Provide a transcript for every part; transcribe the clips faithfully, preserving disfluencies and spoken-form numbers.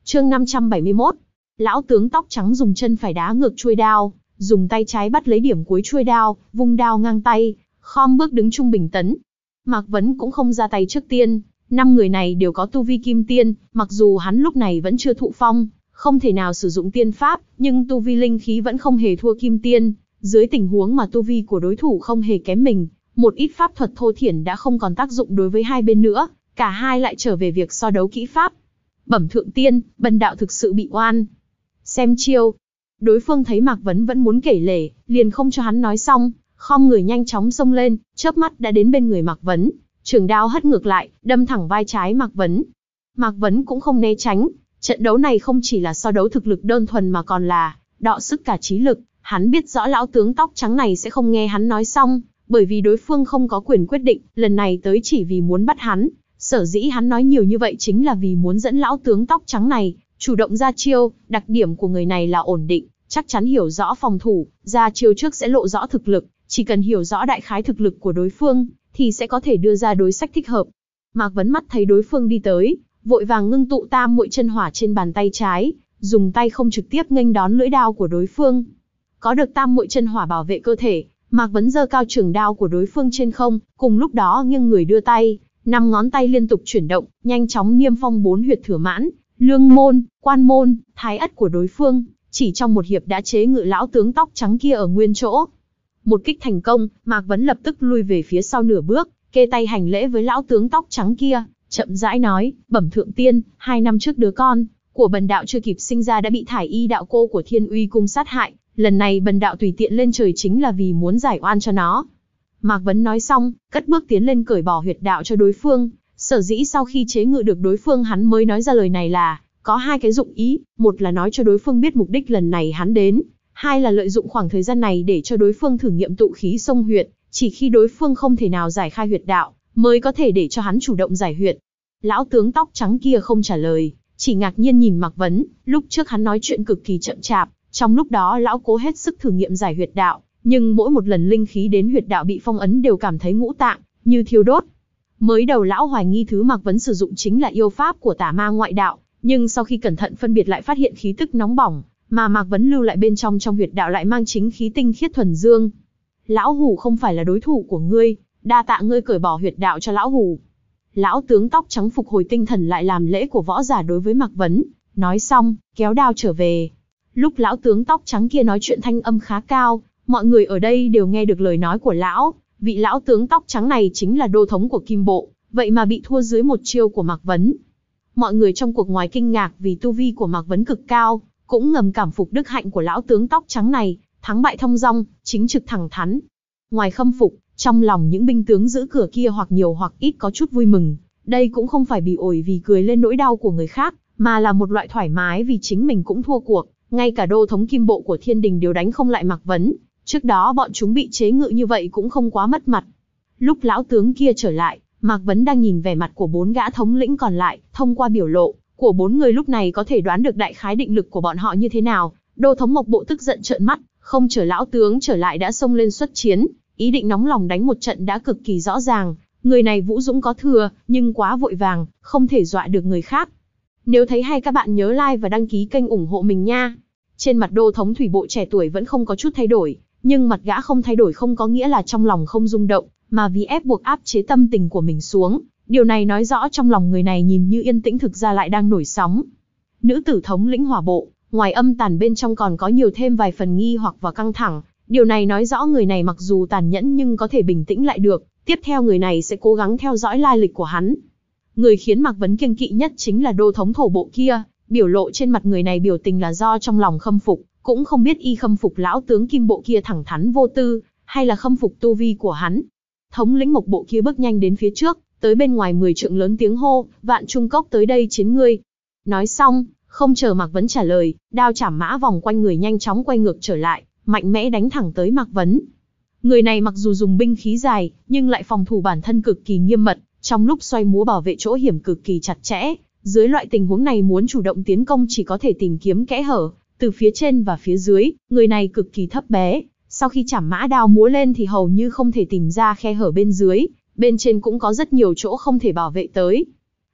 Chương năm trăm bảy mươi mốt. Lão tướng tóc trắng dùng chân phải đá ngược chuôi đao, dùng tay trái bắt lấy điểm cuối chuôi đao, vung đao ngang tay, khom bước đứng trung bình tấn. Mạc Vấn cũng không ra tay trước tiên, năm người này đều có tu vi kim tiên, mặc dù hắn lúc này vẫn chưa thụ phong, không thể nào sử dụng tiên pháp, nhưng tu vi linh khí vẫn không hề thua kim tiên. Dưới tình huống mà tu vi của đối thủ không hề kém mình, một ít pháp thuật thô thiển đã không còn tác dụng đối với hai bên nữa, cả hai lại trở về việc so đấu kỹ pháp. Bẩm thượng tiên, bần đạo thực sự bị oan. Xem chiêu. Đối phương thấy Mạc Vấn vẫn muốn kể lể, liền không cho hắn nói xong, khom người nhanh chóng xông lên, chớp mắt đã đến bên người Mạc Vấn, trường đao hất ngược lại, đâm thẳng vai trái Mạc Vấn. Mạc Vấn cũng không né tránh, trận đấu này không chỉ là so đấu thực lực đơn thuần mà còn là đọ sức cả trí lực. Hắn biết rõ lão tướng tóc trắng này sẽ không nghe hắn nói xong, bởi vì đối phương không có quyền quyết định, lần này tới chỉ vì muốn bắt hắn. Sở dĩ hắn nói nhiều như vậy chính là vì muốn dẫn lão tướng tóc trắng này chủ động ra chiêu. Đặc điểm của người này là ổn định, chắc chắn hiểu rõ phòng thủ, ra chiêu trước sẽ lộ rõ thực lực, chỉ cần hiểu rõ đại khái thực lực của đối phương thì sẽ có thể đưa ra đối sách thích hợp. Mạc Vấn mắt thấy đối phương đi tới, vội vàng ngưng tụ tam muội chân hỏa trên bàn tay trái, dùng tay không trực tiếp nghênh đón lưỡi đao của đối phương. Có được tam muội chân hỏa bảo vệ cơ thể, Mạc Vấn giơ cao trường đao của đối phương trên không, cùng lúc đó nghiêng người đưa tay, năm ngón tay liên tục chuyển động, nhanh chóng niêm phong bốn huyệt thừa mãn, lương môn, quan môn, thái ất của đối phương, chỉ trong một hiệp đã chế ngự lão tướng tóc trắng kia ở nguyên chỗ. Một kích thành công, Mạc Vấn lập tức lui về phía sau nửa bước, kê tay hành lễ với lão tướng tóc trắng kia, chậm rãi nói, bẩm thượng tiên, hai năm trước đứa con của bần đạo chưa kịp sinh ra đã bị Thải Y đạo cô của Thiên Uy cung sát hại, lần này bần đạo tùy tiện lên trời chính là vì muốn giải oan cho nó. Mạc Vấn nói xong, cất bước tiến lên cởi bỏ huyệt đạo cho đối phương. Sở dĩ sau khi chế ngự được đối phương hắn mới nói ra lời này là có hai cái dụng ý, một là nói cho đối phương biết mục đích lần này hắn đến, hai là lợi dụng khoảng thời gian này để cho đối phương thử nghiệm tụ khí xông huyệt, chỉ khi đối phương không thể nào giải khai huyệt đạo, mới có thể để cho hắn chủ động giải huyệt. Lão tướng tóc trắng kia không trả lời, chỉ ngạc nhiên nhìn Mạc Vấn, lúc trước hắn nói chuyện cực kỳ chậm chạp, trong lúc đó lão cố hết sức thử nghiệm giải huyệt đạo, nhưng mỗi một lần linh khí đến huyệt đạo bị phong ấn đều cảm thấy ngũ tạng như thiêu đốt. Mới đầu lão hoài nghi thứ Mạc Vấn sử dụng chính là yêu pháp của tà ma ngoại đạo, nhưng sau khi cẩn thận phân biệt lại phát hiện khí tức nóng bỏng mà Mạc Vấn lưu lại bên trong trong huyệt đạo lại mang chính khí tinh khiết thuần dương. Lão hủ không phải là đối thủ của ngươi, đa tạ ngươi cởi bỏ huyệt đạo cho lão hủ. Lão tướng tóc trắng phục hồi tinh thần lại làm lễ của võ giả đối với Mạc Vấn, nói xong, kéo đao trở về. Lúc lão tướng tóc trắng kia nói chuyện thanh âm khá cao, mọi người ở đây đều nghe được lời nói của lão. Vị lão tướng tóc trắng này chính là đô thống của Kim Bộ, vậy mà bị thua dưới một chiêu của Mạc Vấn. Mọi người trong cuộc ngoài kinh ngạc vì tu vi của Mạc Vấn cực cao, cũng ngầm cảm phục đức hạnh của lão tướng tóc trắng này, thắng bại thông dong, chính trực thẳng thắn. Ngoài khâm phục, trong lòng những binh tướng giữ cửa kia hoặc nhiều hoặc ít có chút vui mừng. Đây cũng không phải bị ổi vì cười lên nỗi đau của người khác, mà là một loại thoải mái vì chính mình cũng thua cuộc. Ngay cả đô thống Kim Bộ của Thiên Đình đều đánh không lại Mạc Vấn. Trước đó bọn chúng bị chế ngự như vậy cũng không quá mất mặt. Lúc lão tướng kia trở lại, Mạc Vấn đang nhìn vẻ mặt của bốn gã thống lĩnh còn lại, thông qua biểu lộ của bốn người lúc này có thể đoán được đại khái định lực của bọn họ như thế nào. Đô thống Mộc Bộ tức giận trợn mắt, không chờ lão tướng trở lại đã xông lên xuất chiến, ý định nóng lòng đánh một trận đã cực kỳ rõ ràng. Người này vũ dũng có thừa, nhưng quá vội vàng, không thể dọa được người khác. Nếu thấy hay các bạn nhớ like và đăng ký kênh ủng hộ mình nha. Trên mặt đô thống Thủy Bộ trẻ tuổi vẫn không có chút thay đổi, nhưng mặt gã không thay đổi không có nghĩa là trong lòng không rung động, mà vì ép buộc áp chế tâm tình của mình xuống. Điều này nói rõ trong lòng người này nhìn như yên tĩnh thực ra lại đang nổi sóng. Nữ tử thống lĩnh Hỏa Bộ, ngoài âm tàn bên trong còn có nhiều thêm vài phần nghi hoặc và căng thẳng. Điều này nói rõ người này mặc dù tàn nhẫn nhưng có thể bình tĩnh lại được. Tiếp theo người này sẽ cố gắng theo dõi lai lịch của hắn. Người khiến Mạc Vấn kiêng kỵ nhất chính là đô thống Thổ Bộ kia. Biểu lộ trên mặt người này biểu tình là do trong lòng khâm phục, cũng không biết y khâm phục lão tướng Kim Bộ kia thẳng thắn vô tư, hay là khâm phục tu vi của hắn. Thống lĩnh Mộc Bộ kia bước nhanh đến phía trước, tới bên ngoài mười trượng lớn tiếng hô, Vạn Trung Cốc tới đây chiến ngươi. Nói xong, không chờ Mạc Vấn trả lời, đao chảm mã vòng quanh người nhanh chóng quay ngược trở lại, mạnh mẽ đánh thẳng tới Mạc Vấn. Người này mặc dù dùng binh khí dài, nhưng lại phòng thủ bản thân cực kỳ nghiêm mật, trong lúc xoay múa bảo vệ chỗ hiểm cực kỳ chặt chẽ. Dưới loại tình huống này muốn chủ động tiến công chỉ có thể tìm kiếm kẽ hở, từ phía trên và phía dưới, người này cực kỳ thấp bé. Sau khi chảm mã đao múa lên thì hầu như không thể tìm ra khe hở bên dưới, bên trên cũng có rất nhiều chỗ không thể bảo vệ tới.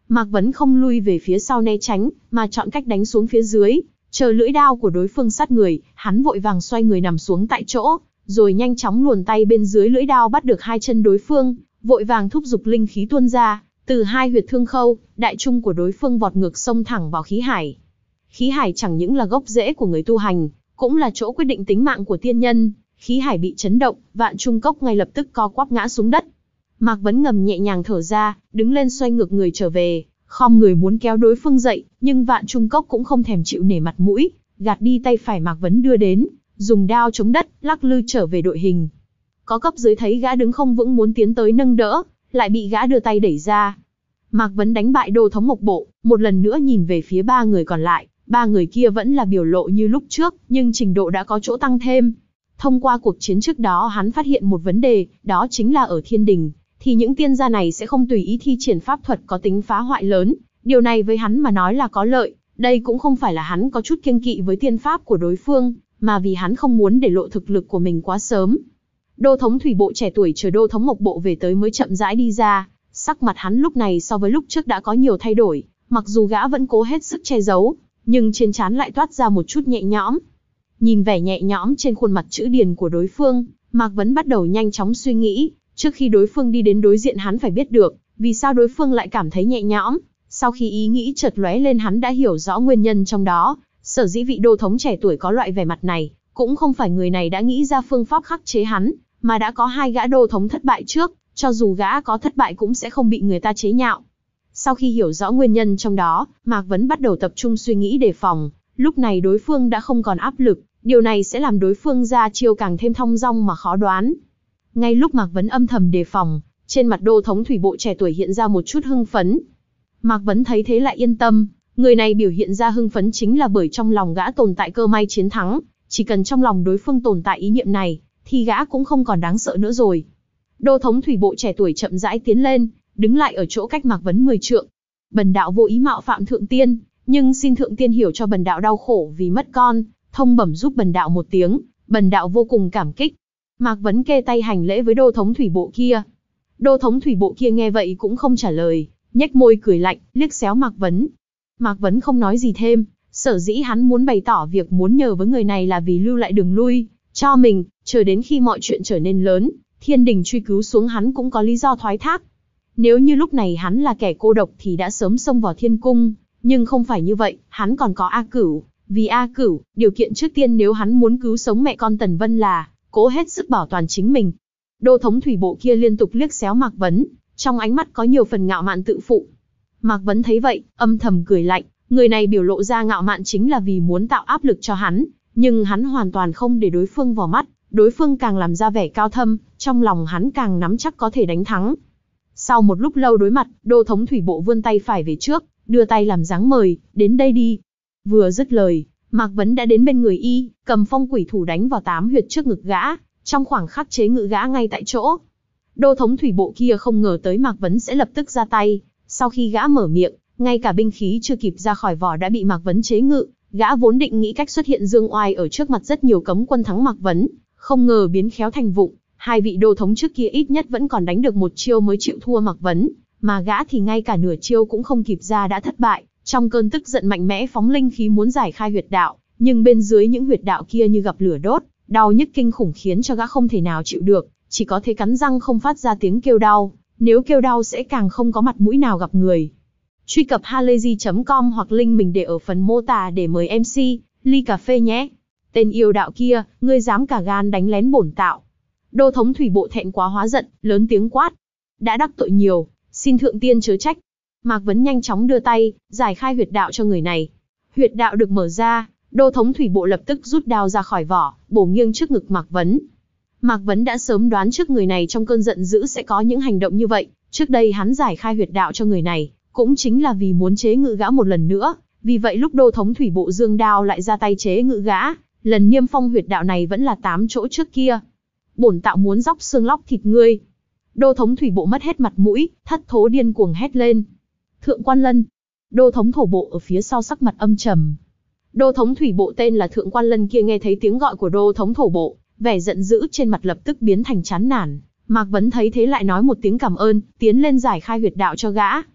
Mạc Vấn không lui về phía sau né tránh, mà chọn cách đánh xuống phía dưới, chờ lưỡi đao của đối phương sát người, hắn vội vàng xoay người nằm xuống tại chỗ, rồi nhanh chóng luồn tay bên dưới lưỡi đao bắt được hai chân đối phương, vội vàng thúc giục linh khí tuôn ra, từ hai huyệt thương khâu, đại trung của đối phương vọt ngược xông thẳng vào khí hải. Khí hải chẳng những là gốc rễ của người tu hành, cũng là chỗ quyết định tính mạng của tiên nhân. Khí hải bị chấn động, Vạn Trung Cốc ngay lập tức co quắp ngã xuống đất. Mạc Vấn ngầm nhẹ nhàng thở ra, đứng lên xoay ngược người trở về, khom người muốn kéo đối phương dậy, nhưng Vạn Trung Cốc cũng không thèm chịu nể mặt mũi, gạt đi tay phải Mạc Vấn đưa đến, dùng đao chống đất, lắc lư trở về đội hình. Có cấp dưới thấy gã đứng không vững muốn tiến tới nâng đỡ, lại bị gã đưa tay đẩy ra. Mạc Vấn đánh bại Đô Thống Mộc Bộ, một lần nữa nhìn về phía ba người còn lại, ba người kia vẫn là biểu lộ như lúc trước, nhưng trình độ đã có chỗ tăng thêm. Thông qua cuộc chiến trước đó hắn phát hiện một vấn đề, đó chính là ở thiên đình, thì những tiên gia này sẽ không tùy ý thi triển pháp thuật có tính phá hoại lớn. Điều này với hắn mà nói là có lợi, đây cũng không phải là hắn có chút kiêng kỵ với tiên pháp của đối phương, mà vì hắn không muốn để lộ thực lực của mình quá sớm. Đô Thống Thủy Bộ trẻ tuổi chờ Đô Thống Mộc Bộ về tới mới chậm rãi đi ra, sắc mặt hắn lúc này so với lúc trước đã có nhiều thay đổi, mặc dù gã vẫn cố hết sức che giấu, nhưng trên trán lại toát ra một chút nhẹ nhõm. Nhìn vẻ nhẹ nhõm trên khuôn mặt chữ điền của đối phương, Mạc Vấn bắt đầu nhanh chóng suy nghĩ, trước khi đối phương đi đến đối diện hắn phải biết được, vì sao đối phương lại cảm thấy nhẹ nhõm. Sau khi ý nghĩ chợt lóe lên hắn đã hiểu rõ nguyên nhân trong đó, sở dĩ vị đô thống trẻ tuổi có loại vẻ mặt này, cũng không phải người này đã nghĩ ra phương pháp khắc chế hắn, mà đã có hai gã đô thống thất bại trước, cho dù gã có thất bại cũng sẽ không bị người ta chế nhạo. Sau khi hiểu rõ nguyên nhân trong đó, Mạc Vấn bắt đầu tập trung suy nghĩ đề phòng, lúc này đối phương đã không còn áp lực, điều này sẽ làm đối phương ra chiêu càng thêm thong dong mà khó đoán. Ngay lúc Mạc Vấn âm thầm đề phòng, trên mặt Đô Thống Thủy Bộ trẻ tuổi hiện ra một chút hưng phấn. Mạc Vấn thấy thế lại yên tâm, người này biểu hiện ra hưng phấn chính là bởi trong lòng gã tồn tại cơ may chiến thắng, chỉ cần trong lòng đối phương tồn tại ý niệm này, thì gã cũng không còn đáng sợ nữa rồi. Đô Thống Thủy Bộ trẻ tuổi chậm rãi tiến lên, đứng lại ở chỗ cách Mạc Vấn mười trượng. Bần đạo vô ý mạo phạm thượng tiên, nhưng xin thượng tiên hiểu cho bần đạo đau khổ vì mất con, thông bẩm giúp bần đạo một tiếng, bần đạo vô cùng cảm kích. Mạc Vấn kê tay hành lễ với Đô Thống Thủy Bộ kia. Đô Thống Thủy Bộ kia nghe vậy cũng không trả lời, nhếch môi cười lạnh, liếc xéo Mạc Vấn. Mạc Vấn không nói gì thêm, sở dĩ hắn muốn bày tỏ việc muốn nhờ với người này là vì lưu lại đường lui cho mình, chờ đến khi mọi chuyện trở nên lớn, thiên đình truy cứu xuống hắn cũng có lý do thoái thác. Nếu như lúc này hắn là kẻ cô độc thì đã sớm xông vào thiên cung, nhưng không phải như vậy, hắn còn có A Cửu. Vì A Cửu, điều kiện trước tiên nếu hắn muốn cứu sống mẹ con Tần Vân là cố hết sức bảo toàn chính mình. Đô Thống Thủy Bộ kia liên tục liếc xéo Mạc Vấn, trong ánh mắt có nhiều phần ngạo mạn tự phụ. Mạc Vấn thấy vậy, âm thầm cười lạnh, người này biểu lộ ra ngạo mạn chính là vì muốn tạo áp lực cho hắn, nhưng hắn hoàn toàn không để đối phương vào mắt, đối phương càng làm ra vẻ cao thâm, trong lòng hắn càng nắm chắc có thể đánh thắng. Sau một lúc lâu đối mặt, Đô Thống Thủy Bộ vươn tay phải về trước, đưa tay làm dáng mời, đến đây đi. Vừa dứt lời, Mạc Vấn đã đến bên người y, cầm phong quỷ thủ đánh vào tám huyệt trước ngực gã, trong khoảng khắc chế ngự gã ngay tại chỗ. Đô Thống Thủy Bộ kia không ngờ tới Mạc Vấn sẽ lập tức ra tay, sau khi gã mở miệng, ngay cả binh khí chưa kịp ra khỏi vỏ đã bị Mạc Vấn chế ngự, gã vốn định nghĩ cách xuất hiện dương oai ở trước mặt rất nhiều cấm quân thắng Mạc Vấn, không ngờ biến khéo thành vụng, hai vị đô thống trước kia ít nhất vẫn còn đánh được một chiêu mới chịu thua Mạc Vấn, mà gã thì ngay cả nửa chiêu cũng không kịp ra đã thất bại, trong cơn tức giận mạnh mẽ phóng linh khí muốn giải khai huyệt đạo, nhưng bên dưới những huyệt đạo kia như gặp lửa đốt, đau nhức kinh khủng khiến cho gã không thể nào chịu được, chỉ có thể cắn răng không phát ra tiếng kêu đau, nếu kêu đau sẽ càng không có mặt mũi nào gặp người. Truy cập halayzi chấm com hoặc link mình để ở phần mô tả để mời em xê, ly cà phê nhé. Tên yêu đạo kia, ngươi dám cả gan đánh lén bổn tạo. Đô Thống Thủy Bộ thẹn quá hóa giận, lớn tiếng quát. Đã đắc tội nhiều, xin thượng tiên chớ trách. Mạc Vấn nhanh chóng đưa tay, giải khai huyệt đạo cho người này. Huyệt đạo được mở ra, Đô Thống Thủy Bộ lập tức rút đao ra khỏi vỏ, bổ nghiêng trước ngực Mạc Vấn. Mạc Vấn đã sớm đoán trước người này trong cơn giận dữ sẽ có những hành động như vậy, trước đây hắn giải khai huyệt đạo cho người này, cũng chính là vì muốn chế ngự gã một lần nữa, vì vậy lúc Đô Thống Thủy Bộ dương đao lại ra tay chế ngự gã, lần niêm phong huyệt đạo này vẫn là tám chỗ trước kia. Bổn tạo muốn róc xương lóc thịt ngươi. Đô Thống Thủy Bộ mất hết mặt mũi, thất thố điên cuồng hét lên. Thượng Quan Lân. Đô Thống Thổ Bộ ở phía sau sắc mặt âm trầm. Đô Thống Thủy Bộ tên là Thượng Quan Lân kia nghe thấy tiếng gọi của Đô Thống Thổ Bộ, vẻ giận dữ trên mặt lập tức biến thành chán nản. Mạc Vấn thấy thế lại nói một tiếng cảm ơn, tiến lên giải khai huyệt đạo cho gã.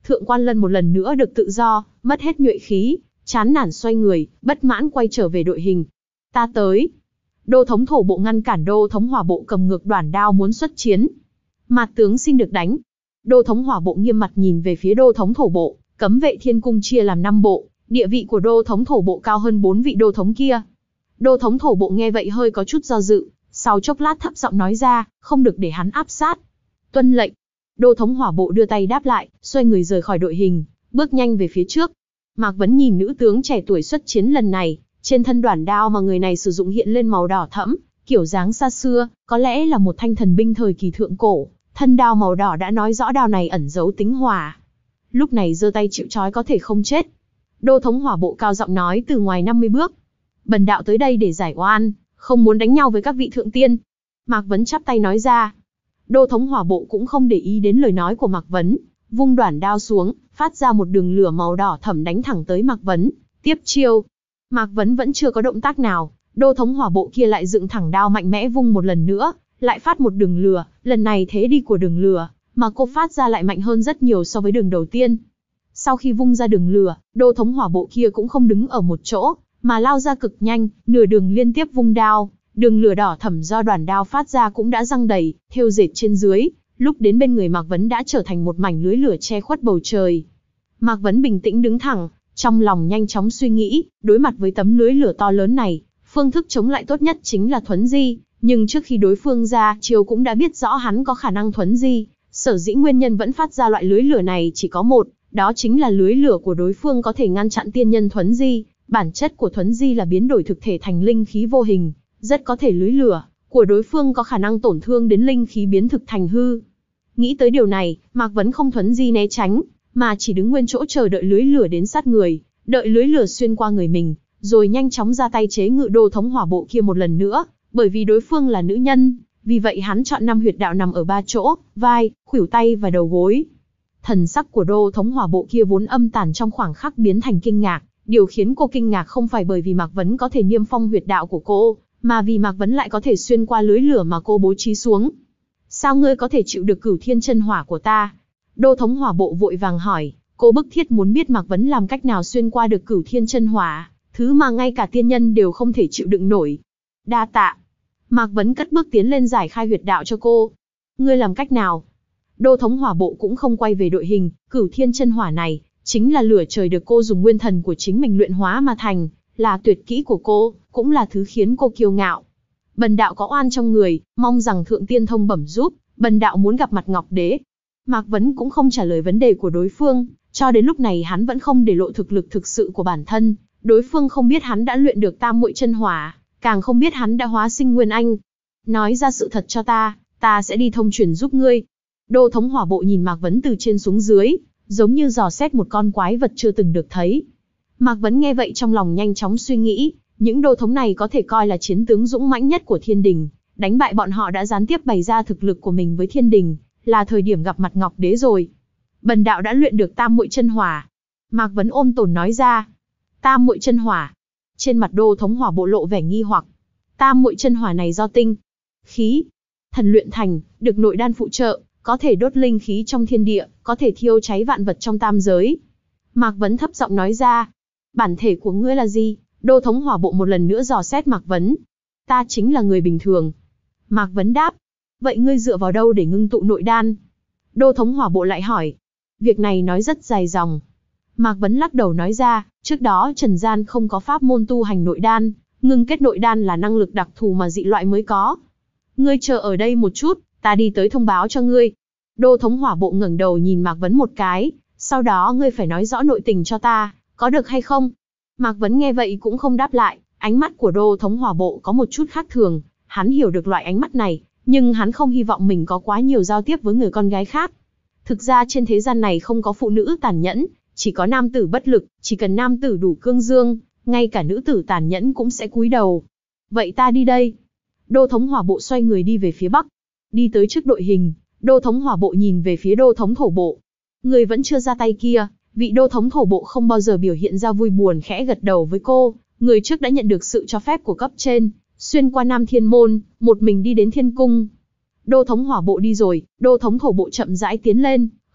Thượng Quan Lân một lần nữa được tự do, mất hết nhuệ khí, chán nản xoay người, bất mãn quay trở về đội hình. Ta tới. Đô thống thổ bộ ngăn cản đô thống hỏa bộ cầm ngược đoản đao muốn xuất chiến. Mạt tướng xin được đánh. Đô thống hỏa bộ nghiêm mặt nhìn về phía đô thống thổ bộ, cấm vệ thiên cung chia làm năm bộ, địa vị của đô thống thổ bộ cao hơn bốn vị đô thống kia. Đô thống thổ bộ nghe vậy hơi có chút do dự, sau chốc lát thấp giọng nói ra, không được để hắn áp sát. Tuân lệnh. Đô thống hỏa bộ đưa tay đáp lại, xoay người rời khỏi đội hình, bước nhanh về phía trước. Mạc Vấn nhìn nữ tướng trẻ tuổi xuất chiến lần này, trên thân đoản đao mà người này sử dụng hiện lên màu đỏ thẫm, kiểu dáng xa xưa, có lẽ là một thanh thần binh thời kỳ thượng cổ. Thân đao màu đỏ đã nói rõ đao này ẩn giấu tính hỏa. Lúc này giơ tay chịu trói có thể không chết. Đô thống hỏa bộ cao giọng nói từ ngoài năm mươi bước. Bần đạo tới đây để giải oan, không muốn đánh nhau với các vị thượng tiên. Mạc Vấn chắp tay nói ra. Đô thống hỏa bộ cũng không để ý đến lời nói của Mạc Vấn, vung đoản đao xuống, phát ra một đường lửa màu đỏ thẫm đánh thẳng tới Mạc Vấn. Tiếp chiêu. Mạc Vấn vẫn chưa có động tác nào, đô thống hỏa bộ kia lại dựng thẳng đao mạnh mẽ vung một lần nữa, lại phát một đường lửa, lần này thế đi của đường lửa mà cô phát ra lại mạnh hơn rất nhiều so với đường đầu tiên. Sau khi vung ra đường lửa, đô thống hỏa bộ kia cũng không đứng ở một chỗ, mà lao ra cực nhanh, nửa đường liên tiếp vung đao, đường lửa đỏ thẫm do đoàn đao phát ra cũng đã răng đầy, thêu dệt trên dưới, lúc đến bên người Mạc Vấn đã trở thành một mảnh lưới lửa che khuất bầu trời. Mạc Vấn bình tĩnh đứng thẳng, trong lòng nhanh chóng suy nghĩ, đối mặt với tấm lưới lửa to lớn này, phương thức chống lại tốt nhất chính là thuấn di, nhưng trước khi đối phương ra chiêu cũng đã biết rõ hắn có khả năng thuấn di, sở dĩ nguyên nhân vẫn phát ra loại lưới lửa này chỉ có một, đó chính là lưới lửa của đối phương có thể ngăn chặn tiên nhân thuấn di. Bản chất của thuấn di là biến đổi thực thể thành linh khí vô hình, rất có thể lưới lửa của đối phương có khả năng tổn thương đến linh khí biến thực thành hư. Nghĩ tới điều này, Mạc Vấn không thuấn di né tránh, mà chỉ đứng nguyên chỗ chờ đợi lưới lửa đến sát người, đợi lưới lửa xuyên qua người mình, rồi nhanh chóng ra tay chế ngự đô thống hỏa bộ kia một lần nữa, bởi vì đối phương là nữ nhân, vì vậy hắn chọn năm huyệt đạo nằm ở ba chỗ, vai, khuỷu tay và đầu gối. Thần sắc của đô thống hỏa bộ kia vốn âm tàn trong khoảng khắc biến thành kinh ngạc, điều khiến cô kinh ngạc không phải bởi vì Mạc Vấn có thể niêm phong huyệt đạo của cô, mà vì Mạc Vấn lại có thể xuyên qua lưới lửa mà cô bố trí xuống. Sao ngươi có thể chịu được cửu thiên chân hỏa của ta? Đô thống hỏa bộ vội vàng hỏi, cô bức thiết muốn biết Mạc Vấn làm cách nào xuyên qua được cửu thiên chân hỏa, thứ mà ngay cả tiên nhân đều không thể chịu đựng nổi. Đa tạ. Mạc Vấn cất bước tiến lên giải khai huyệt đạo cho cô. Ngươi làm cách nào? Đô thống hỏa bộ cũng không quay về đội hình, cửu thiên chân hỏa này chính là lửa trời được cô dùng nguyên thần của chính mình luyện hóa mà thành, là tuyệt kỹ của cô, cũng là thứ khiến cô kiêu ngạo. Bần đạo có oan trong người, mong rằng thượng tiên thông bẩm giúp, bần đạo muốn gặp mặt Ngọc Đế. Mạc Vấn cũng không trả lời vấn đề của đối phương, cho đến lúc này hắn vẫn không để lộ thực lực thực sự của bản thân, đối phương không biết hắn đã luyện được tam muội chân hỏa, càng không biết hắn đã hóa sinh nguyên anh. Nói ra sự thật cho ta, ta sẽ đi thông truyền giúp ngươi. Đô thống hỏa bộ nhìn Mạc Vấn từ trên xuống dưới, giống như dò xét một con quái vật chưa từng được thấy. Mạc Vấn nghe vậy trong lòng nhanh chóng suy nghĩ, những đô thống này có thể coi là chiến tướng dũng mãnh nhất của thiên đình, đánh bại bọn họ đã gián tiếp bày ra thực lực của mình với thiên đình, là thời điểm gặp mặt Ngọc Đế rồi. Bần đạo đã luyện được tam muội chân hỏa. Mạc Vấn ôn tồn nói ra. Tam muội chân hỏa. Trên mặt đô thống hỏa bộ lộ vẻ nghi hoặc. Tam muội chân hỏa này do tinh, khí, thần luyện thành, được nội đan phụ trợ, có thể đốt linh khí trong thiên địa, có thể thiêu cháy vạn vật trong tam giới. Mạc Vấn thấp giọng nói ra. Bản thể của ngươi là gì? Đô thống hỏa bộ một lần nữa dò xét Mạc Vấn. Ta chính là người bình thường. Mạc Vấn đáp. Vậy ngươi dựa vào đâu để ngưng tụ nội đan? Đô thống hỏa bộ lại hỏi. Việc này nói rất dài dòng. Mạc Vấn lắc đầu nói ra, trước đó trần gian không có pháp môn tu hành nội đan, ngưng kết nội đan là năng lực đặc thù mà dị loại mới có. Ngươi chờ ở đây một chút, ta đi tới thông báo cho ngươi. Đô thống hỏa bộ ngẩng đầu nhìn Mạc Vấn một cái, sau đó ngươi phải nói rõ nội tình cho ta, có được hay không? Mạc Vấn nghe vậy cũng không đáp lại, ánh mắt của đô thống hỏa bộ có một chút khác thường, hắn hiểu được loại ánh mắt này, nhưng hắn không hy vọng mình có quá nhiều giao tiếp với người con gái khác. Thực ra trên thế gian này không có phụ nữ tàn nhẫn, chỉ có nam tử bất lực, chỉ cần nam tử đủ cương dương, ngay cả nữ tử tàn nhẫn cũng sẽ cúi đầu. Vậy ta đi đây. Đô thống hỏa bộ xoay người đi về phía bắc, đi tới trước đội hình, đô thống hỏa bộ nhìn về phía đô thống thổ bộ. Người vẫn chưa ra tay kia, vị đô thống thổ bộ không bao giờ biểu hiện ra vui buồn, khẽ gật đầu với cô, người trước đã nhận được sự cho phép của cấp trên, xuyên qua Nam Thiên Môn, một mình đi đến Thiên Cung. Đô thống hỏa bộ đi rồi, đô thống thổ bộ chậm rãi tiến lên,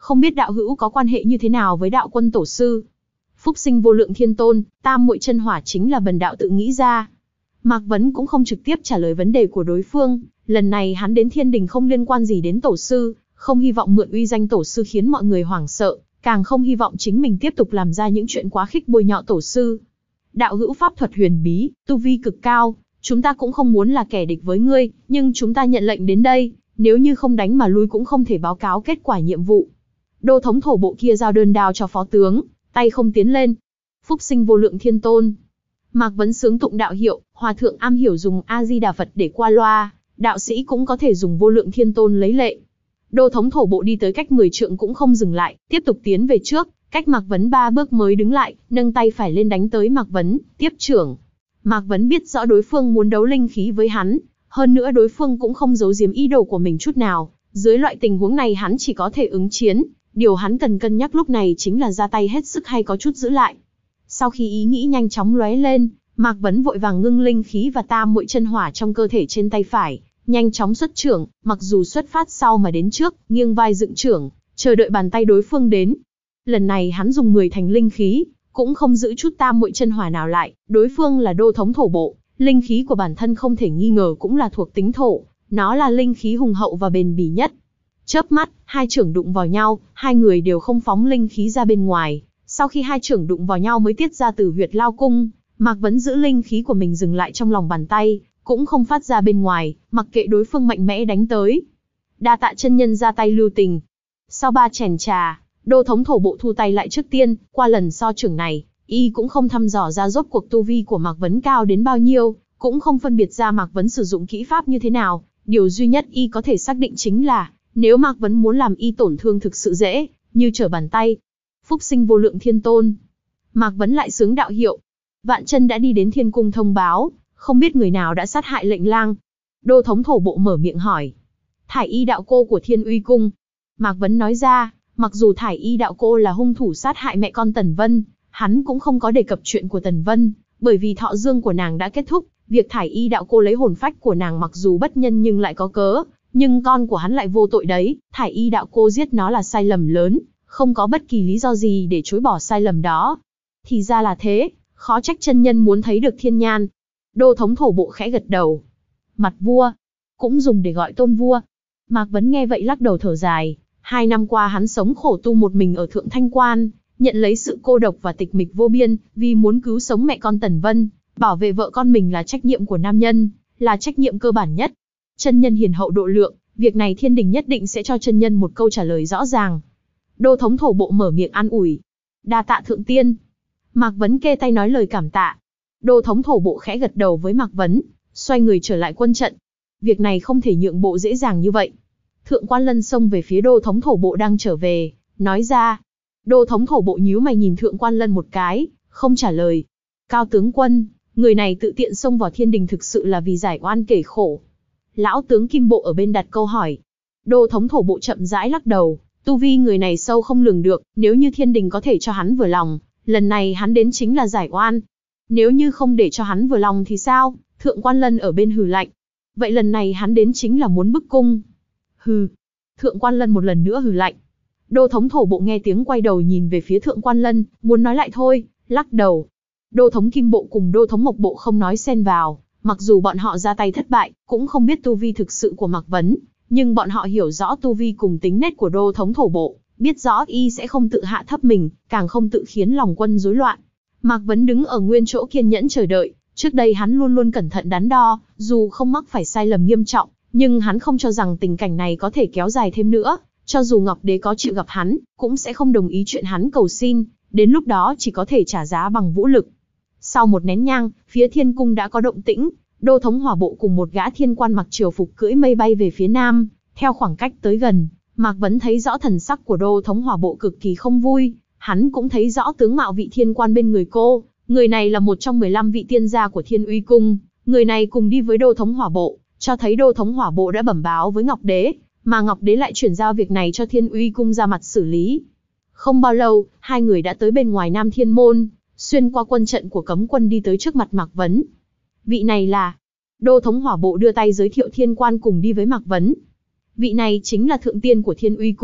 không biết đạo hữu có quan hệ như thế nào với đạo quân tổ sư? Phúc sinh vô lượng thiên tôn, tam muội chân hỏa chính là bần đạo tự nghĩ ra. Mạc Vấn cũng không trực tiếp trả lời vấn đề của đối phương, lần này hắn đến thiên đình không liên quan gì đến tổ sư, không hy vọng mượn uy danh tổ sư khiến mọi người hoảng sợ, càng không hy vọng chính mình tiếp tục làm ra những chuyện quá khích bôi nhọ tổ sư. Đạo hữu pháp thuật huyền bí, tu vi cực cao, chúng ta cũng không muốn là kẻ địch với ngươi, nhưng chúng ta nhận lệnh đến đây, nếu như không đánh mà lui cũng không thể báo cáo kết quả nhiệm vụ. Đô thống thổ bộ kia giao đơn đao cho phó tướng, tay không tiến lên. Phúc sinh vô lượng thiên tôn. Mạc Vấn sướng tụng đạo hiệu, hòa thượng am hiểu dùng A-di-đà Phật để qua loa, đạo sĩ cũng có thể dùng vô lượng thiên tôn lấy lệ. Đô thống thổ bộ đi tới cách mười trượng cũng không dừng lại, tiếp tục tiến về trước, cách Mạc Vấn ba bước mới đứng lại, nâng tay phải lên đánh tới Mạc Vấn, tiếp trưởng. Mạc Vấn biết rõ đối phương muốn đấu linh khí với hắn, hơn nữa đối phương cũng không giấu giếm ý đồ của mình chút nào, dưới loại tình huống này hắn chỉ có thể ứng chiến, điều hắn cần cân nhắc lúc này chính là ra tay hết sức hay có chút giữ lại. Sau khi ý nghĩ nhanh chóng lóe lên, Mạc Vấn vội vàng ngưng linh khí và tam muội chân hỏa trong cơ thể trên tay phải, nhanh chóng xuất trưởng, mặc dù xuất phát sau mà đến trước, nghiêng vai dựng trưởng, chờ đợi bàn tay đối phương đến. Lần này hắn dùng mười thành linh khí, cũng không giữ chút tam muội chân hỏa nào lại, đối phương là đô thống thổ bộ, linh khí của bản thân không thể nghi ngờ cũng là thuộc tính thổ, nó là linh khí hùng hậu và bền bỉ nhất. Chớp mắt, hai trưởng đụng vào nhau, hai người đều không phóng linh khí ra bên ngoài, sau khi hai trưởng đụng vào nhau mới tiết ra từ huyệt lao cung, Mạc Vấn giữ linh khí của mình dừng lại trong lòng bàn tay, cũng không phát ra bên ngoài, mặc kệ đối phương mạnh mẽ đánh tới. Đa tạ chân nhân ra tay lưu tình. Sau ba chèn trà, đô thống thổ bộ thu tay lại trước tiên, qua lần so trưởng này, y cũng không thăm dò ra rốt cuộc tu vi của Mạc Vấn cao đến bao nhiêu, cũng không phân biệt ra Mạc Vấn sử dụng kỹ pháp như thế nào, điều duy nhất y có thể xác định chính là, nếu Mạc Vấn muốn làm y tổn thương thực sự dễ, như trở bàn tay. Phúc sinh vô lượng thiên tôn. Mạc Vấn lại sướng đạo hiệu. Vạn Chân đã đi đến thiên cung thông báo, không biết người nào đã sát hại lệnh lang. Đô thống thổ bộ mở miệng hỏi. Thải y đạo cô của Thiên Uy Cung. Mạc Vấn nói ra, mặc dù Thải y đạo cô là hung thủ sát hại mẹ con Tần Vân, hắn cũng không có đề cập chuyện của Tần Vân, bởi vì thọ dương của nàng đã kết thúc, việc Thải y đạo cô lấy hồn phách của nàng mặc dù bất nhân nhưng lại có cớ, nhưng con của hắn lại vô tội đấy, Thải y đạo cô giết nó là sai lầm lớn, không có bất kỳ lý do gì để chối bỏ sai lầm đó. Thì ra là thế, khó trách chân nhân muốn thấy được thiên nhan. Đô thống thổ bộ khẽ gật đầu. Mặt vua, cũng dùng để gọi tôn vua. Mạc Vấn nghe vậy lắc đầu thở dài, hai năm qua hắn sống khổ tu một mình ở Thượng Thanh Quan, nhận lấy sự cô độc và tịch mịch vô biên, vì muốn cứu sống mẹ con Tần Vân, bảo vệ vợ con mình là trách nhiệm của nam nhân, là trách nhiệm cơ bản nhất. Chân nhân hiền hậu độ lượng, việc này thiên đình nhất định sẽ cho chân nhân một câu trả lời rõ ràng. Đô thống thổ bộ mở miệng an ủi. Đa tạ thượng tiên. Mạc Vấn kê tay nói lời cảm tạ. Đô thống thổ bộ khẽ gật đầu với Mạc Vấn, xoay người trở lại quân trận. Việc này không thể nhượng bộ dễ dàng như vậy. Thượng Quan Lân xông về phía đô thống thổ bộ đang trở về, nói ra. Đô thống thổ bộ nhíu mày nhìn Thượng Quan Lân một cái, không trả lời. Cao tướng quân, người này tự tiện xông vào thiên đình thực sự là vì giải oan kể khổ. Lão tướng Kim Bộ ở bên đặt câu hỏi. Đô thống thổ bộ chậm rãi lắc đầu, tu vi người này sâu không lường được, nếu như thiên đình có thể cho hắn vừa lòng, lần này hắn đến chính là giải oan. Nếu như không để cho hắn vừa lòng thì sao? Thượng Quan Lân ở bên hừ lạnh. Vậy lần này hắn đến chính là muốn bức cung. Hừ. Thượng Quan Lân một lần nữa hừ lạnh. Đô thống thổ bộ nghe tiếng quay đầu nhìn về phía Thượng Quan Lân, muốn nói lại thôi, lắc đầu. Đô thống Kim Bộ cùng đô thống Mộc Bộ không nói xen vào, mặc dù bọn họ ra tay thất bại, cũng không biết tu vi thực sự của Mạc Vấn, nhưng bọn họ hiểu rõ tu vi cùng tính nết của đô thống thổ bộ, biết rõ y sẽ không tự hạ thấp mình, càng không tự khiến lòng quân rối loạn. Mạc Vấn đứng ở nguyên chỗ kiên nhẫn chờ đợi, trước đây hắn luôn luôn cẩn thận đắn đo, dù không mắc phải sai lầm nghiêm trọng, nhưng hắn không cho rằng tình cảnh này có thể kéo dài thêm nữa, cho dù Ngọc Đế có chịu gặp hắn, cũng sẽ không đồng ý chuyện hắn cầu xin, đến lúc đó chỉ có thể trả giá bằng vũ lực. Sau một nén nhang, phía thiên cung đã có động tĩnh, đô thống hỏa bộ cùng một gã thiên quan mặc triều phục cưỡi mây bay về phía nam, theo khoảng cách tới gần, Mạc Vấn thấy rõ thần sắc của đô thống hỏa bộ cực kỳ không vui, hắn cũng thấy rõ tướng mạo vị thiên quan bên người cô, người này là một trong mười lăm vị tiên gia của Thiên Uy Cung, người này cùng đi với đô thống hỏa bộ, cho thấy đô thống hỏa bộ đã bẩm báo với Ngọc Đế, mà Ngọc Đế lại chuyển giao việc này cho Thiên Uy Cung ra mặt xử lý. Không bao lâu, hai người đã tới bên ngoài Nam Thiên Môn, xuyên qua quân trận của cấm quân đi tới trước mặt Mạc Vấn. Vị này là... Đô thống hỏa bộ đưa tay giới thiệu thiên quan cùng đi với Mạc Vấn. Vị này chính là thượng tiên của Thiên Uy Cung,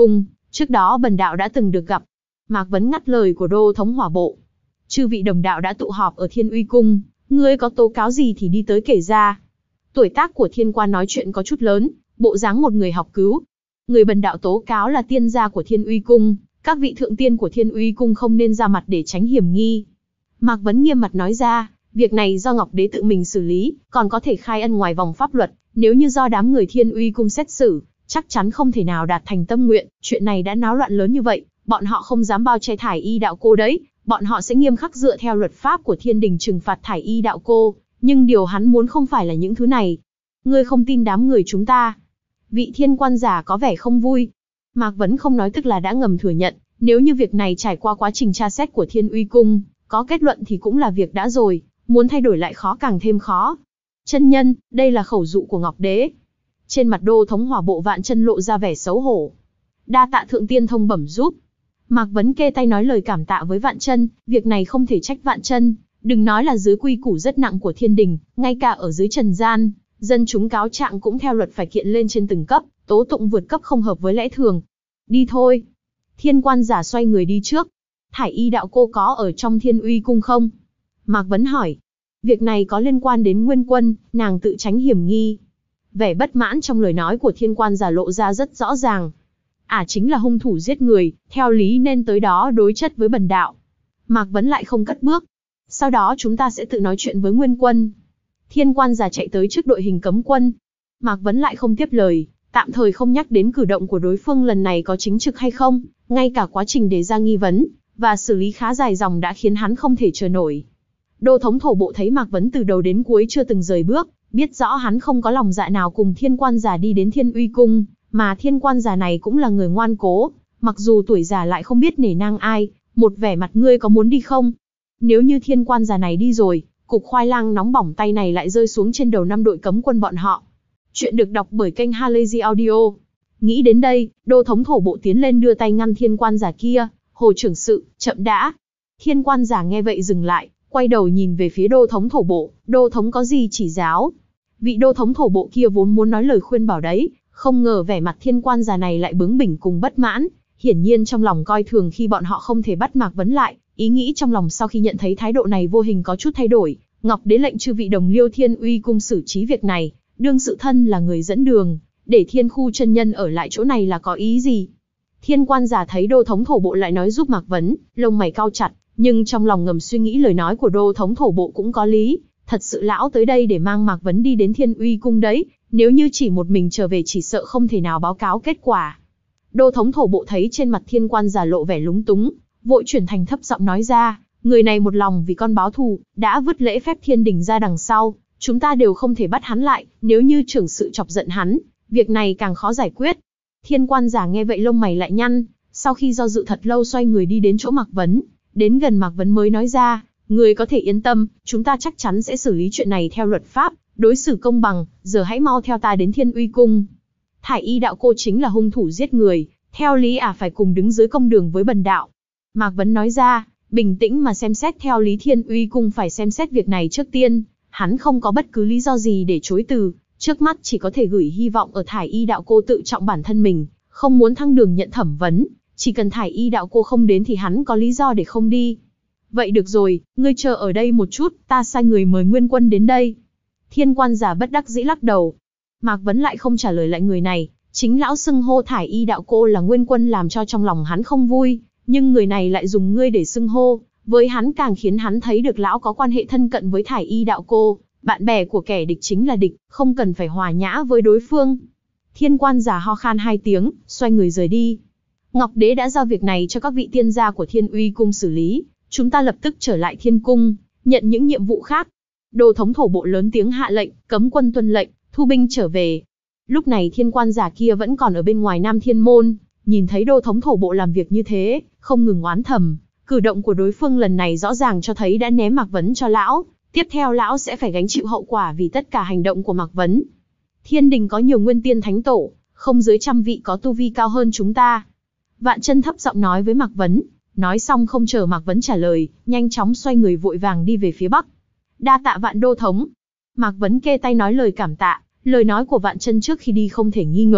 Trước đó bần đạo đã từng được gặp. Mạc Vấn ngắt lời của Đô thống hỏa bộ. Chư vị đồng đạo đã tụ họp ở Thiên Uy Cung, ngươi có tố cáo gì thì đi tới kể ra. Tuổi tác của Thiên Quan nói chuyện có chút lớn, bộ dáng một người học cứu. Người bần đạo tố cáo là tiên gia của Thiên Uy Cung, các vị thượng tiên của Thiên Uy Cung không nên ra mặt để tránh hiểm nghi. Mạc Vấn nghiêm mặt nói ra, việc này do Ngọc Đế tự mình xử lý, còn có thể khai ân ngoài vòng pháp luật, nếu như do đám người Thiên Uy Cung xét xử, chắc chắn không thể nào đạt thành tâm nguyện, chuyện này đã náo loạn lớn như vậy, bọn họ không dám bao che Thải Y đạo cô đấy, bọn họ sẽ nghiêm khắc dựa theo luật pháp của thiên đình trừng phạt Thải Y đạo cô, nhưng điều hắn muốn không phải là những thứ này. Ngươi không tin đám người chúng ta. Vị thiên quan giả có vẻ không vui. Mạc Vấn không nói tức là đã ngầm thừa nhận, nếu như việc này trải qua quá trình tra xét của Thiên Uy Cung, có kết luận thì cũng là việc đã rồi, muốn thay đổi lại khó càng thêm khó. Chân nhân, đây là khẩu dụ của Ngọc Đế. Trên mặt Đô thống hỏa bộ Vạn Chân lộ ra vẻ xấu hổ. Đa tạ thượng tiên thông bẩm giúp. Mạc Vấn kê tay nói lời cảm tạ với Vạn Chân, việc này không thể trách Vạn Chân, đừng nói là dưới quy củ rất nặng của thiên đình, ngay cả ở dưới trần gian, dân chúng cáo trạng cũng theo luật phải kiện lên trên từng cấp, tố tụng vượt cấp không hợp với lẽ thường. Đi thôi. Thiên quan giả xoay người đi trước. Thải Y đạo cô có ở trong Thiên Uy Cung không? Mạc Vấn hỏi. Việc này có liên quan đến Nguyên Quân, nàng tự tránh hiểm nghi. Vẻ bất mãn trong lời nói của thiên quan giả lộ ra rất rõ ràng. À chính là hung thủ giết người, theo lý nên tới đó đối chất với bần đạo. Mạc Vấn lại không cất bước. Sau đó chúng ta sẽ tự nói chuyện với Nguyên Quân. Thiên quan giả chạy tới trước đội hình cấm quân. Mạc Vấn lại không tiếp lời, tạm thời không nhắc đến cử động của đối phương lần này có chính trực hay không, ngay cả quá trình đề ra nghi vấn, và xử lý khá dài dòng đã khiến hắn không thể chờ nổi. Đô thống thổ bộ thấy Mạc Vấn từ đầu đến cuối chưa từng rời bước, biết rõ hắn không có lòng dạ nào cùng thiên quan giả đi đến Thiên Uy Cung, mà thiên quan giả này cũng là người ngoan cố, mặc dù tuổi già lại không biết nể nang ai, một vẻ mặt ngươi có muốn đi không? Nếu như thiên quan giả này đi rồi, cục khoai lang nóng bỏng tay này lại rơi xuống trên đầu năm đội cấm quân bọn họ. Chuyện được đọc bởi kênh Halazy Audio. Nghĩ đến đây, Đô thống thổ bộ tiến lên đưa tay ngăn thiên quan giả kia. Hồ trưởng sự, chậm đã. Thiên quan giả nghe vậy dừng lại, quay đầu nhìn về phía Đô thống thổ bộ. Đô thống có gì chỉ giáo? Vị Đô thống thổ bộ kia vốn muốn nói lời khuyên bảo đấy, không ngờ vẻ mặt thiên quan giả này lại bướng bỉnh cùng bất mãn. Hiển nhiên trong lòng coi thường khi bọn họ không thể bắt Mạc Vấn lại. Ý nghĩ trong lòng sau khi nhận thấy thái độ này vô hình có chút thay đổi. Ngọc Đế lệnh chư vị đồng liêu Thiên Uy Cung xử trí việc này, đương sự thân là người dẫn đường, để Thiên Khu chân nhân ở lại chỗ này là có ý gì? Thiên quan giả thấy Đô thống thổ bộ lại nói giúp Mạc Vấn, lông mày cau chặt, nhưng trong lòng ngầm suy nghĩ lời nói của Đô thống thổ bộ cũng có lý, thật sự lão tới đây để mang Mạc Vấn đi đến Thiên Uy Cung đấy, nếu như chỉ một mình trở về chỉ sợ không thể nào báo cáo kết quả. Đô thống thổ bộ thấy trên mặt thiên quan giả lộ vẻ lúng túng, vội chuyển thành thấp giọng nói ra, người này một lòng vì con báo thù, đã vứt lễ phép thiên đình ra đằng sau, chúng ta đều không thể bắt hắn lại, nếu như trưởng sự chọc giận hắn, việc này càng khó giải quyết. Thiên quan giả nghe vậy lông mày lại nhăn, sau khi do dự thật lâu xoay người đi đến chỗ Mạc Vấn, đến gần Mạc Vấn mới nói ra, người có thể yên tâm, chúng ta chắc chắn sẽ xử lý chuyện này theo luật pháp, đối xử công bằng, giờ hãy mau theo ta đến Thiên Uy Cung. Thải Y đạo cô chính là hung thủ giết người, theo lý à phải cùng đứng dưới công đường với bần đạo. Mạc Vấn nói ra, bình tĩnh mà xem xét theo lý Thiên Uy Cung phải xem xét việc này trước tiên, hắn không có bất cứ lý do gì để chối từ, trước mắt chỉ có thể gửi hy vọng ở Thải Y đạo cô tự trọng bản thân mình, không muốn thăng đường nhận thẩm vấn, chỉ cần Thải Y đạo cô không đến thì hắn có lý do để không đi. Vậy được rồi, ngươi chờ ở đây một chút, ta sai người mời Nguyên Quân đến đây. Thiên quan giả bất đắc dĩ lắc đầu. Mạc Vấn lại không trả lời lại người này, chính lão xưng hô Thải Y đạo cô là Nguyên Quân làm cho trong lòng hắn không vui, nhưng người này lại dùng ngươi để xưng hô, với hắn càng khiến hắn thấy được lão có quan hệ thân cận với Thải Y đạo cô, bạn bè của kẻ địch chính là địch, không cần phải hòa nhã với đối phương. Thiên quan giả ho khan hai tiếng, xoay người rời đi. Ngọc Đế đã giao việc này cho các vị tiên gia của Thiên Uy Cung xử lý, chúng ta lập tức trở lại Thiên Cung, nhận những nhiệm vụ khác. Đô thống thổ bộ lớn tiếng hạ lệnh, cấm quân tuân lệnh, thu binh trở về. Lúc này thiên quan giả kia vẫn còn ở bên ngoài Nam Thiên Môn, nhìn thấy đô thống thổ bộ làm việc như thế, không ngừng oán thầm. Cử động của đối phương lần này rõ ràng cho thấy đã ném Mạc Vấn cho lão, tiếp theo lão sẽ phải gánh chịu hậu quả vì tất cả hành động của Mạc Vấn. Thiên đình có nhiều nguyên tiên thánh tổ, không dưới trăm vị có tu vi cao hơn chúng ta. Vạn Chân thấp giọng nói với Mạc Vấn, nói xong không chờ Mạc Vấn trả lời, nhanh chóng xoay người vội vàng đi về phía bắc. Đa tạ Vạn đô thống. Mạc Vấn kê tay nói lời cảm tạ, lời nói của Vạn Chân trước khi đi không thể nghi ngờ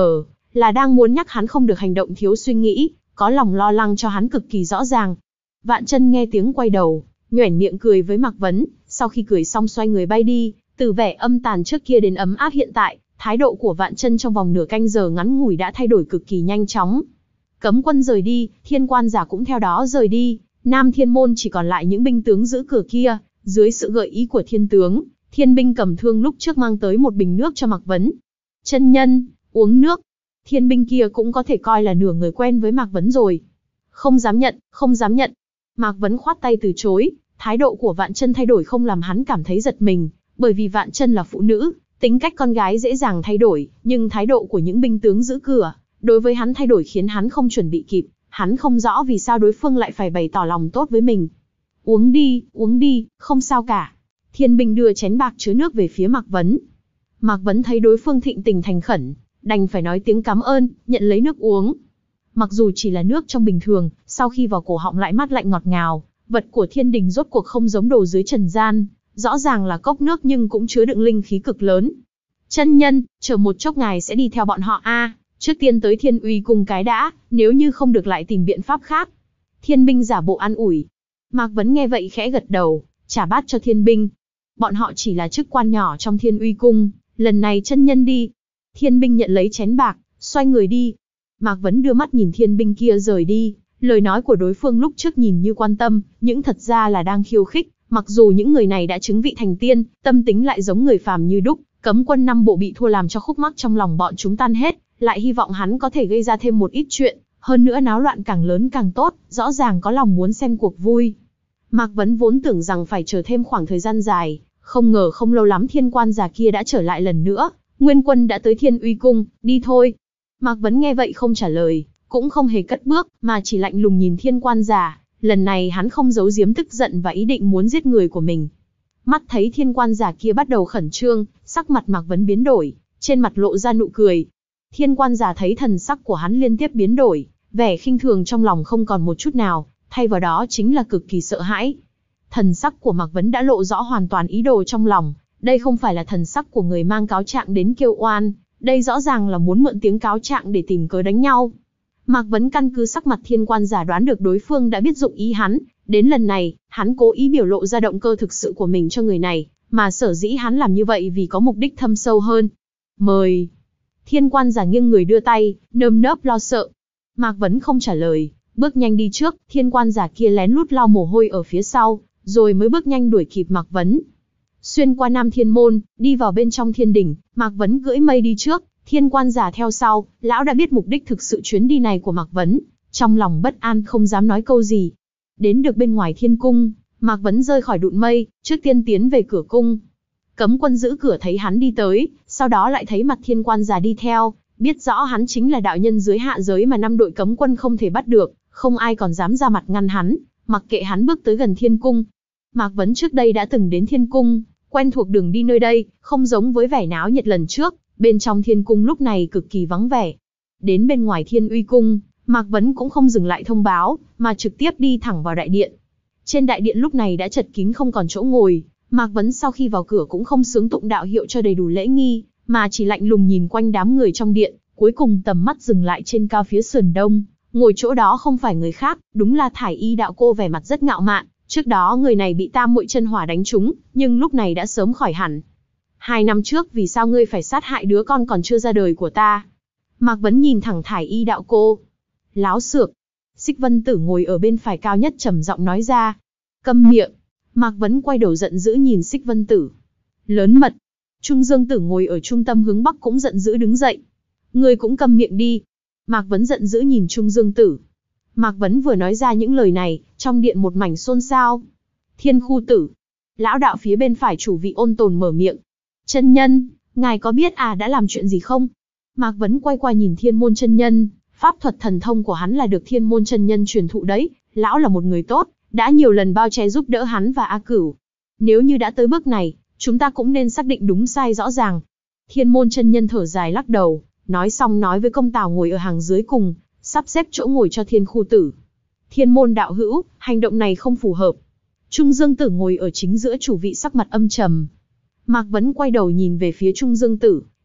là đang muốn nhắc hắn không được hành động thiếu suy nghĩ, có lòng lo lắng cho hắn cực kỳ rõ ràng. Vạn Chân nghe tiếng quay đầu, nhoẻn miệng cười với Mạc Vấn, sau khi cười xong xoay người bay đi, từ vẻ âm tàn trước kia đến ấm áp hiện tại, thái độ của Vạn Chân trong vòng nửa canh giờ ngắn ngủi đã thay đổi cực kỳ nhanh chóng. Cấm quân rời đi, Thiên Quan Giả cũng theo đó rời đi, Nam Thiên Môn chỉ còn lại những binh tướng giữ cửa kia, dưới sự gợi ý của thiên tướng, thiên binh cầm thương lúc trước mang tới một bình nước cho Mạc Vấn. Chân nhân, uống nước. Thiên binh kia cũng có thể coi là nửa người quen với Mạc Vấn rồi. Không dám nhận, không dám nhận. Mạc Vấn khoát tay từ chối, thái độ của Vạn Chân thay đổi không làm hắn cảm thấy giật mình, bởi vì Vạn Chân là phụ nữ, tính cách con gái dễ dàng thay đổi, nhưng thái độ của những binh tướng giữ cửa, đối với hắn thay đổi khiến hắn không chuẩn bị kịp, hắn không rõ vì sao đối phương lại phải bày tỏ lòng tốt với mình. Uống đi, uống đi, không sao cả. Thiên binh đưa chén bạc chứa nước về phía Mạc Vấn. Mạc Vấn thấy đối phương thịnh tình thành khẩn, đành phải nói tiếng cảm ơn, nhận lấy nước uống. Mặc dù chỉ là nước trong bình thường, sau khi vào cổ họng lại mát lạnh ngọt ngào, vật của thiên đình rốt cuộc không giống đồ dưới trần gian, rõ ràng là cốc nước nhưng cũng chứa đựng linh khí cực lớn. Chân nhân, chờ một chốc ngài sẽ đi theo bọn họ a, à, trước tiên tới Thiên Uy cung cái đã, nếu như không được lại tìm biện pháp khác. Thiên binh giả bộ an ủi. Mạc Vấn nghe vậy khẽ gật đầu, trả bát cho thiên binh. Bọn họ chỉ là chức quan nhỏ trong Thiên Uy cung, lần này chân nhân đi. Thiên binh nhận lấy chén bạc, xoay người đi. Mạc Vấn đưa mắt nhìn thiên binh kia rời đi, lời nói của đối phương lúc trước nhìn như quan tâm, nhưng thật ra là đang khiêu khích. Mặc dù những người này đã chứng vị thành tiên, tâm tính lại giống người phàm như đúc, cấm quân năm bộ bị thua làm cho khúc mắc trong lòng bọn chúng tan hết, lại hy vọng hắn có thể gây ra thêm một ít chuyện, hơn nữa náo loạn càng lớn càng tốt, rõ ràng có lòng muốn xem cuộc vui. Mạc Vấn vốn tưởng rằng phải chờ thêm khoảng thời gian dài, không ngờ không lâu lắm Thiên Quan Giả kia đã trở lại lần nữa, Nguyên Quân đã tới Thiên Uy cung, đi thôi. Mạc Vấn nghe vậy không trả lời, cũng không hề cất bước, mà chỉ lạnh lùng nhìn Thiên Quan Giả. Lần này hắn không giấu giếm tức giận và ý định muốn giết người của mình. Mắt thấy Thiên Quan Giả kia bắt đầu khẩn trương, sắc mặt Mạc Vấn biến đổi, trên mặt lộ ra nụ cười. Thiên Quan Giả thấy thần sắc của hắn liên tiếp biến đổi, vẻ khinh thường trong lòng không còn một chút nào, thay vào đó chính là cực kỳ sợ hãi. Thần sắc của Mạc Vấn đã lộ rõ hoàn toàn ý đồ trong lòng, đây không phải là thần sắc của người mang cáo trạng đến kêu oan, đây rõ ràng là muốn mượn tiếng cáo trạng để tìm cớ đánh nhau. Mạc Vấn căn cứ sắc mặt Thiên Quan Giả đoán được đối phương đã biết dụng ý hắn, đến lần này, hắn cố ý biểu lộ ra động cơ thực sự của mình cho người này, mà sở dĩ hắn làm như vậy vì có mục đích thâm sâu hơn. Mời. Thiên Quan Giả nghiêng người đưa tay, nơm nớp lo sợ. Mạc Vấn không trả lời, bước nhanh đi trước, Thiên Quan Giả kia lén lút lau mồ hôi ở phía sau, rồi mới bước nhanh đuổi kịp Mạc Vấn. Xuyên qua Nam Thiên Môn, đi vào bên trong thiên đỉnh, Mạc Vấn cưỡi mây đi trước, Thiên Quan Giả theo sau, lão đã biết mục đích thực sự chuyến đi này của Mạc Vấn, trong lòng bất an không dám nói câu gì. Đến được bên ngoài thiên cung, Mạc Vấn rơi khỏi đụn mây, trước tiên tiến về cửa cung. Cấm quân giữ cửa thấy hắn đi tới, sau đó lại thấy mặt Thiên Quan Giả đi theo, biết rõ hắn chính là đạo nhân dưới hạ giới mà năm đội cấm quân không thể bắt được, không ai còn dám ra mặt ngăn hắn, mặc kệ hắn bước tới gần thiên cung. Mạc Vấn trước đây đã từng đến thiên cung, quen thuộc đường đi nơi đây, không giống với vẻ náo nhiệt lần trước, bên trong thiên cung lúc này cực kỳ vắng vẻ. Đến bên ngoài Thiên Uy cung, Mạc Vấn cũng không dừng lại thông báo, mà trực tiếp đi thẳng vào đại điện. Trên đại điện lúc này đã chật kín không còn chỗ ngồi, Mạc Vấn sau khi vào cửa cũng không xướng tụng đạo hiệu cho đầy đủ lễ nghi, mà chỉ lạnh lùng nhìn quanh đám người trong điện, cuối cùng tầm mắt dừng lại trên cao phía sườn đông, ngồi chỗ đó không phải người khác, đúng là Thải Y đạo cô vẻ mặt rất ngạo mạn. Trước đó người này bị Tam Muội chân hỏa đánh trúng, nhưng lúc này đã sớm khỏi hẳn. Hai năm trước vì sao ngươi phải sát hại đứa con còn chưa ra đời của ta? Mạc Vấn nhìn thẳng Thải Y đạo cô. Láo xược. Xích Vân Tử ngồi ở bên phải cao nhất trầm giọng nói ra. Câm miệng. Mạc Vấn quay đầu giận dữ nhìn Xích Vân Tử. Lớn mật. Trung Dương Tử ngồi ở trung tâm hướng bắc cũng giận dữ đứng dậy. Ngươi cũng câm miệng đi. Mạc Vấn giận dữ nhìn Trung Dương Tử. Mạc Vấn vừa nói ra những lời này, trong điện một mảnh xôn xao. Thiên Khu Tử. Lão đạo phía bên phải chủ vị Ôn Tồn mở miệng. Chân nhân, ngài có biết à đã làm chuyện gì không? Mạc Vấn quay qua nhìn Thiên Môn chân nhân, pháp thuật thần thông của hắn là được Thiên Môn chân nhân truyền thụ đấy, lão là một người tốt, đã nhiều lần bao che giúp đỡ hắn và A Cửu. Nếu như đã tới bước này, chúng ta cũng nên xác định đúng sai rõ ràng. Thiên Môn chân nhân thở dài lắc đầu, nói xong nói với Công Tào ngồi ở hàng dưới cùng, sắp xếp chỗ ngồi cho Thiên Khu Tử. Thiên Môn đạo hữu, hành động này không phù hợp. Trung Dương Tử ngồi ở chính giữa chủ vị sắc mặt âm trầm. Mạc Vấn quay đầu nhìn về phía Trung Dương Tử,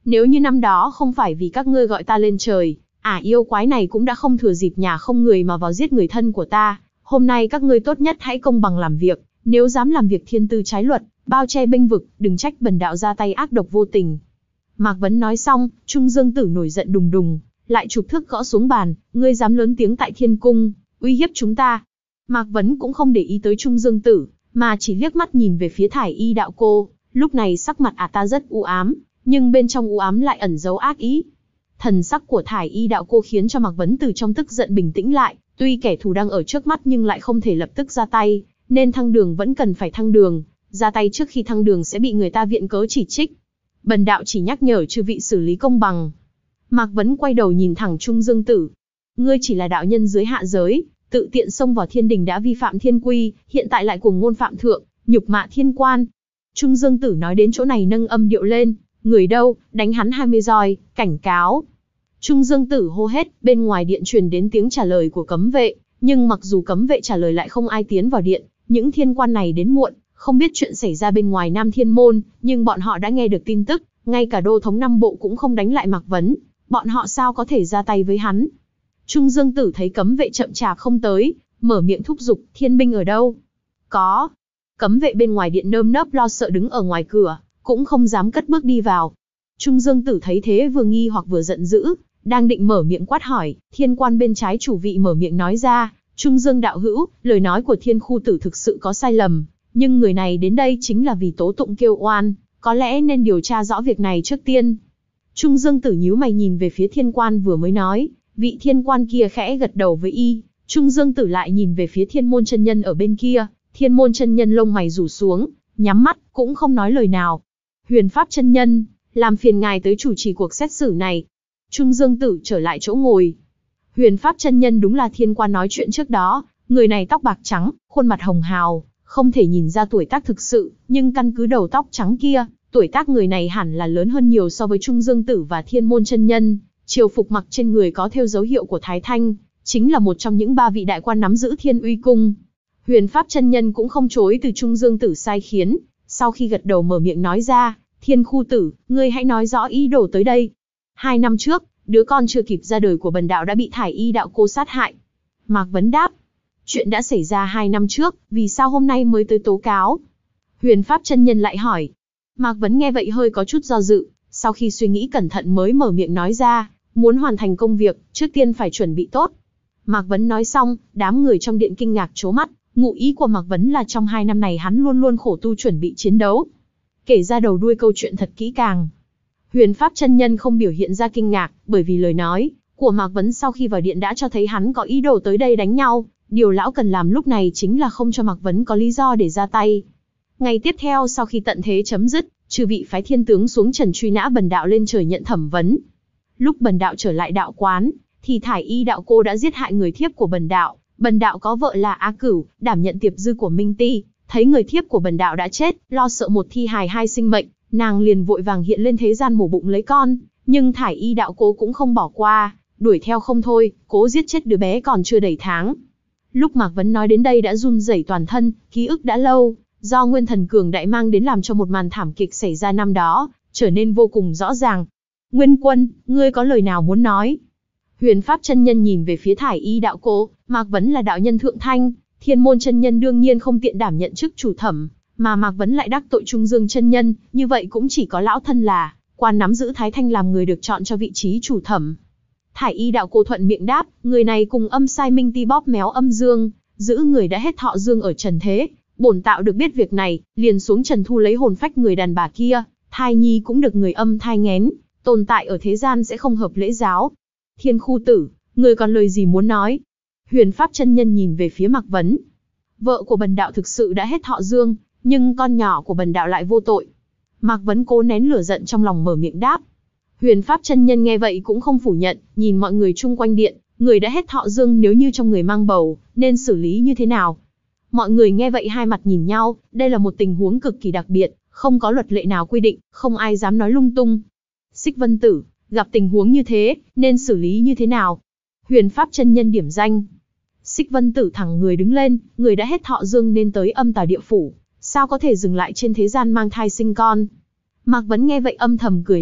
Nếu như năm đó không phải vì các ngươi gọi ta lên trời, ả yêu quái này cũng đã không thừa dịp nhà không người mà vào giết người thân của ta. Hôm nay các ngươi tốt nhất hãy công bằng làm việc, nếu dám làm việc thiên tư trái luật, bao che bênh vực, đừng trách bần đạo ra tay ác độc vô tình. Mạc Vấn nói xong, Trung Dương Tử nổi giận đùng đùng, lại chụp thước gõ xuống bàn, ngươi dám lớn tiếng tại thiên cung, uy hiếp chúng ta. Mạc Vấn cũng không để ý tới Trung Dương Tử, mà chỉ liếc mắt nhìn về phía Thải Y đạo cô, lúc này sắc mặt ả ta rất u ám, nhưng bên trong u ám lại ẩn giấu ác ý. Thần sắc của Thải Y đạo cô khiến cho Mạc Vấn từ trong tức giận bình tĩnh lại, tuy kẻ thù đang ở trước mắt nhưng lại không thể lập tức ra tay, nên thăng đường vẫn cần phải thăng đường, ra tay trước khi thăng đường sẽ bị người ta viện cớ chỉ trích. Bần đạo chỉ nhắc nhở chư vị xử lý công bằng. Mạc Vấn quay đầu nhìn thẳng Trung Dương Tử. Ngươi chỉ là đạo nhân dưới hạ giới, tự tiện xông vào thiên đình đã vi phạm thiên quy, hiện tại lại cuồng ngôn phạm thượng, nhục mạ thiên quan. Trung Dương Tử nói đến chỗ này nâng âm điệu lên, người đâu, đánh hắn hai mươi roi, cảnh cáo. Trung Dương Tử hô hết, bên ngoài điện truyền đến tiếng trả lời của cấm vệ, nhưng mặc dù cấm vệ trả lời lại không ai tiến vào điện, những thiên quan này đến muộn, không biết chuyện xảy ra bên ngoài Nam Thiên Môn, nhưng bọn họ đã nghe được tin tức, ngay cả đô thống Nam Bộ cũng không đánh lại Mạc Vấn, bọn họ sao có thể ra tay với hắn. Trung Dương Tử thấy cấm vệ chậm chạp không tới, mở miệng thúc giục, thiên binh ở đâu? Có. Cấm vệ bên ngoài điện nơm nớp lo sợ đứng ở ngoài cửa, cũng không dám cất bước đi vào. Trung Dương Tử thấy thế vừa nghi hoặc vừa giận dữ, đang định mở miệng quát hỏi, thiên quan bên trái chủ vị mở miệng nói ra, Trung Dương đạo hữu, lời nói của thiên khu tử thực sự có sai lầm, nhưng người này đến đây chính là vì tố tụng kêu oan, có lẽ nên điều tra rõ việc này trước tiên. Trung Dương Tử nhíu mày nhìn về phía thiên quan vừa mới nói, vị thiên quan kia khẽ gật đầu với y, Trung Dương Tử lại nhìn về phía thiên môn chân nhân ở bên kia, thiên môn chân nhân lông mày rủ xuống, nhắm mắt, cũng không nói lời nào. Huyền Pháp chân nhân, làm phiền ngài tới chủ trì cuộc xét xử này. Trung Dương Tử trở lại chỗ ngồi. Huyền Pháp chân nhân đúng là thiên quan nói chuyện trước đó, người này tóc bạc trắng, khuôn mặt hồng hào, không thể nhìn ra tuổi tác thực sự, nhưng căn cứ đầu tóc trắng kia, tuổi tác người này hẳn là lớn hơn nhiều so với Trung Dương Tử và thiên môn chân nhân. Triều phục mặc trên người có theo dấu hiệu của Thái Thanh, chính là một trong những ba vị đại quan nắm giữ Thiên Uy Cung. Huyền Pháp chân nhân cũng không chối từ Trung Dương Tử sai khiến, sau khi gật đầu mở miệng nói ra, Thiên khu tử, ngươi hãy nói rõ ý đồ tới đây. Hai năm trước, đứa con chưa kịp ra đời của bần đạo đã bị Thải Y đạo cô sát hại. Mạc Vấn đáp, chuyện đã xảy ra hai năm trước, vì sao hôm nay mới tới tố cáo? Huyền Pháp chân nhân lại hỏi. Mạc Vấn nghe vậy hơi có chút do dự, sau khi suy nghĩ cẩn thận mới mở miệng nói ra, muốn hoàn thành công việc, trước tiên phải chuẩn bị tốt. Mạc Vấn nói xong, đám người trong điện kinh ngạc trố mắt, ngụ ý của Mạc Vấn là trong hai năm này hắn luôn luôn khổ tu chuẩn bị chiến đấu. Kể ra đầu đuôi câu chuyện thật kỹ càng. Huyền Pháp chân nhân không biểu hiện ra kinh ngạc, bởi vì lời nói của Mạc Vấn sau khi vào điện đã cho thấy hắn có ý đồ tới đây đánh nhau, điều lão cần làm lúc này chính là không cho Mạc Vấn có lý do để ra tay. Ngày tiếp theo sau khi tận thế chấm dứt, chư vị phái thiên tướng xuống trần truy nã bần đạo lên trời nhận thẩm vấn. Lúc bần đạo trở lại đạo quán, thì Thải Y đạo cô đã giết hại người thiếp của bần đạo. Bần đạo có vợ là Á Cửu, đảm nhận tiệp dư của Minh Ti, thấy người thiếp của bần đạo đã chết, lo sợ một thi hài hai sinh mệnh, nàng liền vội vàng hiện lên thế gian mổ bụng lấy con, nhưng Thải Y đạo cô cũng không bỏ qua, đuổi theo không thôi, cố giết chết đứa bé còn chưa đầy tháng. Lúc Mạc Vấn nói đến đây đã run rẩy toàn thân, ký ức đã lâu, do nguyên thần cường đại mang đến làm cho một màn thảm kịch xảy ra năm đó, trở nên vô cùng rõ ràng. Nguyên Quân, ngươi có lời nào muốn nói? Huyền Pháp chân nhân nhìn về phía Thải Y đạo cô, Mạc Vấn là đạo nhân thượng thanh, thiên môn chân nhân đương nhiên không tiện đảm nhận chức chủ thẩm, mà Mạc Vấn lại đắc tội Trung Dương chân nhân, như vậy cũng chỉ có lão thân là quan nắm giữ Thái Thanh làm người được chọn cho vị trí chủ thẩm. Thải Y đạo cô thuận miệng đáp, người này cùng âm sai Minh Ti bóp méo âm dương, giữ người đã hết thọ dương ở trần thế. Bổn tạo được biết việc này, liền xuống trần thu lấy hồn phách người đàn bà kia, thai nhi cũng được người âm thai nghén, tồn tại ở thế gian sẽ không hợp lễ giáo. Thiên khu tử, người còn lời gì muốn nói? Huyền Pháp chân nhân nhìn về phía Mạc Vấn. Vợ của bần đạo thực sự đã hết thọ dương, nhưng con nhỏ của bần đạo lại vô tội. Mạc Vấn cố nén lửa giận trong lòng mở miệng đáp. Huyền Pháp chân nhân nghe vậy cũng không phủ nhận, nhìn mọi người chung quanh điện, người đã hết thọ dương nếu như trong người mang bầu, nên xử lý như thế nào? Mọi người nghe vậy hai mặt nhìn nhau, đây là một tình huống cực kỳ đặc biệt, không có luật lệ nào quy định, không ai dám nói lung tung. Xích Vân Tử, gặp tình huống như thế, nên xử lý như thế nào? Huyền Pháp chân nhân điểm danh. Xích Vân Tử thẳng người đứng lên, người đã hết thọ dương nên tới âm tà địa phủ, sao có thể dừng lại trên thế gian mang thai sinh con? Mạc Vấn nghe vậy âm thầm cười lạnh,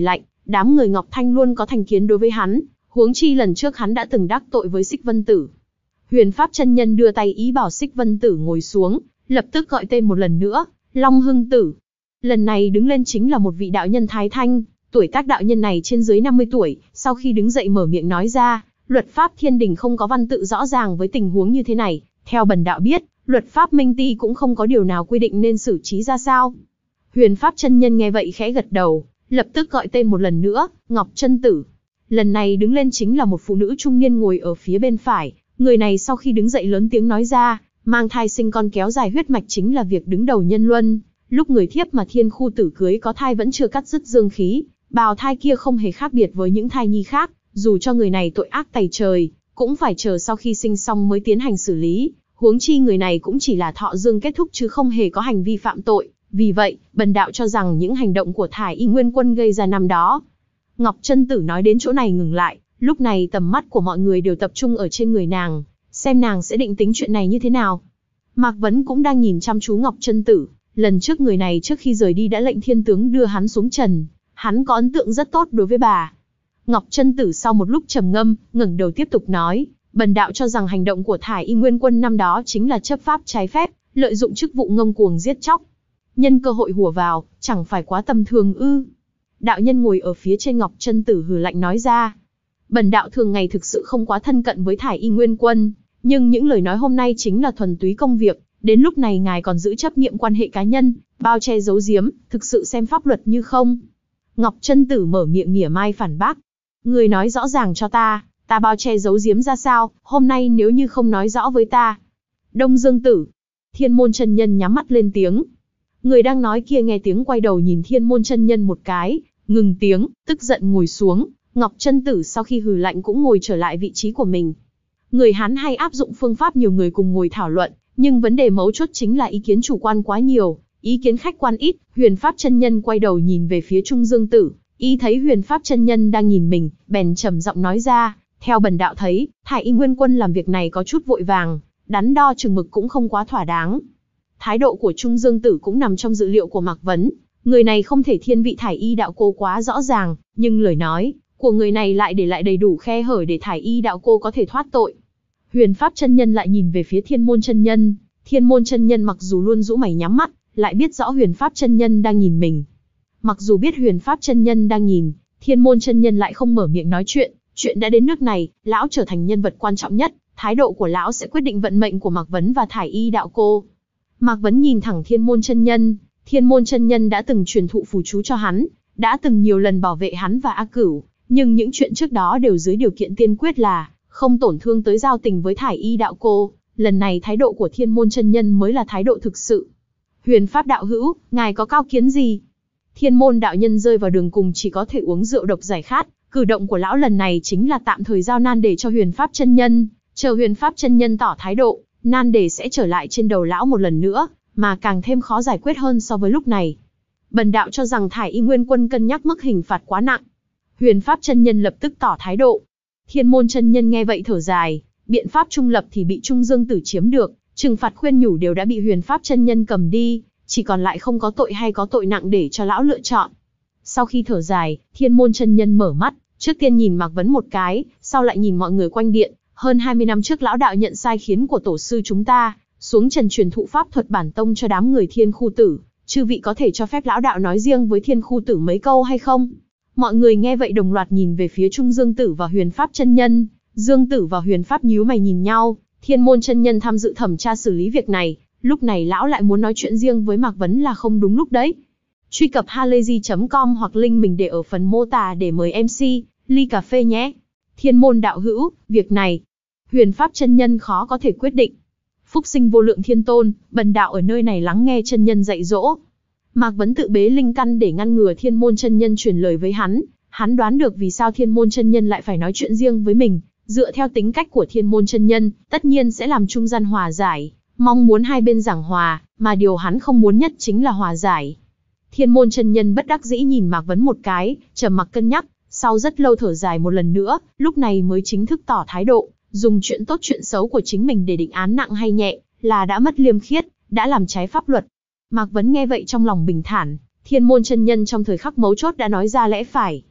đám người Ngọc Thanh luôn có thành kiến đối với hắn, huống chi lần trước hắn đã từng đắc tội với Xích Vân Tử. Huyền Pháp chân nhân đưa tay ý bảo Xích Vân Tử ngồi xuống, lập tức gọi tên một lần nữa, Long Hưng Tử. Lần này đứng lên chính là một vị đạo nhân Thái Thanh, tuổi tác đạo nhân này trên dưới năm mươi tuổi, sau khi đứng dậy mở miệng nói ra, luật pháp thiên đình không có văn tự rõ ràng với tình huống như thế này, theo bần đạo biết, luật pháp minh ti cũng không có điều nào quy định nên xử trí ra sao. Huyền Pháp chân nhân nghe vậy khẽ gật đầu, lập tức gọi tên một lần nữa, Ngọc Chân Tử. Lần này đứng lên chính là một phụ nữ trung niên ngồi ở phía bên phải, người này sau khi đứng dậy lớn tiếng nói ra, mang thai sinh con kéo dài huyết mạch chính là việc đứng đầu nhân luân, lúc người thiếp mà Thiên Khu Tử cưới có thai vẫn chưa cắt dứt dương khí, bào thai kia không hề khác biệt với những thai nhi khác, dù cho người này tội ác tày trời, cũng phải chờ sau khi sinh xong mới tiến hành xử lý, huống chi người này cũng chỉ là thọ dương kết thúc chứ không hề có hành vi phạm tội, vì vậy, bần đạo cho rằng những hành động của Thải Y Nguyên Quân gây ra năm đó. Ngọc Chân Tử nói đến chỗ này ngừng lại, lúc này tầm mắt của mọi người đều tập trung ở trên người nàng, xem nàng sẽ định tính chuyện này như thế nào. Mạc Vấn cũng đang nhìn chăm chú Ngọc Chân Tử, lần trước người này trước khi rời đi đã lệnh thiên tướng đưa hắn xuống trần, hắn có ấn tượng rất tốt đối với bà. Ngọc Chân Tử sau một lúc trầm ngâm, ngẩng đầu tiếp tục nói, bần đạo cho rằng hành động của Thải Y Nguyên Quân năm đó chính là chấp pháp trái phép, lợi dụng chức vụ ngông cuồng giết chóc. Nhân cơ hội hùa vào, chẳng phải quá tầm thường ư? Đạo nhân ngồi ở phía trên Ngọc Chân Tử hừ lạnh nói ra. Bần đạo thường ngày thực sự không quá thân cận với Thải Y Nguyên Quân, nhưng những lời nói hôm nay chính là thuần túy công việc, đến lúc này ngài còn giữ chấp niệm quan hệ cá nhân, bao che giấu giếm, thực sự xem pháp luật như không. Ngọc Chân Tử mở miệng mỉa mai phản bác. Người nói rõ ràng cho ta, ta bao che giấu giếm ra sao, hôm nay nếu như không nói rõ với ta. Đông Dương Tử. Thiên Môn chân nhân nhắm mắt lên tiếng. Người đang nói kia nghe tiếng quay đầu nhìn Thiên Môn chân nhân một cái, ngừng tiếng, tức giận ngồi xuống. Ngọc Chân Tử sau khi hừ lạnh cũng ngồi trở lại vị trí của mình. Người Hán hay áp dụng phương pháp nhiều người cùng ngồi thảo luận, nhưng vấn đề mấu chốt chính là ý kiến chủ quan quá nhiều, ý kiến khách quan ít. Huyền Pháp chân nhân quay đầu nhìn về phía Trung Dương Tử, ý thấy Huyền Pháp chân nhân đang nhìn mình, bèn trầm giọng nói ra, theo bần đạo thấy, Thải Y Nguyên Quân làm việc này có chút vội vàng, đắn đo chừng mực cũng không quá thỏa đáng. Thái độ của Trung Dương Tử cũng nằm trong dự liệu của Mạc Vấn, người này không thể thiên vị Thải Y đạo cô quá rõ ràng, nhưng lời nói của người này lại để lại đầy đủ khe hở để Thải Y đạo cô có thể thoát tội. Huyền Pháp chân nhân lại nhìn về phía Thiên Môn chân nhân, Thiên Môn chân nhân mặc dù luôn rũ mày nhắm mắt, lại biết rõ Huyền Pháp chân nhân đang nhìn mình. Mặc dù biết Huyền Pháp chân nhân đang nhìn, Thiên Môn chân nhân lại không mở miệng nói chuyện, chuyện đã đến nước này, lão trở thành nhân vật quan trọng nhất, thái độ của lão sẽ quyết định vận mệnh của Mạc Vấn và Thải Y đạo cô. Mạc Vấn nhìn thẳng Thiên Môn chân nhân, Thiên Môn chân nhân đã từng truyền thụ phù chú cho hắn, đã từng nhiều lần bảo vệ hắn và A Cửu, nhưng những chuyện trước đó đều dưới điều kiện tiên quyết là không tổn thương tới giao tình với Thải Y đạo cô, lần này thái độ của Thiên Môn chân nhân mới là thái độ thực sự. Huyền Pháp đạo hữu, ngài có cao kiến gì? Thiên Môn đạo nhân rơi vào đường cùng chỉ có thể uống rượu độc giải khát, cử động của lão lần này chính là tạm thời giao nan đề cho Huyền Pháp chân nhân, chờ Huyền Pháp chân nhân tỏ thái độ, nan đề sẽ trở lại trên đầu lão một lần nữa, mà càng thêm khó giải quyết hơn so với lúc này. Bần đạo cho rằng Thải Y Nguyên Quân cân nhắc mức hình phạt quá nặng. Huyền Pháp chân nhân lập tức tỏ thái độ. Thiên Môn chân nhân nghe vậy thở dài, biện pháp trung lập thì bị Trung Dương Tử chiếm được, trừng phạt khuyên nhủ đều đã bị Huyền Pháp chân nhân cầm đi, chỉ còn lại không có tội hay có tội nặng để cho lão lựa chọn. Sau khi thở dài, Thiên Môn chân nhân mở mắt, trước tiên nhìn Mạc Vấn một cái, sau lại nhìn mọi người quanh điện. Hơn hai mươi năm trước lão đạo nhận sai khiến của tổ sư chúng ta, xuống trần truyền thụ pháp thuật bản tông cho đám người Thiên Khu Tử, chư vị có thể cho phép lão đạo nói riêng với Thiên Khu Tử mấy câu hay không? Mọi người nghe vậy đồng loạt nhìn về phía Trung Dương Tử và Huyền Pháp chân nhân. Dương Tử và Huyền Pháp nhíu mày nhìn nhau, Thiên Môn chân nhân tham dự thẩm tra xử lý việc này, lúc này lão lại muốn nói chuyện riêng với Mạc Vấn là không đúng lúc đấy. Truy cập halayzi chấm com hoặc link mình để ở phần mô tả để mời em xê ly cà phê nhé. Thiên Môn đạo hữu, việc này Huyền Pháp chân nhân khó có thể quyết định. Phúc sinh vô lượng thiên tôn, bần đạo ở nơi này lắng nghe chân nhân dạy dỗ. Mạc Vấn tự bế linh căn để ngăn ngừa Thiên Môn chân nhân truyền lời với hắn, hắn đoán được vì sao Thiên Môn chân nhân lại phải nói chuyện riêng với mình, dựa theo tính cách của Thiên Môn chân nhân, tất nhiên sẽ làm trung gian hòa giải, mong muốn hai bên giảng hòa, mà điều hắn không muốn nhất chính là hòa giải. Thiên Môn chân nhân bất đắc dĩ nhìn Mạc Vấn một cái, trầm mặc cân nhắc, sau rất lâu thở dài một lần nữa, lúc này mới chính thức tỏ thái độ, dùng chuyện tốt chuyện xấu của chính mình để định án nặng hay nhẹ, là đã mất liêm khiết, đã làm trái pháp luật. Mạc Vấn nghe vậy trong lòng bình thản, Thiên Môn chân nhân trong thời khắc mấu chốt đã nói ra lẽ phải.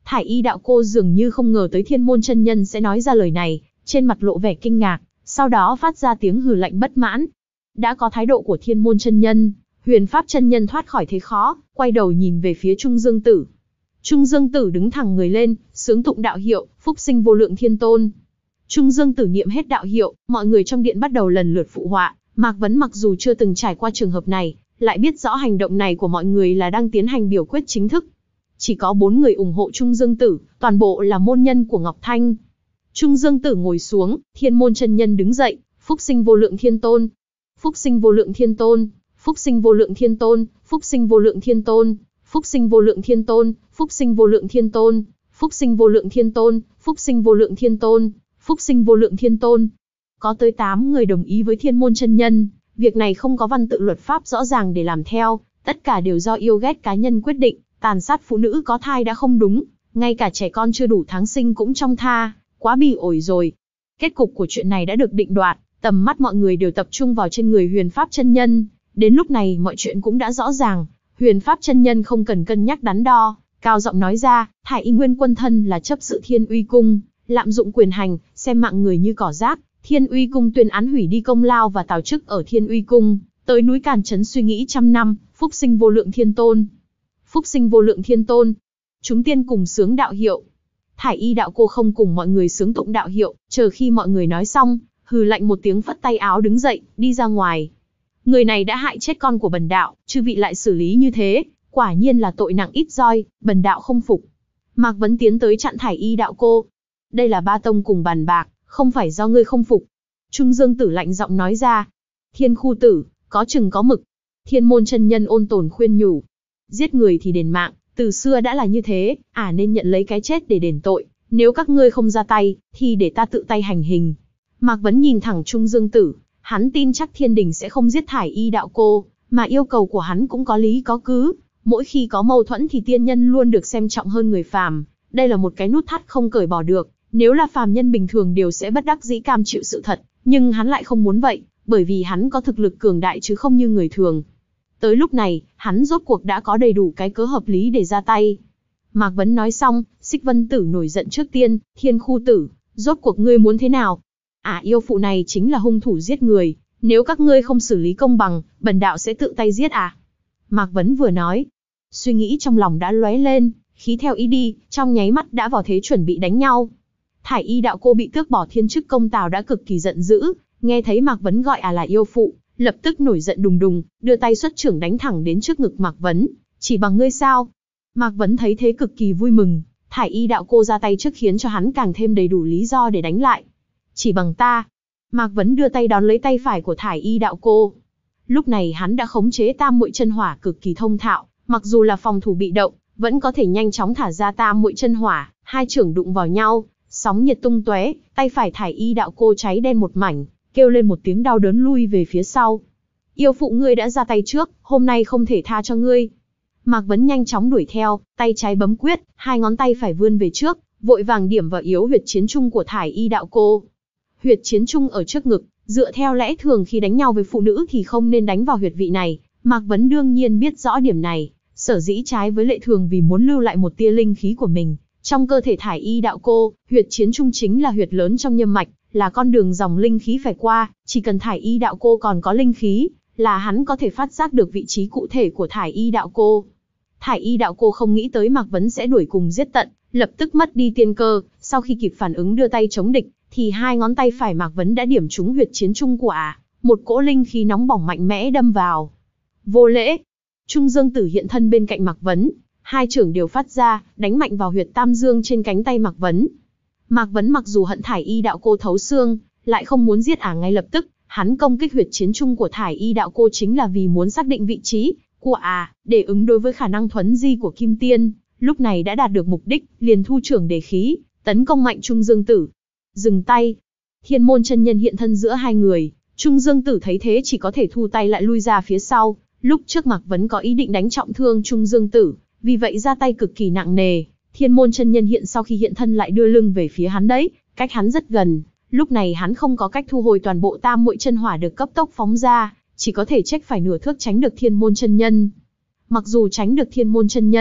Thải y đạo cô dường như không ngờ tới Thiên Môn chân nhân sẽ nói ra lời này, trên mặt lộ vẻ kinh ngạc, sau đó phát ra tiếng hừ lạnh bất mãn. Đã có thái độ của Thiên Môn chân nhân, Huyền Pháp chân nhân thoát khỏi thế khó, quay đầu nhìn về phía Trung Dương Tử. Trung Dương Tử đứng thẳng người lên, sướng tụng đạo hiệu, phúc sinh vô lượng thiên tôn. Trung Dương Tử niệm hết đạo hiệu, mọi người trong điện bắt đầu lần lượt phụ họa. Mạc Vấn mặc dù chưa từng trải qua trường hợp này, lại biết rõ hành động này của mọi người là đang tiến hành biểu quyết chính thức. Chỉ có bốn người ủng hộ Trung Dương Tử, toàn bộ là môn nhân của Ngọc Thanh. Trung Dương Tử ngồi xuống, Thiên Môn chân nhân đứng dậy, phúc sinh vô lượng thiên tôn. Phúc sinh vô lượng thiên tôn, phúc sinh vô lượng thiên tôn, phúc sinh vô lượng thiên tôn, phúc sinh vô lượng thiên tôn, phúc sinh vô lượng thiên tôn, phúc sinh vô lượng thiên tôn, phúc sinh vô lượng thiên tôn, phúc sinh vô lượng thiên tôn. Có tới tám người đồng ý với Thiên Môn chân nhân, việc này không có văn tự luật pháp rõ ràng để làm theo, tất cả đều do yêu ghét cá nhân quyết định, tàn sát phụ nữ có thai đã không đúng, ngay cả trẻ con chưa đủ tháng sinh cũng trong tha, quá bỉ ổi rồi. Kết cục của chuyện này đã được định đoạt, tầm mắt mọi người đều tập trung vào trên người Huyền Pháp chân nhân, đến lúc này mọi chuyện cũng đã rõ ràng, Huyền Pháp chân nhân không cần cân nhắc đắn đo, cao giọng nói ra, Thải y nguyên quân thân là chấp sự Thiên Uy cung, lạm dụng quyền hành, xem mạng người như cỏ rác. Thiên Uy cung tuyên án hủy đi công lao và tào chức ở Thiên Uy cung, tới núi Càn Trấn suy nghĩ trăm năm, phúc sinh vô lượng thiên tôn. Phúc sinh vô lượng thiên tôn. Chúng tiên cùng sướng đạo hiệu. Thải y đạo cô không cùng mọi người sướng tụng đạo hiệu, chờ khi mọi người nói xong, hừ lạnh một tiếng phất tay áo đứng dậy, đi ra ngoài. Người này đã hại chết con của bần đạo, chư vị lại xử lý như thế, quả nhiên là tội nặng ít roi, bần đạo không phục. Mạc Vấn tiến tới chặn Thải y đạo cô. Đây là ba tông cùng bàn bạc, không phải do ngươi không phục. Trung Dương Tử lạnh giọng nói ra. Thiên Khu Tử, có chừng có mực. Thiên Môn chân nhân ôn tồn khuyên nhủ. Giết người thì đền mạng, từ xưa đã là như thế, à nên nhận lấy cái chết để đền tội. Nếu các ngươi không ra tay, thì để ta tự tay hành hình. Mạc Vấn nhìn thẳng Trung Dương Tử, hắn tin chắc thiên đình sẽ không giết Thải y đạo cô, mà yêu cầu của hắn cũng có lý có cứ. Mỗi khi có mâu thuẫn thì tiên nhân luôn được xem trọng hơn người phàm. Đây là một cái nút thắt không cởi bỏ được. Nếu là phàm nhân bình thường đều sẽ bất đắc dĩ cam chịu sự thật, nhưng hắn lại không muốn vậy, bởi vì hắn có thực lực cường đại chứ không như người thường. Tới lúc này, hắn rốt cuộc đã có đầy đủ cái cớ hợp lý để ra tay. Mạc Vấn nói xong, Xích Vân Tử nổi giận trước tiên, Thiên Khu Tử, rốt cuộc ngươi muốn thế nào? À yêu phụ này chính là hung thủ giết người, nếu các ngươi không xử lý công bằng, bần đạo sẽ tự tay giết à? Mạc Vấn vừa nói, suy nghĩ trong lòng đã lóe lên, khí theo ý đi, trong nháy mắt đã vào thế chuẩn bị đánh nhau. Thải y đạo cô bị tước bỏ thiên chức công tào đã cực kỳ giận dữ, nghe thấy Mạc Vấn gọi à là yêu phụ, lập tức nổi giận đùng đùng, đưa tay xuất chưởng đánh thẳng đến trước ngực Mạc Vấn. Chỉ bằng ngươi sao? Mạc Vấn thấy thế cực kỳ vui mừng, Thải y đạo cô ra tay trước khiến cho hắn càng thêm đầy đủ lý do để đánh lại. Chỉ bằng ta. Mạc Vấn đưa tay đón lấy tay phải của Thải y đạo cô. Lúc này hắn đã khống chế tam muội chân hỏa cực kỳ thông thạo, mặc dù là phòng thủ bị động, vẫn có thể nhanh chóng thả ra tam muội chân hỏa, hai chưởng đụng vào nhau. Sóng nhiệt tung tóe, tay phải Thải y đạo cô cháy đen một mảnh, kêu lên một tiếng đau đớn lui về phía sau. Yêu phụ ngươi đã ra tay trước, hôm nay không thể tha cho ngươi. Mạc Vấn nhanh chóng đuổi theo, tay trái bấm quyết, hai ngón tay phải vươn về trước, vội vàng điểm vào yếu huyệt chiến trung của Thải y đạo cô. Huyệt chiến trung ở trước ngực, dựa theo lẽ thường khi đánh nhau với phụ nữ thì không nên đánh vào huyệt vị này. Mạc Vấn đương nhiên biết rõ điểm này, sở dĩ trái với lệ thường vì muốn lưu lại một tia linh khí của mình. Trong cơ thể Thải y đạo cô, huyệt chiến trung chính là huyệt lớn trong nhâm mạch, là con đường dòng linh khí phải qua, chỉ cần Thải y đạo cô còn có linh khí, là hắn có thể phát giác được vị trí cụ thể của Thải y đạo cô. Thải y đạo cô không nghĩ tới Mạc Vấn sẽ đuổi cùng giết tận, lập tức mất đi tiên cơ, sau khi kịp phản ứng đưa tay chống địch, thì hai ngón tay phải Mạc Vấn đã điểm trúng huyệt chiến trung của ả, một cỗ linh khí nóng bỏng mạnh mẽ đâm vào. Vô lễ! Trung Dương Tử hiện thân bên cạnh Mạc Vấn, hai chưởng đều phát ra, đánh mạnh vào huyệt tam dương trên cánh tay Mạc Vấn. Mạc Vấn mặc dù hận Thải y đạo cô thấu xương, lại không muốn giết ả ngay lập tức, hắn công kích huyệt chiến trung của Thải y đạo cô chính là vì muốn xác định vị trí của ả, để ứng đối với khả năng thuấn di của Kim Tiên, lúc này đã đạt được mục đích, liền thu chưởng đề khí, tấn công mạnh Trung Dương Tử. Dừng tay! Thiên Môn chân nhân hiện thân giữa hai người, Trung Dương Tử thấy thế chỉ có thể thu tay lại lui ra phía sau, lúc trước Mạc Vấn có ý định đánh trọng thương Trung Dương Tử, vì vậy ra tay cực kỳ nặng nề. Thiên Môn chân nhân hiện sau khi hiện thân lại đưa lưng về phía hắn đấy, cách hắn rất gần, lúc này hắn không có cách thu hồi toàn bộ tam muội chân hỏa được cấp tốc phóng ra, chỉ có thể trách phải nửa thước tránh được Thiên Môn chân nhân. Mặc dù tránh được Thiên Môn chân nhân,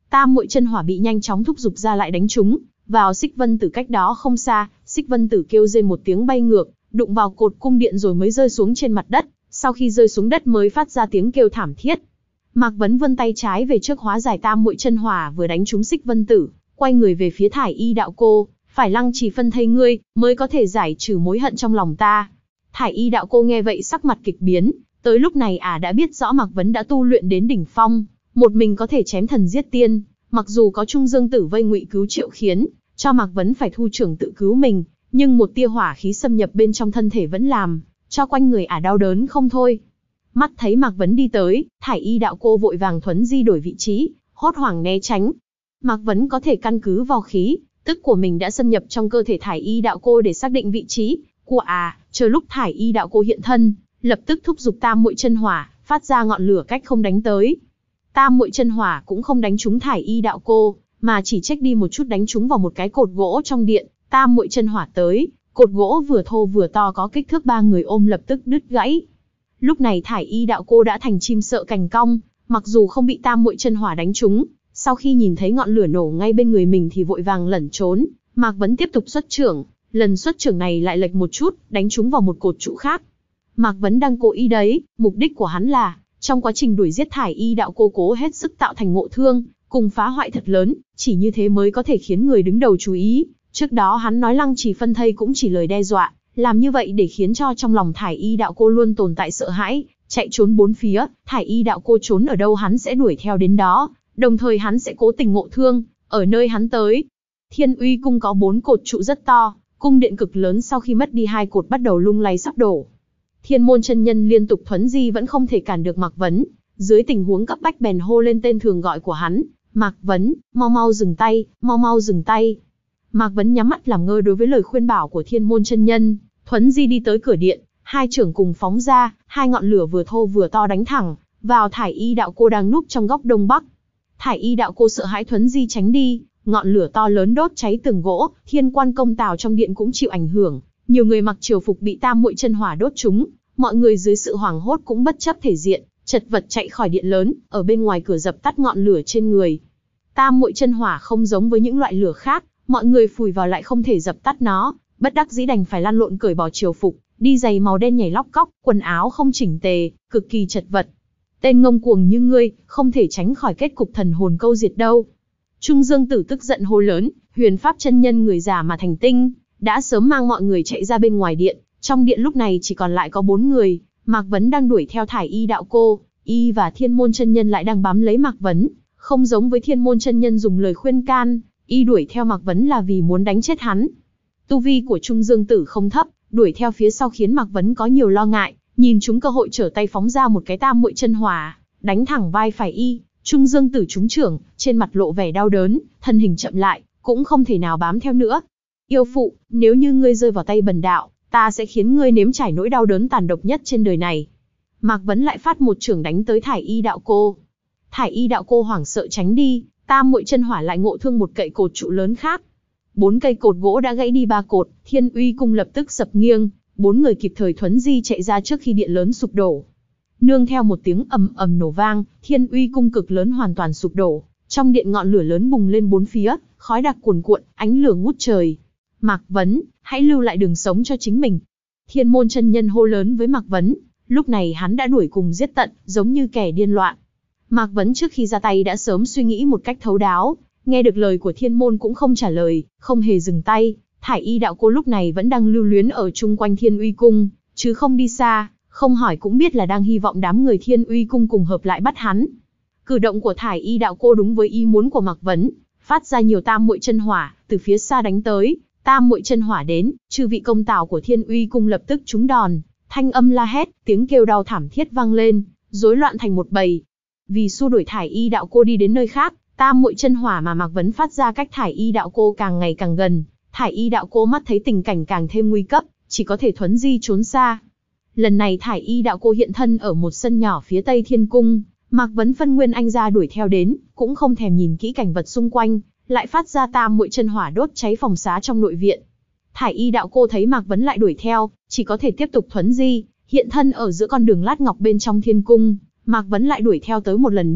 Tam muội chân hỏa bị nhanh chóng thúc giục ra lại đánh trúng vào Xích Vân Tử cách đó không xa. Xích Vân Tử kêu rên một tiếng bay ngược, đụng vào cột cung điện rồi mới rơi xuống trên mặt đất. Sau khi rơi xuống đất mới phát ra tiếng kêu thảm thiết. Mạc Vấn vươn tay trái về trước hóa giải tam muội chân hỏa vừa đánh trúng Xích Vân Tử, quay người về phía Thải Y đạo cô, phải Lăng Trì phân thây ngươi mới có thể giải trừ mối hận trong lòng ta. Thải Y đạo cô nghe vậy sắc mặt kịch biến, tới lúc này ả à đã biết rõ Mạc Vấn đã tu luyện đến đỉnh phong, một mình có thể chém thần giết tiên, mặc dù có Trung Dương Tử vây ngụy cứu Triệu Khiến, cho Mạc Vấn phải thu trưởng tự cứu mình, nhưng một tia hỏa khí xâm nhập bên trong thân thể vẫn làm cho quanh người ả à đau đớn không thôi. Mắt thấy Mạc Vấn đi tới, Thải Y đạo cô vội vàng thuấn di đổi vị trí, hốt hoảng né tránh. Mạc Vấn có thể căn cứ vào khí tức của mình đã xâm nhập trong cơ thể Thải Y đạo cô để xác định vị trí của à, chờ lúc Thải Y đạo cô hiện thân, lập tức thúc giục tam muội chân hỏa, phát ra ngọn lửa cách không đánh tới. Tam muội chân hỏa cũng không đánh trúng Thải Y đạo cô, mà chỉ chếch đi một chút đánh trúng vào một cái cột gỗ trong điện. Tam muội chân hỏa tới, cột gỗ vừa thô vừa to có kích thước ba người ôm lập tức đứt gãy. Lúc này Thải Y đạo cô đã thành chim sợ cành cong, mặc dù không bị tam muội chân hỏa đánh trúng, sau khi nhìn thấy ngọn lửa nổ ngay bên người mình thì vội vàng lẩn trốn. Mạc Vấn tiếp tục xuất trưởng, lần xuất trưởng này lại lệch một chút, đánh trúng vào một cột trụ khác. Mạc Vấn đang cố ý đấy, mục đích của hắn là trong quá trình đuổi giết Thải Y đạo cô cố hết sức tạo thành ngộ thương, cùng phá hoại thật lớn, chỉ như thế mới có thể khiến người đứng đầu chú ý. Trước đó hắn nói Lăng Trì phân thây cũng chỉ lời đe dọa, làm như vậy để khiến cho trong lòng Thải Y đạo cô luôn tồn tại sợ hãi, chạy trốn bốn phía. Thải Y đạo cô trốn ở đâu hắn sẽ đuổi theo đến đó, đồng thời hắn sẽ cố tình ngộ thương ở nơi hắn tới. Thiên Uy cung có bốn cột trụ rất to, cung điện cực lớn sau khi mất đi hai cột bắt đầu lung lay sắp đổ. Thiên Môn chân nhân liên tục thuấn di vẫn không thể cản được Mạc Vấn, dưới tình huống cấp bách bèn hô lên tên thường gọi của hắn, Mạc Vấn, mau mau dừng tay, mau mau dừng tay. Mạc Vấn nhắm mắt làm ngơ đối với lời khuyên bảo của Thiên Môn chân nhân, thuấn di đi tới cửa điện, hai trưởng cùng phóng ra, hai ngọn lửa vừa thô vừa to đánh thẳng vào Thải Y đạo cô đang núp trong góc đông bắc. Thải Y đạo cô sợ hãi thuấn di tránh đi, ngọn lửa to lớn đốt cháy tường gỗ. Thiên Quan công tào trong điện cũng chịu ảnh hưởng, nhiều người mặc triều phục bị tam muội chân hỏa đốt trúng, mọi người dưới sự hoảng hốt cũng bất chấp thể diện, chật vật chạy khỏi điện lớn, ở bên ngoài cửa dập tắt ngọn lửa trên người. Tam muội chân hỏa không giống với những loại lửa khác, mọi người phủi vào lại không thể dập tắt nó, bất đắc dĩ đành phải lăn lộn cởi bỏ triều phục, đi giày màu đen nhảy lóc cóc, quần áo không chỉnh tề, cực kỳ chật vật. Tên ngông cuồng như ngươi, không thể tránh khỏi kết cục thần hồn câu diệt đâu. Trung Dương Tử tức giận hô lớn, Huyền Pháp chân nhân người già mà thành tinh, đã sớm mang mọi người chạy ra bên ngoài điện. Trong điện lúc này chỉ còn lại có bốn người, Mạc Vấn đang đuổi theo Thải Y đạo cô, y và Thiên Môn chân nhân lại đang bám lấy Mạc Vấn. Không giống với Thiên Môn chân nhân dùng lời khuyên can, y đuổi theo Mạc Vấn là vì muốn đánh chết hắn. Tu vi của Trung Dương Tử không thấp, đuổi theo phía sau khiến Mạc Vấn có nhiều lo ngại, nhìn chúng cơ hội trở tay phóng ra một cái tam muội chân hỏa, đánh thẳng vai phải y. Trung Dương Tử trúng trưởng, trên mặt lộ vẻ đau đớn, thân hình chậm lại, cũng không thể nào bám theo nữa. Yêu phụ, nếu như ngươi rơi vào tay bần đạo, ta sẽ khiến ngươi nếm trải nỗi đau đớn tàn độc nhất trên đời này. Mạc Vấn lại phát một chưởng đánh tới Thải Y đạo cô. Thải Y đạo cô hoảng sợ tránh đi, tam muội chân hỏa lại ngộ thương một cậy cột trụ lớn khác. Bốn cây cột gỗ đã gãy đi ba cột, Thiên Uy cung lập tức sập nghiêng, bốn người kịp thời thuấn di chạy ra trước khi điện lớn sụp đổ. Nương theo một tiếng ầm ầm nổ vang, Thiên Uy cung cực lớn hoàn toàn sụp đổ, trong điện ngọn lửa lớn bùng lên bốn phía, khói đặc cuồn cuộn, ánh lửa ngút trời. Mạc Vấn, hãy lưu lại đường sống cho chính mình. Thiên Môn chân nhân hô lớn với Mạc Vấn, lúc này hắn đã đuổi cùng giết tận, giống như kẻ điên loạn. Mạc Vấn trước khi ra tay đã sớm suy nghĩ một cách thấu đáo, nghe được lời của Thiên Môn cũng không trả lời, không hề dừng tay. Thải Y đạo cô lúc này vẫn đang lưu luyến ở chung quanh Thiên Uy cung, chứ không đi xa, không hỏi cũng biết là đang hy vọng đám người Thiên Uy cung cùng hợp lại bắt hắn. Cử động của Thải Y đạo cô đúng với ý muốn của Mạc Vấn, phát ra nhiều tam muội chân hỏa, từ phía xa đánh tới. Tam muội chân hỏa đến, chư vị công tào của Thiên Uy cung lập tức trúng đòn, thanh âm la hét, tiếng kêu đau thảm thiết vang lên, rối loạn thành một bầy. Vì xua đuổi Thải Y đạo cô đi đến nơi khác, tam muội chân hỏa mà Mạc Vấn phát ra cách Thải Y đạo cô càng ngày càng gần. Thải Y đạo cô mắt thấy tình cảnh càng thêm nguy cấp, chỉ có thể thuấn di trốn xa. Lần này Thải Y đạo cô hiện thân ở một sân nhỏ phía tây Thiên cung, Mạc Vấn phân nguyên anh ra đuổi theo đến, cũng không thèm nhìn kỹ cảnh vật xung quanh, lại phát ra tam muội chân hỏa đốt cháy phòng xá trong nội viện. Thải Y đạo cô thấy Mạc Vấn lại đuổi theo, chỉ có thể tiếp tục thuấn di, hiện thân ở giữa con đường lát ngọc bên trong Thiên cung. Mạc Vấn lại đuổi theo tới một lần nữa,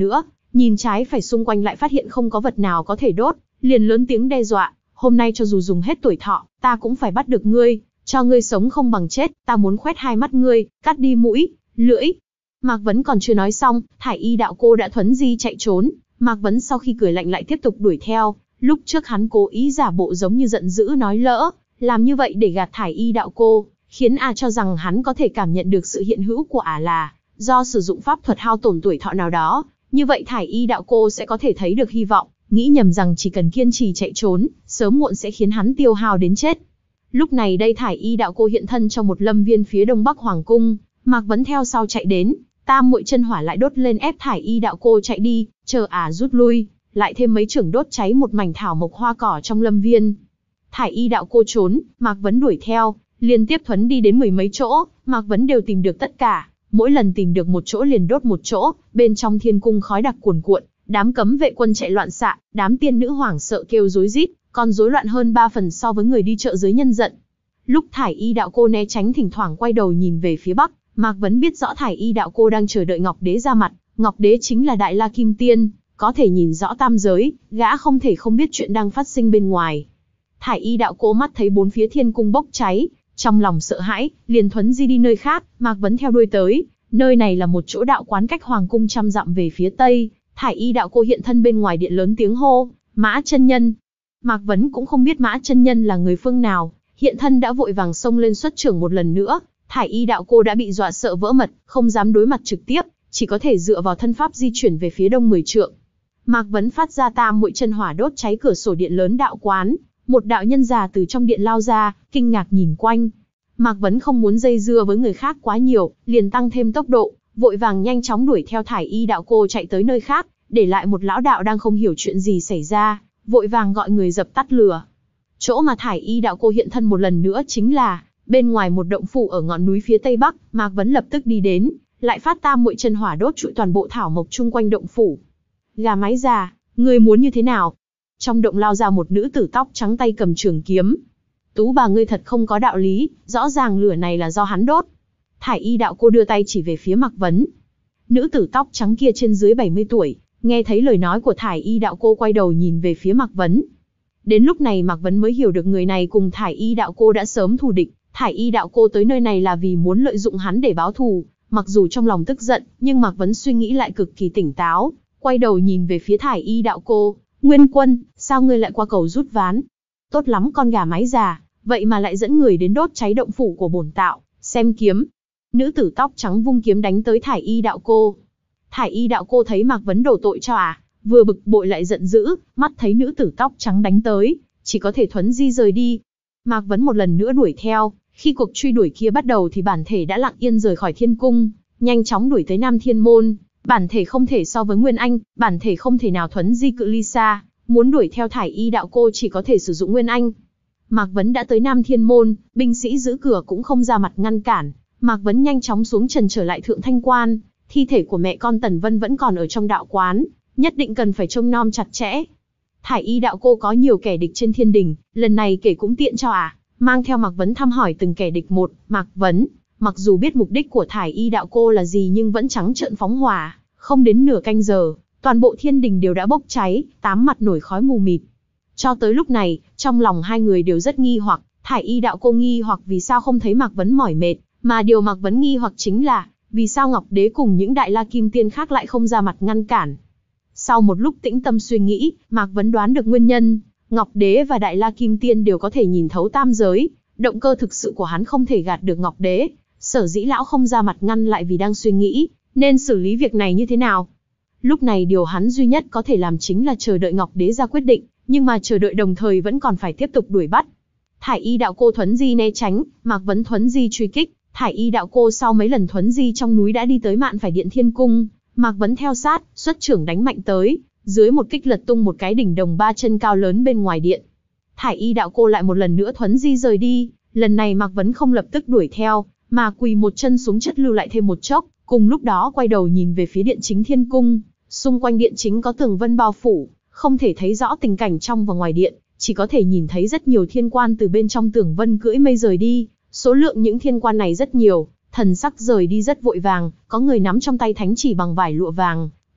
nhìn trái phải xung quanh lại phát hiện không có vật nào có thể đốt, liền lớn tiếng đe dọa, hôm nay cho dù dùng hết tuổi thọ, ta cũng phải bắt được ngươi, cho ngươi sống không bằng chết, ta muốn khoét hai mắt ngươi, cắt đi mũi, lưỡi. Mạc Vấn còn chưa nói xong, Thải Y đạo cô đã thuấn di chạy trốn, Mạc Vấn sau khi cười lạnh lại tiếp tục đuổi theo, lúc trước hắn cố ý giả bộ giống như giận dữ nói lỡ, làm như vậy để gạt Thải Y đạo cô, khiến ả cho rằng hắn có thể cảm nhận được sự hiện hữu của ả là do sử dụng pháp thuật hao tổn tuổi thọ nào đó, như vậy Thải Y đạo cô sẽ có thể thấy được hy vọng, nghĩ nhầm rằng chỉ cần kiên trì chạy trốn, sớm muộn sẽ khiến hắn tiêu hao đến chết. Lúc này đây Thải Y đạo cô hiện thân trong một lâm viên phía đông bắc hoàng cung, Mạc Vấn theo sau chạy đến, tam muội chân hỏa lại đốt lên ép Thải Y đạo cô chạy đi, chờ ả rút lui, lại thêm mấy chưởng đốt cháy một mảnh thảo mộc hoa cỏ trong lâm viên. Thải Y đạo cô trốn, Mạc Vấn đuổi theo, liên tiếp thuấn đi đến mười mấy chỗ, Mạc Vấn đều tìm được tất cả, mỗi lần tìm được một chỗ liền đốt một chỗ, bên trong thiên cung khói đặc cuồn cuộn, đám cấm vệ quân chạy loạn xạ, đám tiên nữ hoảng sợ kêu rối rít, còn rối loạn hơn ba phần so với người đi chợ dưới nhân giận. Lúc Thải Y đạo cô né tránh thỉnh thoảng quay đầu nhìn về phía bắc, Mạc Vấn biết rõ Thải Y đạo cô đang chờ đợi Ngọc Đế ra mặt, Ngọc Đế chính là Đại La Kim Tiên, có thể nhìn rõ tam giới, gã không thể không biết chuyện đang phát sinh bên ngoài. Thải Y đạo cô mắt thấy bốn phía thiên cung bốc cháy, trong lòng sợ hãi, liền thuấn di đi nơi khác, Mạc Vấn theo đuôi tới, nơi này là một chỗ đạo quán cách hoàng cung trăm dặm về phía tây. Thải Y đạo cô hiện thân bên ngoài điện lớn tiếng hô, Mã chân nhân. Mạc Vấn cũng không biết Mã chân nhân là người phương nào, hiện thân đã vội vàng xông lên xuất chưởng một lần nữa. Thải Y đạo cô đã bị dọa sợ vỡ mật, không dám đối mặt trực tiếp, chỉ có thể dựa vào thân pháp di chuyển về phía đông mười trượng. Mạc Vấn phát ra tam muội chân hỏa đốt cháy cửa sổ điện lớn đạo quán, một đạo nhân già từ trong điện lao ra, kinh ngạc nhìn quanh. Mạc Vấn không muốn dây dưa với người khác quá nhiều, liền tăng thêm tốc độ, vội vàng nhanh chóng đuổi theo Thải Y đạo cô chạy tới nơi khác, để lại một lão đạo đang không hiểu chuyện gì xảy ra, vội vàng gọi người dập tắt lửa. Chỗ mà Thải Y đạo cô hiện thân một lần nữa chính là bên ngoài một động phủ ở ngọn núi phía tây bắc. Mạc Vấn lập tức đi đến, lại phát tam muội chân hỏa đốt trụi toàn bộ thảo mộc chung quanh động phủ. Gà mái già, ngươi muốn như thế nào? Trong động lao ra một nữ tử tóc trắng tay cầm trường kiếm. Tú bà ngươi thật không có đạo lý, rõ ràng lửa này là do hắn đốt. Thải Y đạo cô đưa tay chỉ về phía Mạc Vấn. Nữ tử tóc trắng kia trên dưới bảy mươi tuổi, nghe thấy lời nói của Thải Y đạo cô quay đầu nhìn về phía Mạc Vấn. Đến lúc này Mạc Vấn mới hiểu được người này cùng Thải Y đạo cô đã sớm thù địch. Thải Y đạo cô tới nơi này là vì muốn lợi dụng hắn để báo thù. Mặc dù trong lòng tức giận, nhưng Mạc Vấn suy nghĩ lại cực kỳ tỉnh táo, quay đầu nhìn về phía Thải Y đạo cô. Nguyên Quân, sao ngươi lại qua cầu rút ván? Tốt lắm con gà mái già, vậy mà lại dẫn người đến đốt cháy động phủ của bổn tạo, xem kiếm. Nữ tử tóc trắng vung kiếm đánh tới Thải Y đạo cô. Thải Y đạo cô thấy Mạc Vấn đổ tội cho à, vừa bực bội lại giận dữ, mắt thấy nữ tử tóc trắng đánh tới, chỉ có thể thuấn di rời đi. Mạc Vấn một lần nữa đuổi theo, khi cuộc truy đuổi kia bắt đầu thì bản thể đã lặng yên rời khỏi thiên cung, nhanh chóng đuổi tới Nam Thiên Môn. Bản thể không thể so với Nguyên Anh, bản thể không thể nào thuấn di cự ly xa, muốn đuổi theo Thải Y đạo cô chỉ có thể sử dụng Nguyên Anh. Mạc Vấn đã tới Nam Thiên Môn, binh sĩ giữ cửa cũng không ra mặt ngăn cản, Mạc Vấn nhanh chóng xuống trần trở lại Thượng Thanh Quan, thi thể của mẹ con Tần Vân vẫn còn ở trong đạo quán, nhất định cần phải trông nom chặt chẽ. Thải Y đạo cô có nhiều kẻ địch trên thiên đình, lần này kể cũng tiện cho à, mang theo Mạc Vấn thăm hỏi từng kẻ địch một. Mạc Vấn, mặc dù biết mục đích của Thải Y đạo cô là gì nhưng vẫn trắng trợn phóng hỏa, không đến nửa canh giờ, toàn bộ thiên đình đều đã bốc cháy, tám mặt nổi khói mù mịt. Cho tới lúc này, trong lòng hai người đều rất nghi hoặc, Thải Y đạo cô nghi hoặc vì sao không thấy Mạc Vấn mỏi mệt, mà điều Mạc Vấn nghi hoặc chính là, vì sao Ngọc Đế cùng những Đại La Kim Tiên khác lại không ra mặt ngăn cản. Sau một lúc tĩnh tâm suy nghĩ, Mạc Vấn đoán được nguyên nhân, Ngọc Đế và Đại La Kim Tiên đều có thể nhìn thấu tam giới, động cơ thực sự của hắn không thể gạt được Ngọc Đế, sở dĩ lão không ra mặt ngăn lại vì đang suy nghĩ, nên xử lý việc này như thế nào. Lúc này điều hắn duy nhất có thể làm chính là chờ đợi Ngọc Đế ra quyết định, nhưng mà chờ đợi đồng thời vẫn còn phải tiếp tục đuổi bắt. Thải Y đạo cô thuấn di né tránh, Mạc Vấn thuấn di truy kích. Thải Y đạo cô sau mấy lần thuấn di trong núi đã đi tới mạn phải điện thiên cung, Mạc Vấn theo sát, xuất trưởng đánh mạnh tới, dưới một kích lật tung một cái đỉnh đồng ba chân cao lớn bên ngoài điện. Thải Y đạo cô lại một lần nữa thuấn di rời đi, lần này Mạc Vấn không lập tức đuổi theo, mà quỳ một chân xuống chất lưu lại thêm một chốc, cùng lúc đó quay đầu nhìn về phía điện chính thiên cung, xung quanh điện chính có tường vân bao phủ, không thể thấy rõ tình cảnh trong và ngoài điện, chỉ có thể nhìn thấy rất nhiều thiên quan từ bên trong tường vân cưỡi mây rời đi. Số lượng những thiên quan này rất nhiều, thần sắc rời đi rất vội vàng, có người nắm trong tay thánh chỉ bằng vải lụa vàng,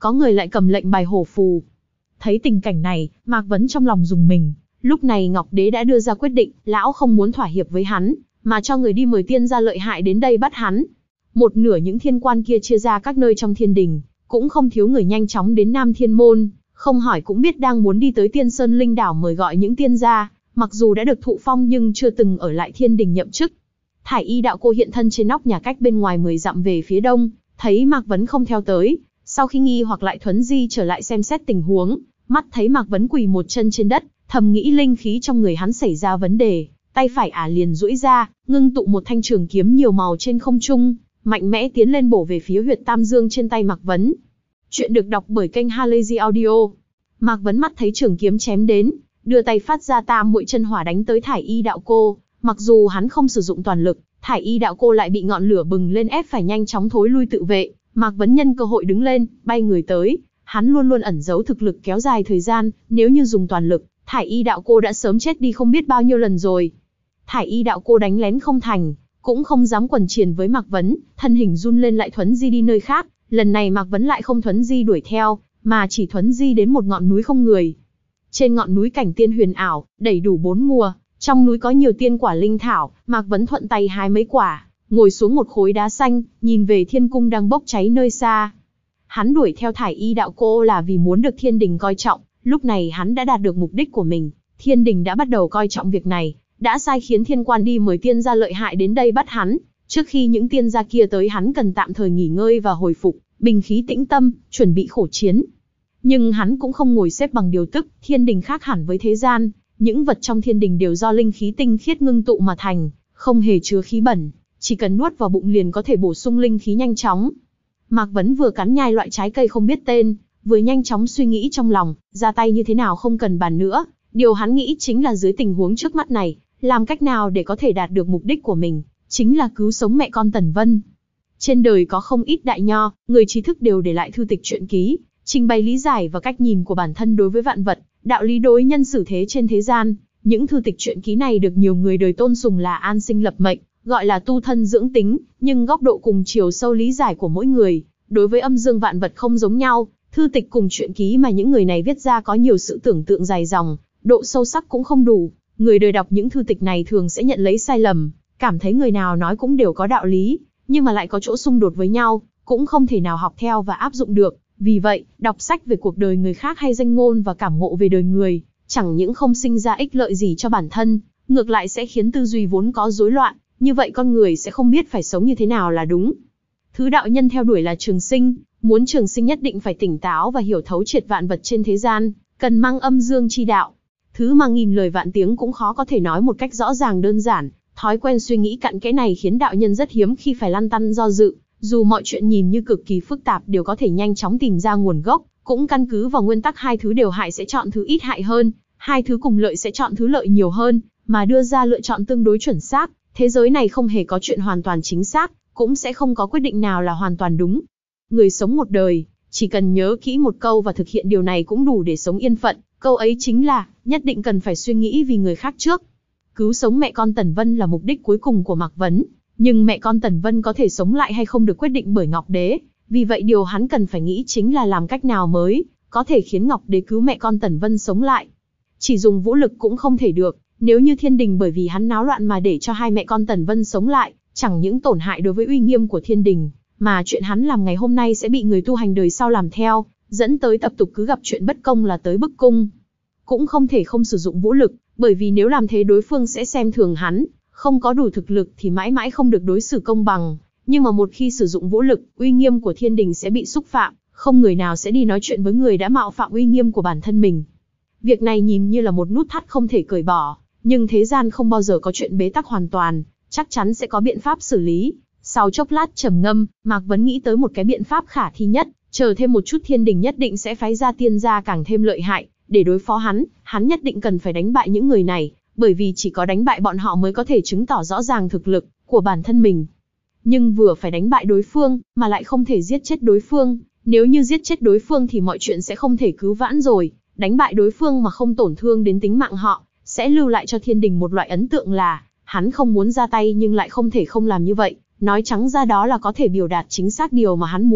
có người lại cầm lệnh bài hổ phù. Thấy tình cảnh này, Mạc Vấn trong lòng rùng mình. Lúc này Ngọc Đế đã đưa ra quyết định, lão không muốn thỏa hiệp với hắn, mà cho người đi mời tiên gia lợi hại đến đây bắt hắn. Một nửa những thiên quan kia chia ra các nơi trong thiên đình, cũng không thiếu người nhanh chóng đến Nam Thiên Môn, không hỏi cũng biết đang muốn đi tới Tiên Sơn Linh Đảo mời gọi những tiên gia, mặc dù đã được thụ phong nhưng chưa từng ở lại thiên đình nhậm chức. Thải Y đạo cô hiện thân trên nóc nhà cách bên ngoài mười dặm về phía đông, thấy Mạc Vấn không theo tới, sau khi nghi hoặc lại thuấn di trở lại xem xét tình huống, mắt thấy Mạc Vấn quỳ một chân trên đất, thầm nghĩ linh khí trong người hắn xảy ra vấn đề, tay phải ả liền duỗi ra, ngưng tụ một thanh trường kiếm nhiều màu trên không trung, mạnh mẽ tiến lên bổ về phía huyệt tam dương trên tay Mạc Vấn. Chuyện được đọc bởi kênh Halazy Audio. Mạc Vấn mắt thấy trường kiếm chém đến, đưa tay phát ra tam muội chân hỏa đánh tới Thải Y đạo cô. Mặc dù hắn không sử dụng toàn lực, Thải Y đạo cô lại bị ngọn lửa bừng lên ép phải nhanh chóng thối lui tự vệ. Mạc Vấn nhân cơ hội đứng lên, bay người tới. Hắn luôn luôn ẩn giấu thực lực kéo dài thời gian, nếu như dùng toàn lực, Thải Y đạo cô đã sớm chết đi không biết bao nhiêu lần rồi. Thải Y đạo cô đánh lén không thành, cũng không dám quần triền với Mạc Vấn, thân hình run lên lại thuấn di đi nơi khác. Lần này Mạc Vấn lại không thuấn di đuổi theo, mà chỉ thuấn di đến một ngọn núi không người. Trên ngọn núi cảnh tiên huyền ảo, đầy đủ bốn mùa, trong núi có nhiều tiên quả linh thảo, Mạc Vấn thuận tay hái mấy quả, ngồi xuống một khối đá xanh, nhìn về thiên cung đang bốc cháy nơi xa. Hắn đuổi theo Thải Y đạo cô là vì muốn được thiên đình coi trọng, lúc này hắn đã đạt được mục đích của mình, thiên đình đã bắt đầu coi trọng việc này, đã sai khiến thiên quan đi mời tiên gia lợi hại đến đây bắt hắn. Trước khi những tiên gia kia tới hắn cần tạm thời nghỉ ngơi và hồi phục, bình khí tĩnh tâm, chuẩn bị khổ chiến. Nhưng hắn cũng không ngồi xếp bằng điều tức, thiên đình khác hẳn với thế gian, những vật trong thiên đình đều do linh khí tinh khiết ngưng tụ mà thành, không hề chứa khí bẩn, chỉ cần nuốt vào bụng liền có thể bổ sung linh khí nhanh chóng. Mạc Vấn vừa cắn nhai loại trái cây không biết tên, vừa nhanh chóng suy nghĩ trong lòng, ra tay như thế nào không cần bàn nữa, điều hắn nghĩ chính là dưới tình huống trước mắt này, làm cách nào để có thể đạt được mục đích của mình, chính là cứu sống mẹ con Tần Vân. Trên đời có không ít đại nho, người trí thức đều để lại thư tịch truyện ký, trình bày lý giải và cách nhìn của bản thân đối với vạn vật, đạo lý đối nhân xử thế trên thế gian. Những thư tịch truyện ký này được nhiều người đời tôn sùng là an sinh lập mệnh, gọi là tu thân dưỡng tính, nhưng góc độ cùng chiều sâu lý giải của mỗi người, đối với âm dương vạn vật không giống nhau. Thư tịch cùng truyện ký mà những người này viết ra có nhiều sự tưởng tượng dài dòng, độ sâu sắc cũng không đủ. Người đời đọc những thư tịch này thường sẽ nhận lấy sai lầm, cảm thấy người nào nói cũng đều có đạo lý, nhưng mà lại có chỗ xung đột với nhau, cũng không thể nào học theo và áp dụng được. Vì vậy, đọc sách về cuộc đời người khác hay danh ngôn và cảm ngộ về đời người, chẳng những không sinh ra ích lợi gì cho bản thân, ngược lại sẽ khiến tư duy vốn có rối loạn, như vậy con người sẽ không biết phải sống như thế nào là đúng. Thứ đạo nhân theo đuổi là trường sinh, muốn trường sinh nhất định phải tỉnh táo và hiểu thấu triệt vạn vật trên thế gian, cần mang âm dương chi đạo. Thứ mà nghìn lời vạn tiếng cũng khó có thể nói một cách rõ ràng đơn giản, thói quen suy nghĩ cặn kẽ này khiến đạo nhân rất hiếm khi phải lăn tăn do dự, dù mọi chuyện nhìn như cực kỳ phức tạp đều có thể nhanh chóng tìm ra nguồn gốc, cũng căn cứ vào nguyên tắc hai thứ đều hại sẽ chọn thứ ít hại hơn, hai thứ cùng lợi sẽ chọn thứ lợi nhiều hơn, mà đưa ra lựa chọn tương đối chuẩn xác. Thế giới này không hề có chuyện hoàn toàn chính xác, cũng sẽ không có quyết định nào là hoàn toàn đúng. Người sống một đời, chỉ cần nhớ kỹ một câu và thực hiện điều này cũng đủ để sống yên phận, câu ấy chính là, nhất định cần phải suy nghĩ vì người khác trước. Cứu sống mẹ con Tần Vân là mục đích cuối cùng của Mạc Vấn, nhưng mẹ con Tần Vân có thể sống lại hay không được quyết định bởi Ngọc Đế, vì vậy điều hắn cần phải nghĩ chính là làm cách nào mới có thể khiến Ngọc Đế cứu mẹ con Tần Vân sống lại. Chỉ dùng vũ lực cũng không thể được, nếu như thiên đình bởi vì hắn náo loạn mà để cho hai mẹ con Tần Vân sống lại, chẳng những tổn hại đối với uy nghiêm của thiên đình, mà chuyện hắn làm ngày hôm nay sẽ bị người tu hành đời sau làm theo, dẫn tới tập tục cứ gặp chuyện bất công là tới bức cung. Cũng không thể không sử dụng vũ lực, bởi vì nếu làm thế đối phương sẽ xem thường hắn, không có đủ thực lực thì mãi mãi không được đối xử công bằng. Nhưng mà một khi sử dụng vũ lực, uy nghiêm của thiên đình sẽ bị xúc phạm, không người nào sẽ đi nói chuyện với người đã mạo phạm uy nghiêm của bản thân mình. Việc này nhìn như là một nút thắt không thể cởi bỏ, nhưng thế gian không bao giờ có chuyện bế tắc hoàn toàn, chắc chắn sẽ có biện pháp xử lý. Sau chốc lát trầm ngâm, Mạc Vấn nghĩ tới một cái biện pháp khả thi nhất, chờ thêm một chút thiên đình nhất định sẽ phái ra tiên gia càng thêm lợi hại, để đối phó hắn, hắn nhất định cần phải đánh bại những người này, bởi vì chỉ có đánh bại bọn họ mới có thể chứng tỏ rõ ràng thực lực của bản thân mình. Nhưng vừa phải đánh bại đối phương, mà lại không thể giết chết đối phương, nếu như giết chết đối phương thì mọi chuyện sẽ không thể cứu vãn rồi, đánh bại đối phương mà không tổn thương đến tính mạng họ, sẽ lưu lại cho thiên đình một loại ấn tượng là, hắn không muốn ra tay nhưng lại không thể không làm như vậy, nói trắng ra đó là có thể biểu đạt chính xác điều mà hắn muốn,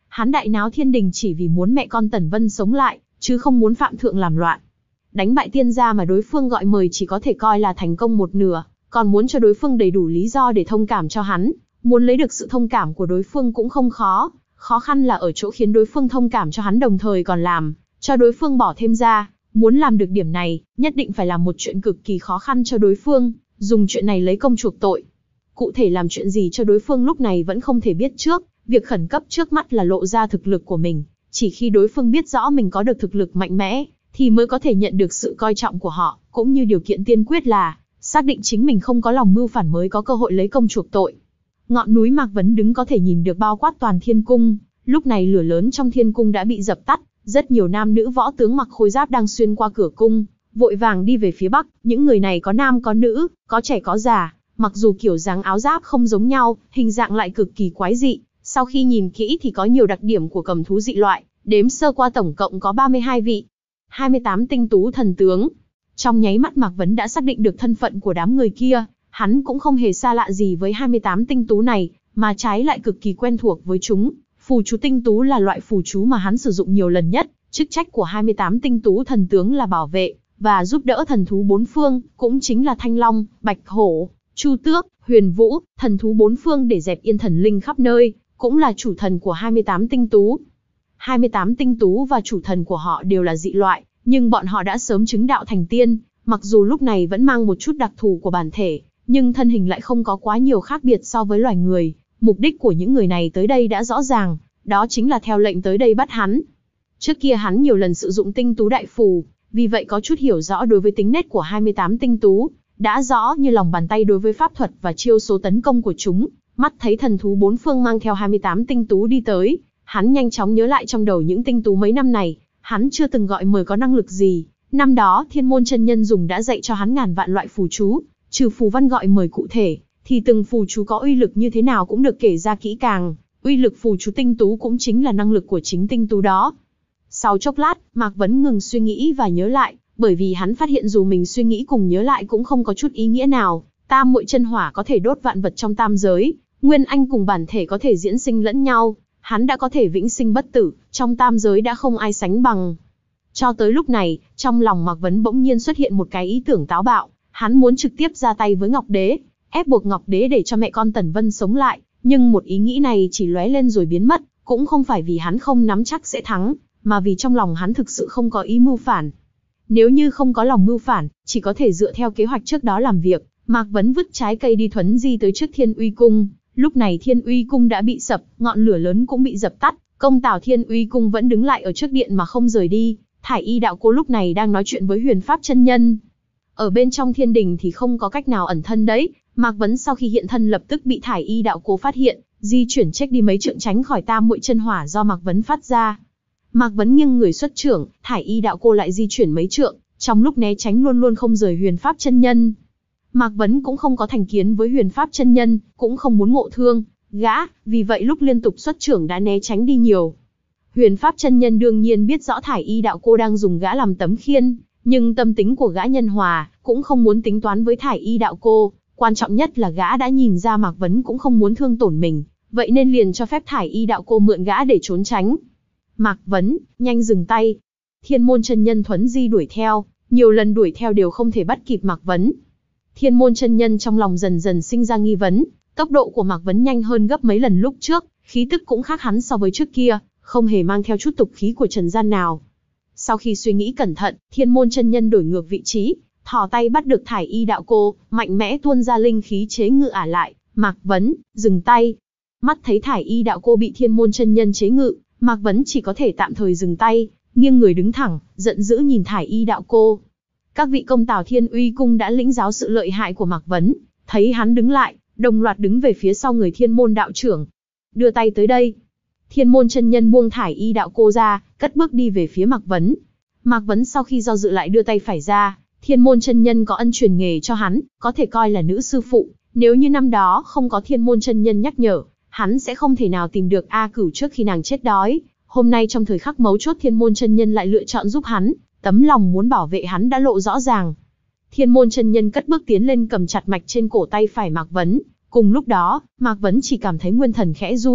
Hắn đại náo thiên đình chỉ vì muốn mẹ con Tần Vân sống lại, chứ không muốn Phạm Thượng làm loạn. Đánh bại tiên gia mà đối phương gọi mời chỉ có thể coi là thành công một nửa, còn muốn cho đối phương đầy đủ lý do để thông cảm cho hắn, muốn lấy được sự thông cảm của đối phương cũng không khó, khó khăn là ở chỗ khiến đối phương thông cảm cho hắn đồng thời còn làm cho đối phương bỏ thêm ra. Muốn làm được điểm này, nhất định phải làm một chuyện cực kỳ khó khăn cho đối phương, dùng chuyện này lấy công chuộc tội. Cụ thể làm chuyện gì cho đối phương lúc này vẫn không thể biết trước, việc khẩn cấp trước mắt là lộ ra thực lực của mình. Chỉ khi đối phương biết rõ mình có được thực lực mạnh mẽ, thì mới có thể nhận được sự coi trọng của họ, cũng như điều kiện tiên quyết là xác định chính mình không có lòng mưu phản mới có cơ hội lấy công chuộc tội. Ngọn núi Mạc Vấn đứng có thể nhìn được bao quát toàn thiên cung, lúc này lửa lớn trong thiên cung đã bị dập tắt, rất nhiều nam nữ võ tướng mặc khôi giáp đang xuyên qua cửa cung, vội vàng đi về phía bắc, những người này có nam có nữ, có trẻ có già, mặc dù kiểu dáng áo giáp không giống nhau, hình dạng lại cực kỳ quái dị, sau khi nhìn kỹ thì có nhiều đặc điểm của cầm thú dị loại, đếm sơ qua tổng cộng có ba mươi hai vị, hai mươi tám tinh tú thần tướng. Trong nháy mắt Mạc Vấn đã xác định được thân phận của đám người kia, hắn cũng không hề xa lạ gì với hai mươi tám tinh tú này, mà trái lại cực kỳ quen thuộc với chúng. Phù chú tinh tú là loại phù chú mà hắn sử dụng nhiều lần nhất, chức trách của hai mươi tám tinh tú thần tướng là bảo vệ và giúp đỡ thần thú bốn phương, cũng chính là Thanh Long, Bạch Hổ, Chu Tước, Huyền Vũ, thần thú bốn phương để dẹp yên thần linh khắp nơi, cũng là chủ thần của hai mươi tám tinh tú. hai mươi tám tinh tú và chủ thần của họ đều là dị loại, nhưng bọn họ đã sớm chứng đạo thành tiên, mặc dù lúc này vẫn mang một chút đặc thù của bản thể, nhưng thân hình lại không có quá nhiều khác biệt so với loài người. Mục đích của những người này tới đây đã rõ ràng, đó chính là theo lệnh tới đây bắt hắn. Trước kia hắn nhiều lần sử dụng tinh tú đại phù, vì vậy có chút hiểu rõ đối với tính nết của hai mươi tám tinh tú, đã rõ như lòng bàn tay đối với pháp thuật và chiêu số tấn công của chúng. Mắt thấy thần thú bốn phương mang theo hai mươi tám tinh tú đi tới, hắn nhanh chóng nhớ lại trong đầu những tinh tú mấy năm này, hắn chưa từng gọi mời có năng lực gì. Năm đó Thiên Môn chân nhân dùng đã dạy cho hắn ngàn vạn loại phù chú, trừ phù văn gọi mời cụ thể, thì từng phù chú có uy lực như thế nào cũng được kể ra kỹ càng. Uy lực phù chú tinh tú cũng chính là năng lực của chính tinh tú đó. Sau chốc lát, Mạc Vấn ngừng suy nghĩ và nhớ lại, bởi vì hắn phát hiện dù mình suy nghĩ cùng nhớ lại cũng không có chút ý nghĩa nào. Tam muội chân hỏa có thể đốt vạn vật trong tam giới, nguyên anh cùng bản thể có thể diễn sinh lẫn nhau, hắn đã có thể vĩnh sinh bất tử, trong tam giới đã không ai sánh bằng. Cho tới lúc này, trong lòng Mạc Vấn bỗng nhiên xuất hiện một cái ý tưởng táo bạo, hắn muốn trực tiếp ra tay với Ngọc Đế, ép buộc Ngọc Đế để cho mẹ con Tần Vân sống lại, nhưng một ý nghĩ này chỉ lóe lên rồi biến mất, cũng không phải vì hắn không nắm chắc sẽ thắng, mà vì trong lòng hắn thực sự không có ý mưu phản. Nếu như không có lòng mưu phản, chỉ có thể dựa theo kế hoạch trước đó làm việc. Mạc Vấn vứt trái cây đi thuấn di tới trước Thiên Uy Cung, lúc này Thiên Uy Cung đã bị sập, ngọn lửa lớn cũng bị dập tắt, công tào Thiên Uy Cung vẫn đứng lại ở trước điện mà không rời đi. Thải Y đạo cô lúc này đang nói chuyện với Huyền Pháp chân nhân. Ở bên trong thiên đình thì không có cách nào ẩn thân đấy, Mạc Vấn sau khi hiện thân lập tức bị Thải Y đạo cô phát hiện, di chuyển check đi mấy trượng tránh khỏi tam muội chân hỏa do Mạc Vấn phát ra. Mạc Vấn nghiêng người xuất trưởng, Thải Y đạo cô lại di chuyển mấy trượng, trong lúc né tránh luôn luôn không rời Huyền Pháp chân nhân. Mạc Vấn cũng không có thành kiến với Huyền Pháp chân nhân, cũng không muốn ngộ thương gã, vì vậy lúc liên tục xuất trưởng đã né tránh đi nhiều. Huyền Pháp chân nhân đương nhiên biết rõ Thải Y đạo cô đang dùng gã làm tấm khiên, nhưng tâm tính của gã nhân hòa, cũng không muốn tính toán với Thải Y đạo cô. Quan trọng nhất là gã đã nhìn ra Mạc Vấn cũng không muốn thương tổn mình, vậy nên liền cho phép Thải Y đạo cô mượn gã để trốn tránh. Mạc Vấn, nhanh dừng tay. Thiên Môn chân nhân thuấn di đuổi theo, nhiều lần đuổi theo đều không thể bắt kịp Mạc Vấn. Thiên Môn chân nhân trong lòng dần dần sinh ra nghi vấn, tốc độ của Mạc Vấn nhanh hơn gấp mấy lần lúc trước, khí tức cũng khác hắn so với trước kia, không hề mang theo chút tục khí của trần gian nào. Sau khi suy nghĩ cẩn thận, Thiên Môn chân nhân đổi ngược vị trí, thò tay bắt được Thải Y đạo cô, mạnh mẽ tuôn ra linh khí chế ngự ả lại. Mạc Vấn, dừng tay. Mắt thấy Thải Y đạo cô bị Thiên Môn chân nhân chế ngự, Mạc Vấn chỉ có thể tạm thời dừng tay, nghiêng người đứng thẳng, giận dữ nhìn Thải Y đạo cô. Các vị công tào Thiên Uy Cung đã lĩnh giáo sự lợi hại của Mạc Vấn, thấy hắn đứng lại, đồng loạt đứng về phía sau người Thiên Môn đạo trưởng. Đưa tay tới đây. Thiên Môn chân nhân buông Thải Y đạo cô ra, cất bước đi về phía Mạc Vấn. Mạc Vấn sau khi do dự lại đưa tay phải ra. Thiên Môn chân nhân có ân truyền nghề cho hắn, có thể coi là nữ sư phụ. Nếu như năm đó không có Thiên Môn chân nhân nhắc nhở, hắn sẽ không thể nào tìm được A Cửu trước khi nàng chết đói. Hôm nay trong thời khắc mấu chốt Thiên Môn chân nhân lại lựa chọn giúp hắn, tấm lòng muốn bảo vệ hắn đã lộ rõ ràng. Thiên Môn chân nhân cất bước tiến lên cầm chặt mạch trên cổ tay phải Mạc Vấn. Cùng lúc đó, Mạc Vấn chỉ cảm thấy nguyên thần khẽ run,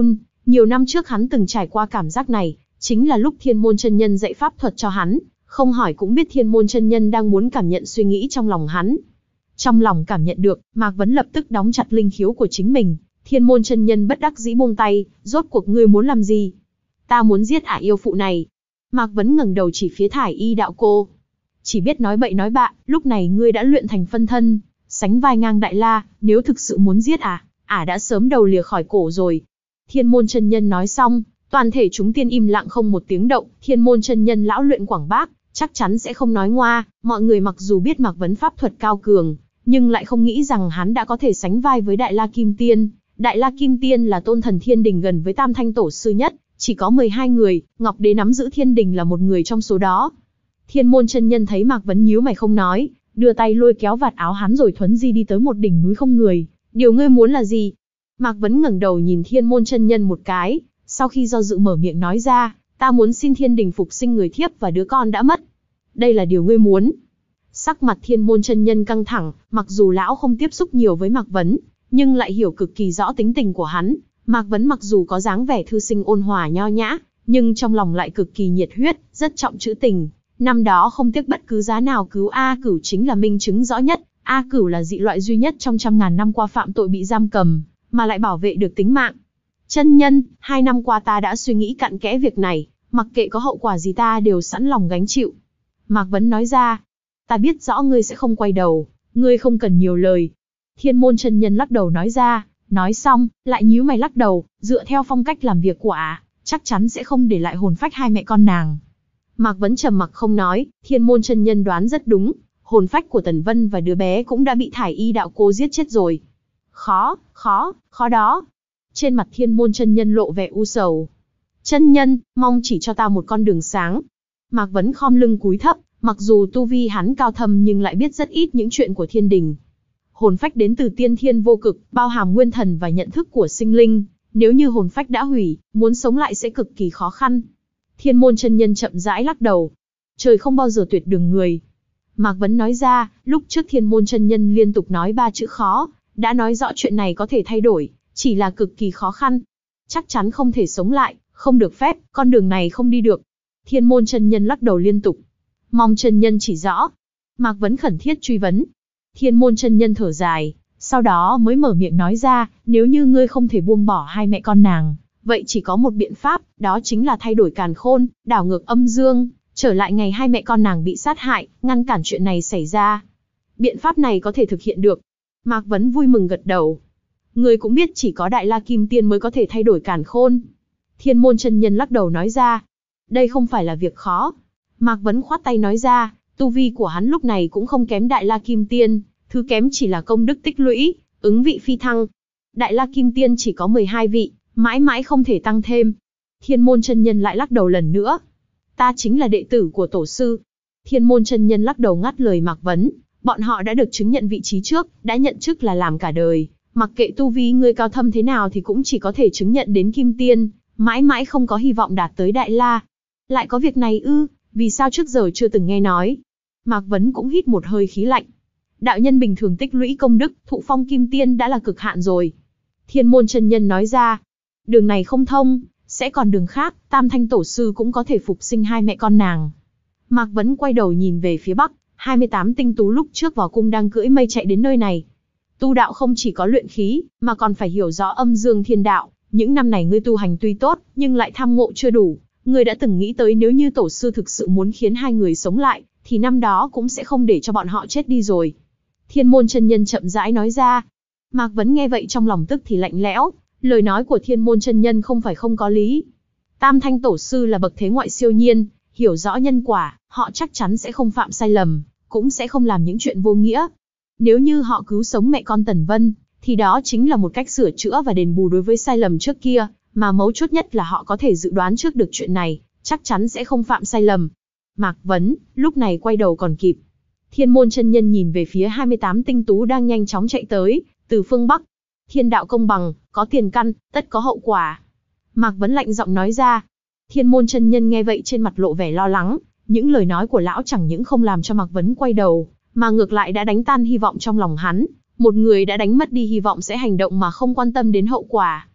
Nhiều năm trước hắn từng trải qua cảm giác này, chính là lúc Thiên Môn chân nhân dạy pháp thuật cho hắn, không hỏi cũng biết Thiên Môn chân nhân đang muốn cảm nhận suy nghĩ trong lòng hắn. Trong lòng cảm nhận được, Mạc Vấn lập tức đóng chặt linh khiếu của chính mình. Thiên Môn chân nhân bất đắc dĩ buông tay, rốt cuộc ngươi muốn làm gì? Ta muốn giết ả yêu phụ này. Mạc Vấn ngẩng đầu chỉ phía Thải Y đạo cô. Chỉ biết nói bậy nói bạ, lúc này ngươi đã luyện thành phân thân, sánh vai ngang Đại La, nếu thực sự muốn giết ả, ả đã sớm đầu lìa khỏi cổ rồi. Thiên Môn chân nhân nói xong, toàn thể chúng tiên im lặng không một tiếng động. Thiên Môn chân nhân lão luyện Quảng Bác, chắc chắn sẽ không nói ngoa. Mọi người mặc dù biết Mạc Vấn pháp thuật cao cường, nhưng lại không nghĩ rằng hắn đã có thể sánh vai với Đại La Kim Tiên. Đại La Kim Tiên là tôn thần thiên đình gần với Tam Thanh Tổ sư nhất, chỉ có mười hai người, Ngọc Đế nắm giữ thiên đình là một người trong số đó. Thiên Môn chân nhân thấy Mạc Vấn nhíu mày không nói, đưa tay lôi kéo vạt áo hắn rồi thuấn di đi tới một đỉnh núi không người. Điều ngươi muốn là gì? Mạc Vấn ngẩng đầu nhìn Thiên Môn chân nhân một cái, sau khi do dự mở miệng nói ra, ta muốn xin thiên đình phục sinh người thiếp và đứa con đã mất. Đây là điều ngươi muốn. Sắc mặt Thiên Môn chân nhân căng thẳng, mặc dù lão không tiếp xúc nhiều với Mạc Vấn, nhưng lại hiểu cực kỳ rõ tính tình của hắn. Mạc Vấn mặc dù có dáng vẻ thư sinh ôn hòa nho nhã, nhưng trong lòng lại cực kỳ nhiệt huyết, rất trọng trữ tình. Năm đó không tiếc bất cứ giá nào cứu A Cửu chính là minh chứng rõ nhất. A Cửu là dị loại duy nhất trong trăm ngàn năm qua phạm tội bị giam cầm, mà lại bảo vệ được tính mạng. Chân nhân, hai năm qua ta đã suy nghĩ cặn kẽ việc này, mặc kệ có hậu quả gì ta đều sẵn lòng gánh chịu. Mạc Vấn nói ra, ta biết rõ ngươi sẽ không quay đầu, ngươi không cần nhiều lời. Thiên Môn chân nhân lắc đầu nói ra, nói xong, lại nhíu mày lắc đầu, dựa theo phong cách làm việc của ả, chắc chắn sẽ không để lại hồn phách hai mẹ con nàng. Mạc Vấn trầm mặc không nói, Thiên Môn chân nhân đoán rất đúng, hồn phách của Tần Vân và đứa bé cũng đã bị Thải Y đạo cô giết chết rồi. Khó, khó, khó đó. Trên mặt Thiên Môn chân nhân lộ vẻ u sầu. Chân nhân, mong chỉ cho ta một con đường sáng. Mạc Vấn khom lưng cúi thấp, mặc dù tu vi hắn cao thâm nhưng lại biết rất ít những chuyện của thiên đình. Hồn phách đến từ tiên thiên vô cực, bao hàm nguyên thần và nhận thức của sinh linh. Nếu như hồn phách đã hủy, muốn sống lại sẽ cực kỳ khó khăn. Thiên Môn chân nhân chậm rãi lắc đầu. Trời không bao giờ tuyệt đường người. Mạc Vấn nói ra, lúc trước Thiên Môn chân nhân liên tục nói ba chữ khó, đã nói rõ chuyện này có thể thay đổi, chỉ là cực kỳ khó khăn. Chắc chắn không thể sống lại, không được phép, con đường này không đi được. Thiên Môn chân nhân lắc đầu liên tục. Mong chân nhân chỉ rõ. Mạc Vấn khẩn thiết truy vấn. Thiên Môn chân nhân thở dài, sau đó mới mở miệng nói ra, nếu như ngươi không thể buông bỏ hai mẹ con nàng, vậy chỉ có một biện pháp, đó chính là thay đổi càn khôn, đảo ngược âm dương, trở lại ngày hai mẹ con nàng bị sát hại, ngăn cản chuyện này xảy ra. Biện pháp này có thể thực hiện được. Mạc Vấn vui mừng gật đầu. Ngươi cũng biết chỉ có Đại La Kim Tiên mới có thể thay đổi càn khôn. Thiên Môn chân nhân lắc đầu nói ra, đây không phải là việc khó. Mạc Vấn khoát tay nói ra, tu vi của hắn lúc này cũng không kém Đại La Kim Tiên, thứ kém chỉ là công đức tích lũy, ứng vị phi thăng. Đại La Kim Tiên chỉ có mười hai vị, mãi mãi không thể tăng thêm. Thiên Môn chân nhân lại lắc đầu lần nữa. Ta chính là đệ tử của tổ sư. Thiên Môn chân nhân lắc đầu ngắt lời Mạc Vấn, bọn họ đã được chứng nhận vị trí trước, đã nhận chức là làm cả đời, mặc kệ tu vi ngươi cao thâm thế nào thì cũng chỉ có thể chứng nhận đến Kim Tiên, mãi mãi không có hy vọng đạt tới Đại La. Lại có việc này ư, vì sao trước giờ chưa từng nghe nói? Mạc Vấn cũng hít một hơi khí lạnh. Đạo nhân bình thường tích lũy công đức, thụ phong Kim Tiên đã là cực hạn rồi. Thiên Môn chân nhân nói ra, đường này không thông, sẽ còn đường khác, Tam Thanh Tổ sư cũng có thể phục sinh hai mẹ con nàng. Mạc Vấn quay đầu nhìn về phía bắc, hai mươi tám tinh tú lúc trước vào cung đang cưỡi mây chạy đến nơi này. Tu đạo không chỉ có luyện khí, mà còn phải hiểu rõ âm dương thiên đạo. Những năm này ngươi tu hành tuy tốt, nhưng lại tham ngộ chưa đủ. Ngươi đã từng nghĩ tới nếu như tổ sư thực sự muốn khiến hai người sống lại, thì năm đó cũng sẽ không để cho bọn họ chết đi rồi. Thiên Môn chân nhân chậm rãi nói ra. Mạc Vấn nghe vậy trong lòng tức thì lạnh lẽo, lời nói của Thiên Môn chân nhân không phải không có lý. Tam Thanh Tổ sư là bậc thế ngoại siêu nhiên, hiểu rõ nhân quả, họ chắc chắn sẽ không phạm sai lầm, cũng sẽ không làm những chuyện vô nghĩa. Nếu như họ cứu sống mẹ con Tần Vân, thì đó chính là một cách sửa chữa và đền bù đối với sai lầm trước kia, mà mấu chốt nhất là họ có thể dự đoán trước được chuyện này, chắc chắn sẽ không phạm sai lầm. Mạc Vấn, lúc này quay đầu còn kịp. Thiên Môn chân nhân nhìn về phía hai mươi tám tinh tú đang nhanh chóng chạy tới, từ phương Bắc. Thiên đạo công bằng, có tiền căn, tất có hậu quả. Mạc Vấn lạnh giọng nói ra. Thiên Môn chân nhân nghe vậy trên mặt lộ vẻ lo lắng, những lời nói của lão chẳng những không làm cho Mạc Vấn quay đầu, mà ngược lại đã đánh tan hy vọng trong lòng hắn. Một người đã đánh mất đi hy vọng sẽ hành động mà không quan tâm đến hậu quả.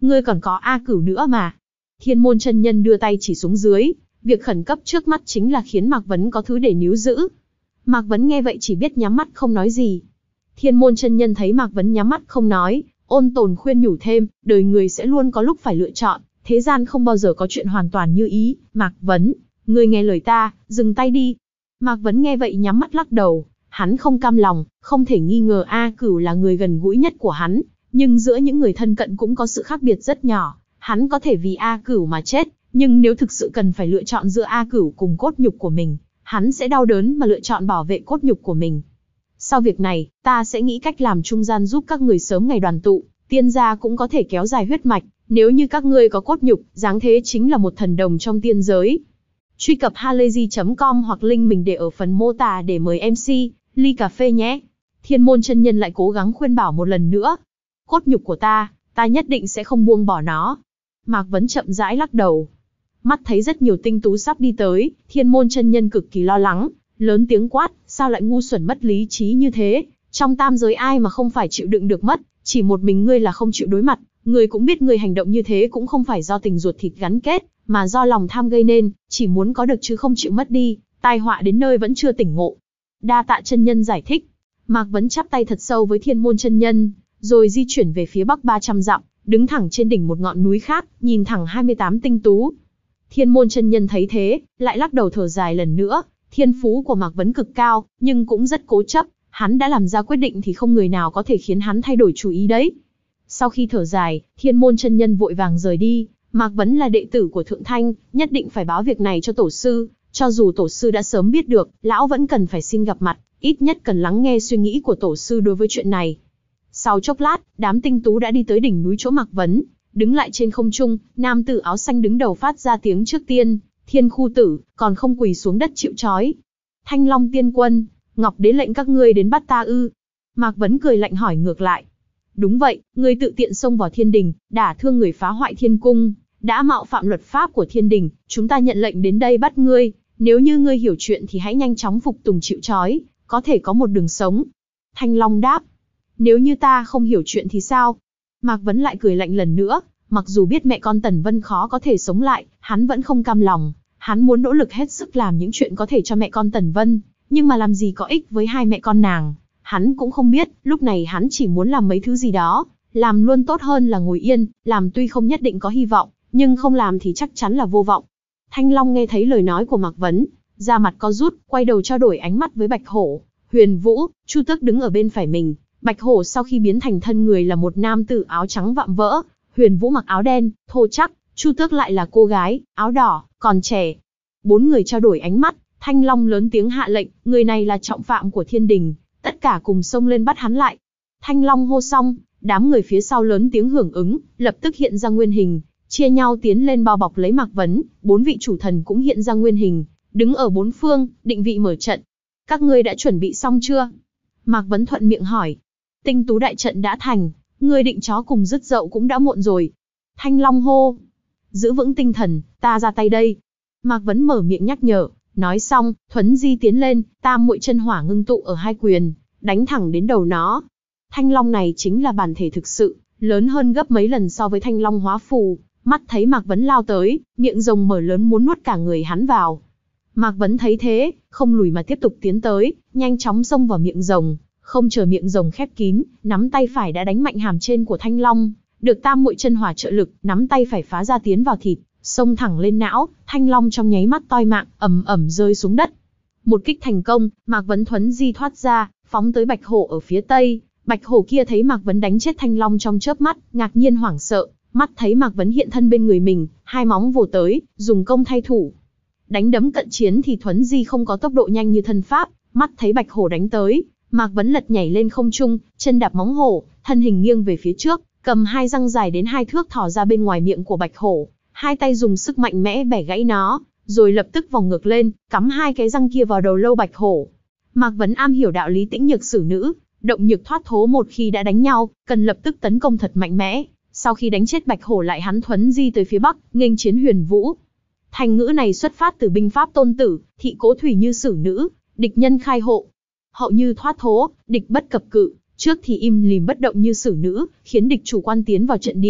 Ngươi còn có A Cửu nữa mà. Thiên môn chân nhân đưa tay chỉ xuống dưới, việc khẩn cấp trước mắt chính là khiến Mạc Vấn có thứ để níu giữ. Mạc Vấn nghe vậy chỉ biết nhắm mắt không nói gì. Thiên môn chân nhân thấy Mạc Vấn nhắm mắt không nói, ôn tồn khuyên nhủ thêm, đời người sẽ luôn có lúc phải lựa chọn, thế gian không bao giờ có chuyện hoàn toàn như ý. Mạc Vấn, ngươi nghe lời ta, dừng tay đi. Mạc Vấn nghe vậy nhắm mắt lắc đầu, hắn không cam lòng, không thể nghi ngờ A Cửu là người gần gũi nhất của hắn, nhưng giữa những người thân cận cũng có sự khác biệt rất nhỏ. Hắn có thể vì A Cửu mà chết, nhưng nếu thực sự cần phải lựa chọn giữa A Cửu cùng cốt nhục của mình, hắn sẽ đau đớn mà lựa chọn bảo vệ cốt nhục của mình. Sau việc này, ta sẽ nghĩ cách làm trung gian giúp các người sớm ngày đoàn tụ, tiên gia cũng có thể kéo dài huyết mạch, nếu như các ngươi có cốt nhục, dáng thế chính là một thần đồng trong tiên giới. Truy cập halayzi chấm com hoặc link mình để ở phần mô tả để mời em xê, ly cà phê nhé. Thiên môn chân nhân lại cố gắng khuyên bảo một lần nữa. Cốt nhục của ta, ta nhất định sẽ không buông bỏ nó. Mạc Vấn chậm rãi lắc đầu. Mắt thấy rất nhiều tinh tú sắp đi tới, thiên môn chân nhân cực kỳ lo lắng, lớn tiếng quát, sao lại ngu xuẩn mất lý trí như thế, trong tam giới ai mà không phải chịu đựng được mất, chỉ một mình ngươi là không chịu đối mặt, ngươi cũng biết ngươi hành động như thế cũng không phải do tình ruột thịt gắn kết, mà do lòng tham gây nên, chỉ muốn có được chứ không chịu mất đi, tai họa đến nơi vẫn chưa tỉnh ngộ. Đa tạ chân nhân giải thích. Mạc Vấn chắp tay thật sâu với thiên môn chân nhân, rồi di chuyển về phía bắc ba trăm dặm, đứng thẳng trên đỉnh một ngọn núi khác, nhìn thẳng hai mươi tám tinh tú. Thiên môn chân nhân thấy thế, lại lắc đầu thở dài lần nữa. Thiên phú của Mạc Vấn cực cao, nhưng cũng rất cố chấp, hắn đã làm ra quyết định thì không người nào có thể khiến hắn thay đổi chủ ý đấy. Sau khi thở dài, thiên môn chân nhân vội vàng rời đi. Mạc Vấn là đệ tử của Thượng Thanh, nhất định phải báo việc này cho tổ sư, cho dù tổ sư đã sớm biết được, lão vẫn cần phải xin gặp mặt, ít nhất cần lắng nghe suy nghĩ của tổ sư đối với chuyện này. Sau chốc lát, đám tinh tú đã đi tới đỉnh núi chỗ Mạc Vấn, đứng lại trên không trung, nam tử áo xanh đứng đầu phát ra tiếng trước tiên, Thiên Khu Tử, còn không quỳ xuống đất chịu trói. Thanh Long Tiên Quân, Ngọc Đế lệnh các ngươi đến bắt ta ư? Mạc Vấn cười lạnh hỏi ngược lại. Đúng vậy, ngươi tự tiện xông vào thiên đình, đả thương người, phá hoại thiên cung, đã mạo phạm luật pháp của thiên đình, chúng ta nhận lệnh đến đây bắt ngươi, nếu như ngươi hiểu chuyện thì hãy nhanh chóng phục tùng chịu trói, có thể có một đường sống. Thanh Long đáp. Nếu như ta không hiểu chuyện thì sao? Mạc Vấn lại cười lạnh lần nữa, mặc dù biết mẹ con Tần Vân khó có thể sống lại, hắn vẫn không cam lòng, hắn muốn nỗ lực hết sức làm những chuyện có thể cho mẹ con Tần Vân, nhưng mà làm gì có ích với hai mẹ con nàng. Hắn cũng không biết, lúc này hắn chỉ muốn làm mấy thứ gì đó, làm luôn tốt hơn là ngồi yên, làm tuy không nhất định có hy vọng, nhưng không làm thì chắc chắn là vô vọng. Thanh Long nghe thấy lời nói của Mạc Vấn, da mặt co rút, quay đầu trao đổi ánh mắt với Bạch Hổ, Huyền Vũ, Chu Tước đứng ở bên phải mình. Bạch Hổ sau khi biến thành thân người là một nam tử áo trắng vạm vỡ, Huyền Vũ mặc áo đen, thô chắc, Chu Tước lại là cô gái, áo đỏ, còn trẻ. Bốn người trao đổi ánh mắt, Thanh Long lớn tiếng hạ lệnh, người này là trọng phạm của thiên đình, tất cả cùng xông lên bắt hắn lại. Thanh Long hô xong, đám người phía sau lớn tiếng hưởng ứng, lập tức hiện ra nguyên hình, chia nhau tiến lên bao bọc lấy Mạc Vấn, bốn vị chủ thần cũng hiện ra nguyên hình, đứng ở bốn phương, định vị mở trận. Các ngươi đã chuẩn bị xong chưa? Mạc Vấn thuận miệng hỏi. Tinh tú đại trận đã thành, ngươi định chó cùng dứt dậu cũng đã muộn rồi. Thanh Long hô. Giữ vững tinh thần, ta ra tay đây. Mạc Vấn mở miệng nhắc nhở, nói xong, thuấn di tiến lên, tam muội chân hỏa ngưng tụ ở hai quyền, đánh thẳng đến đầu nó. Thanh Long này chính là bản thể thực sự, lớn hơn gấp mấy lần so với Thanh Long hóa phù. Mắt thấy Mạc Vấn lao tới, miệng rồng mở lớn muốn nuốt cả người hắn vào. Mạc Vấn thấy thế, không lùi mà tiếp tục tiến tới, nhanh chóng xông vào miệng rồng, không chờ miệng rồng khép kín, nắm tay phải đã đánh mạnh hàm trên của Thanh Long, được tam muội chân hỏa trợ lực, nắm tay phải phá ra tiến vào thịt, xông thẳng lên não, Thanh Long trong nháy mắt toi mạng, ầm ầm rơi xuống đất. Một kích thành công, Mạc Vấn thuấn di thoát ra, phóng tới Bạch Hổ ở phía tây. Bạch Hổ kia thấy Mạc Vấn đánh chết Thanh Long trong chớp mắt, ngạc nhiên hoảng sợ, mắt thấy Mạc Vấn hiện thân bên người mình, hai móng vồ tới, dùng công thay thủ. Đánh đấm cận chiến thì thuấn di không có tốc độ nhanh như thân pháp, mắt thấy Bạch Hổ đánh tới, Mạc Vấn lật nhảy lên không trung, chân đạp móng hổ, thân hình nghiêng về phía trước, cầm hai răng dài đến hai thước thò ra bên ngoài miệng của Bạch Hổ, hai tay dùng sức mạnh mẽ bẻ gãy nó, rồi lập tức vòng ngược lên, cắm hai cái răng kia vào đầu lâu Bạch Hổ. Mạc Vấn am hiểu đạo lý tĩnh nhược xử nữ, động nhược thoát thố, một khi đã đánh nhau, cần lập tức tấn công thật mạnh mẽ. Sau khi đánh chết Bạch Hổ lại hắn thuấn di tới phía bắc, nghênh chiến Huyền Vũ. Thành ngữ này xuất phát từ binh pháp Tôn Tử, thị cố thủy như xử nữ, địch nhân khai hộ. Hậu như thoát thố, địch bất cập cự, trước thì im lìm bất động như xử nữ, khiến địch chủ quan tiến vào trận địa,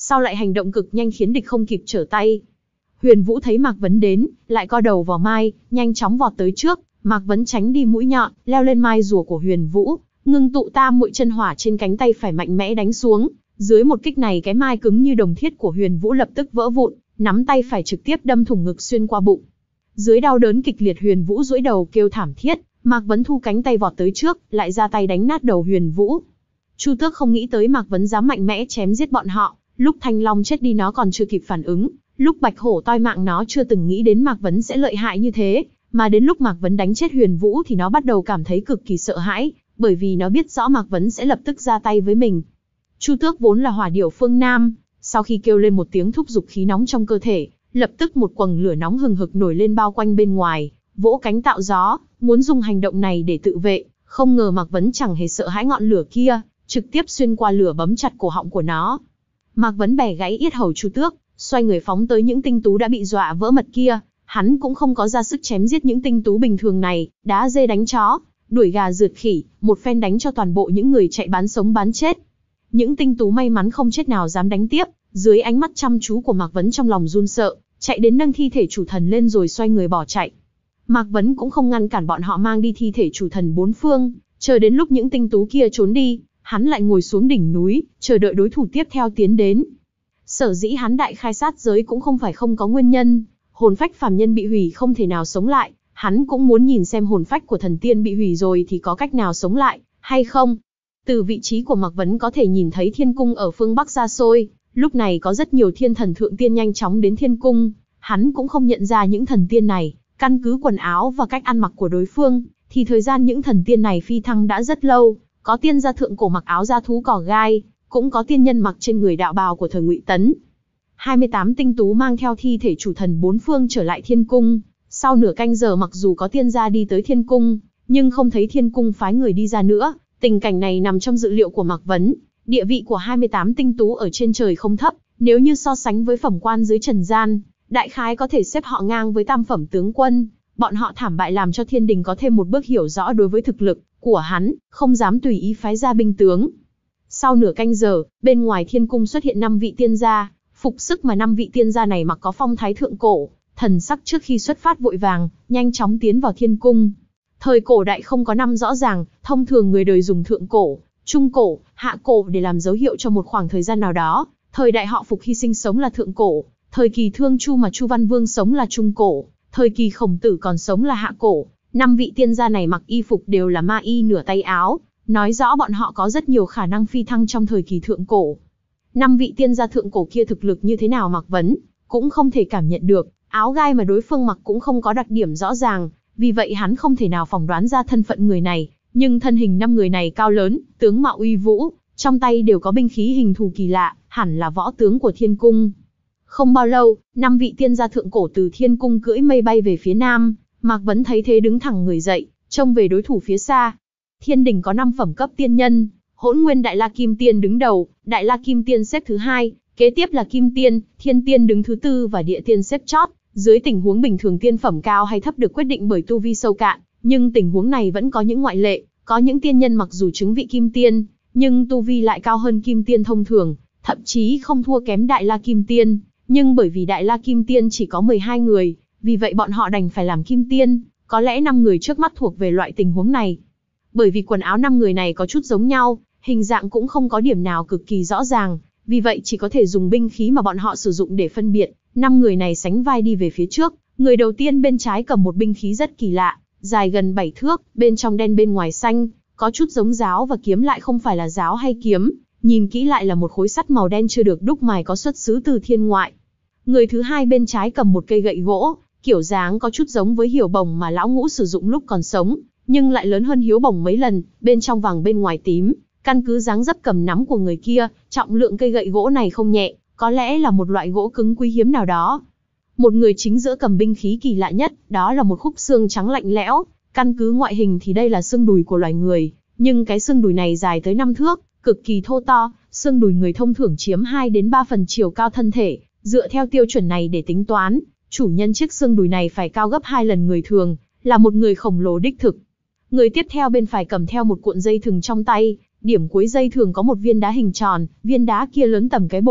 sau lại hành động cực nhanh khiến địch không kịp trở tay. Huyền Vũ thấy Mạc Vấn đến, lại co đầu vào mai, nhanh chóng vọt tới trước. Mạc Vấn tránh đi mũi nhọn, leo lên mai rùa của Huyền Vũ, ngưng tụ tam muội chân hỏa trên cánh tay phải mạnh mẽ đánh xuống. Dưới một kích này, cái mai cứng như đồng thiết của Huyền Vũ lập tức vỡ vụn, nắm tay phải trực tiếp đâm thủng ngực xuyên qua bụng. Dưới đau đớn kịch liệt, Huyền Vũ duỗi đầu kêu thảm thiết. Mạc Vấn thu cánh tay vọt tới trước, lại ra tay đánh nát đầu Huyền Vũ. Chu Tước không nghĩ tới Mạc Vấn dám mạnh mẽ chém giết bọn họ. Lúc Thanh Long chết đi nó còn chưa kịp phản ứng, lúc Bạch Hổ toi mạng nó chưa từng nghĩ đến Mạc Vấn sẽ lợi hại như thế. Mà đến lúc Mạc Vấn đánh chết Huyền Vũ thì nó bắt đầu cảm thấy cực kỳ sợ hãi, bởi vì nó biết rõ Mạc Vấn sẽ lập tức ra tay với mình. Chu Tước vốn là hỏa điểu phương Nam, sau khi kêu lên một tiếng thúc giục khí nóng trong cơ thể, lập tức một quầng lửa nóng hừng hực nổi lên bao quanh bên ngoài, vỗ cánh tạo gió, muốn dùng hành động này để tự vệ. Không ngờ Mạc Vấn chẳng hề sợ hãi ngọn lửa kia, trực tiếp xuyên qua lửa bấm chặt cổ họng của nó. Mạc Vấn bẻ gãy yết hầu Chu Tước, xoay người phóng tới những tinh tú đã bị dọa vỡ mật kia. Hắn cũng không có ra sức chém giết những tinh tú bình thường này, đá dê đánh chó, đuổi gà rượt khỉ, một phen đánh cho toàn bộ những người chạy bán sống bán chết. Những tinh tú may mắn không chết nào dám đánh tiếp, dưới ánh mắt chăm chú của Mạc Vấn trong lòng run sợ, chạy đến nâng thi thể chủ thần lên rồi xoay người bỏ chạy. Mạc Vấn cũng không ngăn cản bọn họ mang đi thi thể chủ thần bốn phương, chờ đến lúc những tinh tú kia trốn đi, hắn lại ngồi xuống đỉnh núi, chờ đợi đối thủ tiếp theo tiến đến. Sở dĩ hắn đại khai sát giới cũng không phải không có nguyên nhân. Hồn phách phàm nhân bị hủy không thể nào sống lại, hắn cũng muốn nhìn xem hồn phách của thần tiên bị hủy rồi thì có cách nào sống lại, hay không. Từ vị trí của Mạc Vấn có thể nhìn thấy thiên cung ở phương Bắc xa xôi, lúc này có rất nhiều thiên thần thượng tiên nhanh chóng đến thiên cung, hắn cũng không nhận ra những thần tiên này, căn cứ quần áo và cách ăn mặc của đối phương, thì thời gian những thần tiên này phi thăng đã rất lâu, có tiên gia thượng cổ mặc áo da thú cỏ gai, cũng có tiên nhân mặc trên người đạo bào của thời Ngụy Tấn. hai mươi tám tinh tú mang theo thi thể chủ thần bốn phương trở lại thiên cung. Sau nửa canh giờ mặc dù có tiên gia đi tới thiên cung, nhưng không thấy thiên cung phái người đi ra nữa. Tình cảnh này nằm trong dự liệu của Mạc Vấn. Địa vị của hai mươi tám tinh tú ở trên trời không thấp, nếu như so sánh với phẩm quan dưới trần gian, đại khái có thể xếp họ ngang với tam phẩm tướng quân. Bọn họ thảm bại làm cho thiên đình có thêm một bước hiểu rõ đối với thực lực của hắn, không dám tùy ý phái ra binh tướng. Sau nửa canh giờ, bên ngoài thiên cung xuất hiện năm vị tiên gia. Phục sức mà năm vị tiên gia này mặc có phong thái thượng cổ, thần sắc trước khi xuất phát vội vàng, nhanh chóng tiến vào thiên cung. Thời cổ đại không có năm rõ ràng, thông thường người đời dùng thượng cổ, trung cổ, hạ cổ để làm dấu hiệu cho một khoảng thời gian nào đó. Thời đại họ Phục hy sinh sống là thượng cổ, thời kỳ Thương Chu mà Chu Văn Vương sống là trung cổ, thời kỳ Khổng Tử còn sống là hạ cổ. Năm vị tiên gia này mặc y phục đều là ma y nửa tay áo, nói rõ bọn họ có rất nhiều khả năng phi thăng trong thời kỳ thượng cổ. Năm vị tiên gia thượng cổ kia thực lực như thế nào Mạc Vấn cũng không thể cảm nhận được, áo gai mà đối phương mặc cũng không có đặc điểm rõ ràng, vì vậy hắn không thể nào phỏng đoán ra thân phận người này. Nhưng thân hình năm người này cao lớn, tướng mạo uy vũ, trong tay đều có binh khí hình thù kỳ lạ, hẳn là võ tướng của thiên cung. Không bao lâu, năm vị tiên gia thượng cổ từ thiên cung cưỡi mây bay về phía nam. Mạc Vấn thấy thế đứng thẳng người dậy, trông về đối thủ phía xa. Thiên đình có năm phẩm cấp tiên nhân. Hỗn Nguyên Đại La Kim Tiên đứng đầu, Đại La Kim Tiên xếp thứ hai, kế tiếp là Kim Tiên, Thiên Tiên đứng thứ tư và Địa Tiên xếp chót. Dưới tình huống bình thường tiên phẩm cao hay thấp được quyết định bởi tu vi sâu cạn, nhưng tình huống này vẫn có những ngoại lệ, có những tiên nhân mặc dù chứng vị Kim Tiên, nhưng tu vi lại cao hơn Kim Tiên thông thường, thậm chí không thua kém Đại La Kim Tiên, nhưng bởi vì Đại La Kim Tiên chỉ có mười hai người, vì vậy bọn họ đành phải làm Kim Tiên, có lẽ năm người trước mắt thuộc về loại tình huống này. Bởi vì quần áo năm người này có chút giống nhau, hình dạng cũng không có điểm nào cực kỳ rõ ràng, vì vậy chỉ có thể dùng binh khí mà bọn họ sử dụng để phân biệt. Năm người này sánh vai đi về phía trước, người đầu tiên bên trái cầm một binh khí rất kỳ lạ, dài gần bảy thước, bên trong đen bên ngoài xanh, có chút giống giáo và kiếm lại không phải là giáo hay kiếm, nhìn kỹ lại là một khối sắt màu đen chưa được đúc mài có xuất xứ từ thiên ngoại. Người thứ hai bên trái cầm một cây gậy gỗ, kiểu dáng có chút giống với hiếu bồng mà lão Ngũ sử dụng lúc còn sống, nhưng lại lớn hơn hiếu bồng mấy lần, bên trong vàng bên ngoài tím. Căn cứ dáng dấp cầm nắm của người kia, trọng lượng cây gậy gỗ này không nhẹ, có lẽ là một loại gỗ cứng quý hiếm nào đó. Một người chính giữa cầm binh khí kỳ lạ nhất, đó là một khúc xương trắng lạnh lẽo. Căn cứ ngoại hình thì đây là xương đùi của loài người, nhưng cái xương đùi này dài tới năm thước, cực kỳ thô to. Xương đùi người thông thường chiếm hai đến ba phần chiều cao thân thể. Dựa theo tiêu chuẩn này để tính toán, chủ nhân chiếc xương đùi này phải cao gấp hai lần người thường, là một người khổng lồ đích thực. Người tiếp theo bên phải cầm theo một cuộn dây thừng trong tay. Điểm cuối dây thường có một viên đá hình tròn, viên đá kia lớn tầm cái bô,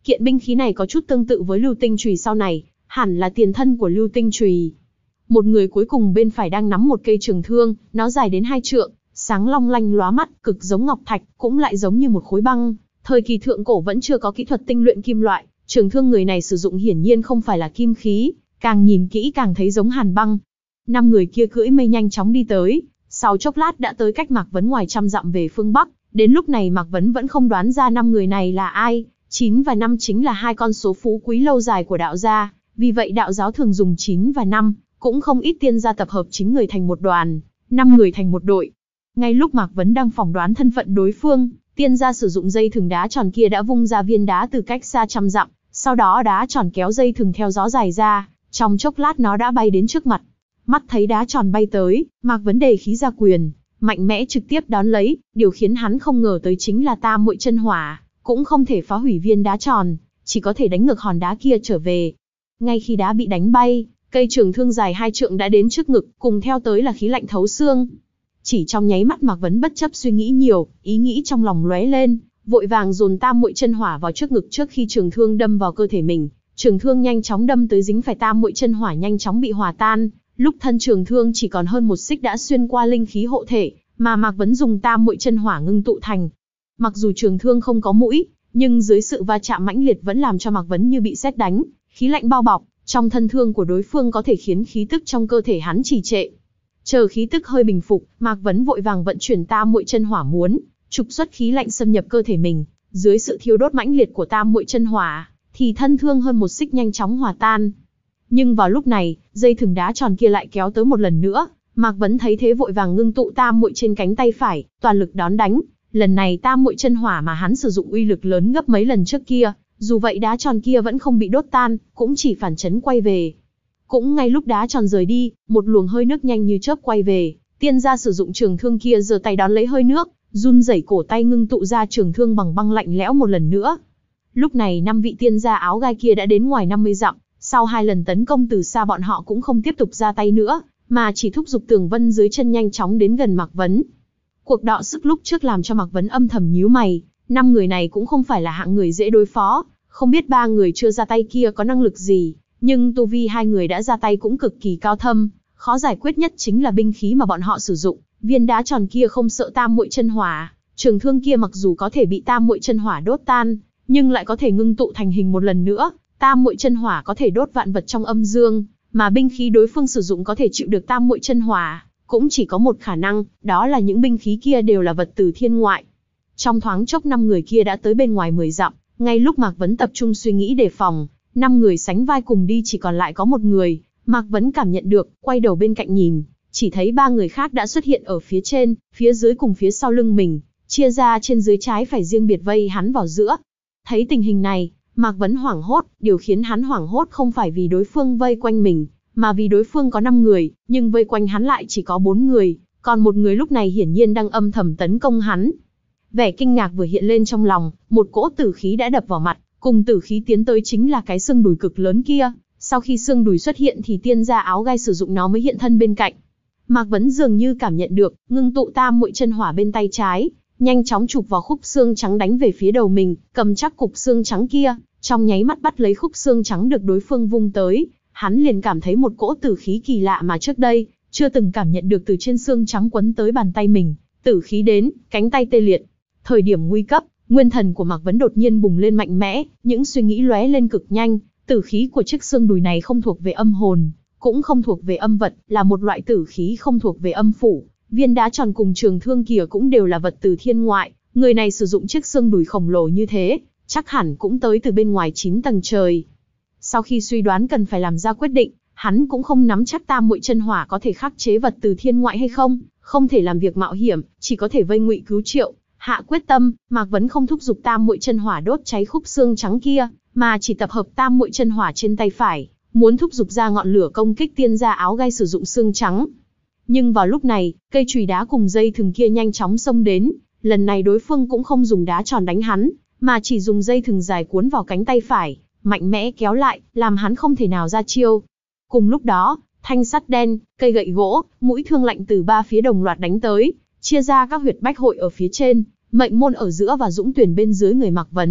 Kiện binh khí này có chút tương tự với lưu tinh chùy sau này, hẳn là tiền thân của lưu tinh chùy. Một người cuối cùng bên phải đang nắm một cây trường thương, nó dài đến hai trượng, sáng long lanh lóa mắt, cực giống ngọc thạch, cũng lại giống như một khối băng. Thời kỳ thượng cổ vẫn chưa có kỹ thuật tinh luyện kim loại, trường thương người này sử dụng hiển nhiên không phải là kim khí, càng nhìn kỹ càng thấy giống hàn băng. Năm người kia cưỡi mây nhanh chóng đi tới, sau chốc lát đã tới cách Mạc Vấn ngoài trăm dặm về phương Bắc. Đến lúc này Mạc Vấn vẫn không đoán ra năm người này là ai. chín và năm chính là hai con số phú quý lâu dài của đạo gia, vì vậy đạo giáo thường dùng chín và năm, cũng không ít tiên gia tập hợp chín người thành một đoàn, năm người thành một đội. Ngay lúc Mạc Vấn đang phỏng đoán thân phận đối phương, tiên gia sử dụng dây thừng đá tròn kia đã vung ra viên đá từ cách xa trăm dặm, sau đó đá tròn kéo dây thừng theo gió dài ra, trong chốc lát nó đã bay đến trước mặt. Mắt thấy đá tròn bay tới, Mạc Vấn đề khí ra quyền, mạnh mẽ trực tiếp đón lấy, điều khiến hắn không ngờ tới chính là tam muội chân hỏa, cũng không thể phá hủy viên đá tròn, chỉ có thể đánh ngược hòn đá kia trở về. Ngay khi đá bị đánh bay, cây trường thương dài hai trượng đã đến trước ngực, cùng theo tới là khí lạnh thấu xương. Chỉ trong nháy mắt Mạc Vấn bất chấp suy nghĩ nhiều, ý nghĩ trong lòng lóe lên, vội vàng dồn tam muội chân hỏa vào trước ngực trước khi trường thương đâm vào cơ thể mình. Trường thương nhanh chóng đâm tới dính phải tam muội chân hỏa nhanh chóng bị hòa tan, lúc thân trường thương chỉ còn hơn một xích đã xuyên qua linh khí hộ thể, mà Mạc Vấn dùng tam muội chân hỏa ngưng tụ thành. Mặc dù trường thương không có mũi, nhưng dưới sự va chạm mãnh liệt vẫn làm cho Mạc Vấn như bị sét đánh, khí lạnh bao bọc, trong thân thương của đối phương có thể khiến khí tức trong cơ thể hắn trì trệ. Chờ khí tức hơi bình phục, Mạc Vấn vội vàng vận chuyển tam muội chân hỏa muốn trục xuất khí lạnh xâm nhập cơ thể mình. Dưới sự thiêu đốt mãnh liệt của tam muội chân hỏa, thì thân thương hơn một xích nhanh chóng hòa tan. Nhưng vào lúc này, dây thừng đá tròn kia lại kéo tới một lần nữa. Mạc Vấn thấy thế vội vàng ngưng tụ tam muội trên cánh tay phải, toàn lực đón đánh. Lần này tam muội chân hỏa mà hắn sử dụng uy lực lớn gấp mấy lần trước kia, dù vậy đá tròn kia vẫn không bị đốt tan, cũng chỉ phản chấn quay về. Cũng ngay lúc đá tròn rời đi, một luồng hơi nước nhanh như chớp quay về, tiên gia sử dụng trường thương kia giơ tay đón lấy hơi nước, run rẩy cổ tay ngưng tụ ra trường thương bằng băng lạnh lẽo một lần nữa. Lúc này năm vị tiên gia áo gai kia đã đến ngoài năm mươi dặm, sau hai lần tấn công từ xa bọn họ cũng không tiếp tục ra tay nữa, mà chỉ thúc giục tường vân dưới chân nhanh chóng đến gần Mạc Vấn. Cuộc đọ sức lúc trước làm cho Mạc Vấn âm thầm nhíu mày, năm người này cũng không phải là hạng người dễ đối phó, không biết ba người chưa ra tay kia có năng lực gì, nhưng tu vi hai người đã ra tay cũng cực kỳ cao thâm, khó giải quyết nhất chính là binh khí mà bọn họ sử dụng. Viên đá tròn kia không sợ tam muội chân hỏa, trường thương kia mặc dù có thể bị tam muội chân hỏa đốt tan, nhưng lại có thể ngưng tụ thành hình một lần nữa. Tam muội chân hỏa có thể đốt vạn vật trong âm dương, mà binh khí đối phương sử dụng có thể chịu được tam muội chân hỏa, cũng chỉ có một khả năng, đó là những binh khí kia đều là vật từ thiên ngoại. Trong thoáng chốc năm người kia đã tới bên ngoài mười dặm, ngay lúc Mạc Vấn tập trung suy nghĩ đề phòng, năm người sánh vai cùng đi chỉ còn lại có một người. Mạc Vấn cảm nhận được, quay đầu bên cạnh nhìn, chỉ thấy ba người khác đã xuất hiện ở phía trên, phía dưới cùng phía sau lưng mình, chia ra trên dưới trái phải riêng biệt vây hắn vào giữa. Thấy tình hình này, Mạc Vấn hoảng hốt, điều khiến hắn hoảng hốt không phải vì đối phương vây quanh mình, mà vì đối phương có năm người, nhưng vây quanh hắn lại chỉ có bốn người, còn một người lúc này hiển nhiên đang âm thầm tấn công hắn. Vẻ kinh ngạc vừa hiện lên trong lòng, một cỗ tử khí đã đập vào mặt, cùng tử khí tiến tới chính là cái xương đùi cực lớn kia. Sau khi xương đùi xuất hiện thì tiên gia áo gai sử dụng nó mới hiện thân bên cạnh. Mạc Vấn dường như cảm nhận được, ngưng tụ tam muội chân hỏa bên tay trái, nhanh chóng chụp vào khúc xương trắng đánh về phía đầu mình, cầm chắc cục xương trắng kia, trong nháy mắt bắt lấy khúc xương trắng được đối phương vung tới, hắn liền cảm thấy một cỗ tử khí kỳ lạ mà trước đây chưa từng cảm nhận được từ trên xương trắng quấn tới bàn tay mình. Tử khí đến, cánh tay tê liệt. Thời điểm nguy cấp, nguyên thần của Mạc Vấn đột nhiên bùng lên mạnh mẽ, những suy nghĩ lóe lên cực nhanh. Tử khí của chiếc xương đùi này không thuộc về âm hồn, cũng không thuộc về âm vật, là một loại tử khí không thuộc về âm phủ. Viên đá tròn cùng trường thương kia cũng đều là vật từ thiên ngoại, người này sử dụng chiếc xương đùi khổng lồ như thế, chắc hẳn cũng tới từ bên ngoài chín tầng trời. Sau khi suy đoán cần phải làm ra quyết định, hắn cũng không nắm chắc tam muội chân hỏa có thể khắc chế vật từ thiên ngoại hay không, không thể làm việc mạo hiểm, chỉ có thể vây ngụy cứu triệu. Hạ quyết tâm, Mạc Vấn không thúc giục tam muội chân hỏa đốt cháy khúc xương trắng kia, mà chỉ tập hợp tam muội chân hỏa trên tay phải, muốn thúc giục ra ngọn lửa công kích tiên gia áo gai sử dụng xương trắng. Nhưng vào lúc này, cây chùy đá cùng dây thừng kia nhanh chóng xông đến, lần này đối phương cũng không dùng đá tròn đánh hắn, mà chỉ dùng dây thừng dài cuốn vào cánh tay phải, mạnh mẽ kéo lại, làm hắn không thể nào ra chiêu. Cùng lúc đó, thanh sắt đen, cây gậy gỗ, mũi thương lạnh từ ba phía đồng loạt đánh tới, chia ra các huyệt bách hội ở phía trên, mệnh môn ở giữa và dũng tuyển bên dưới người Mạc Vấn.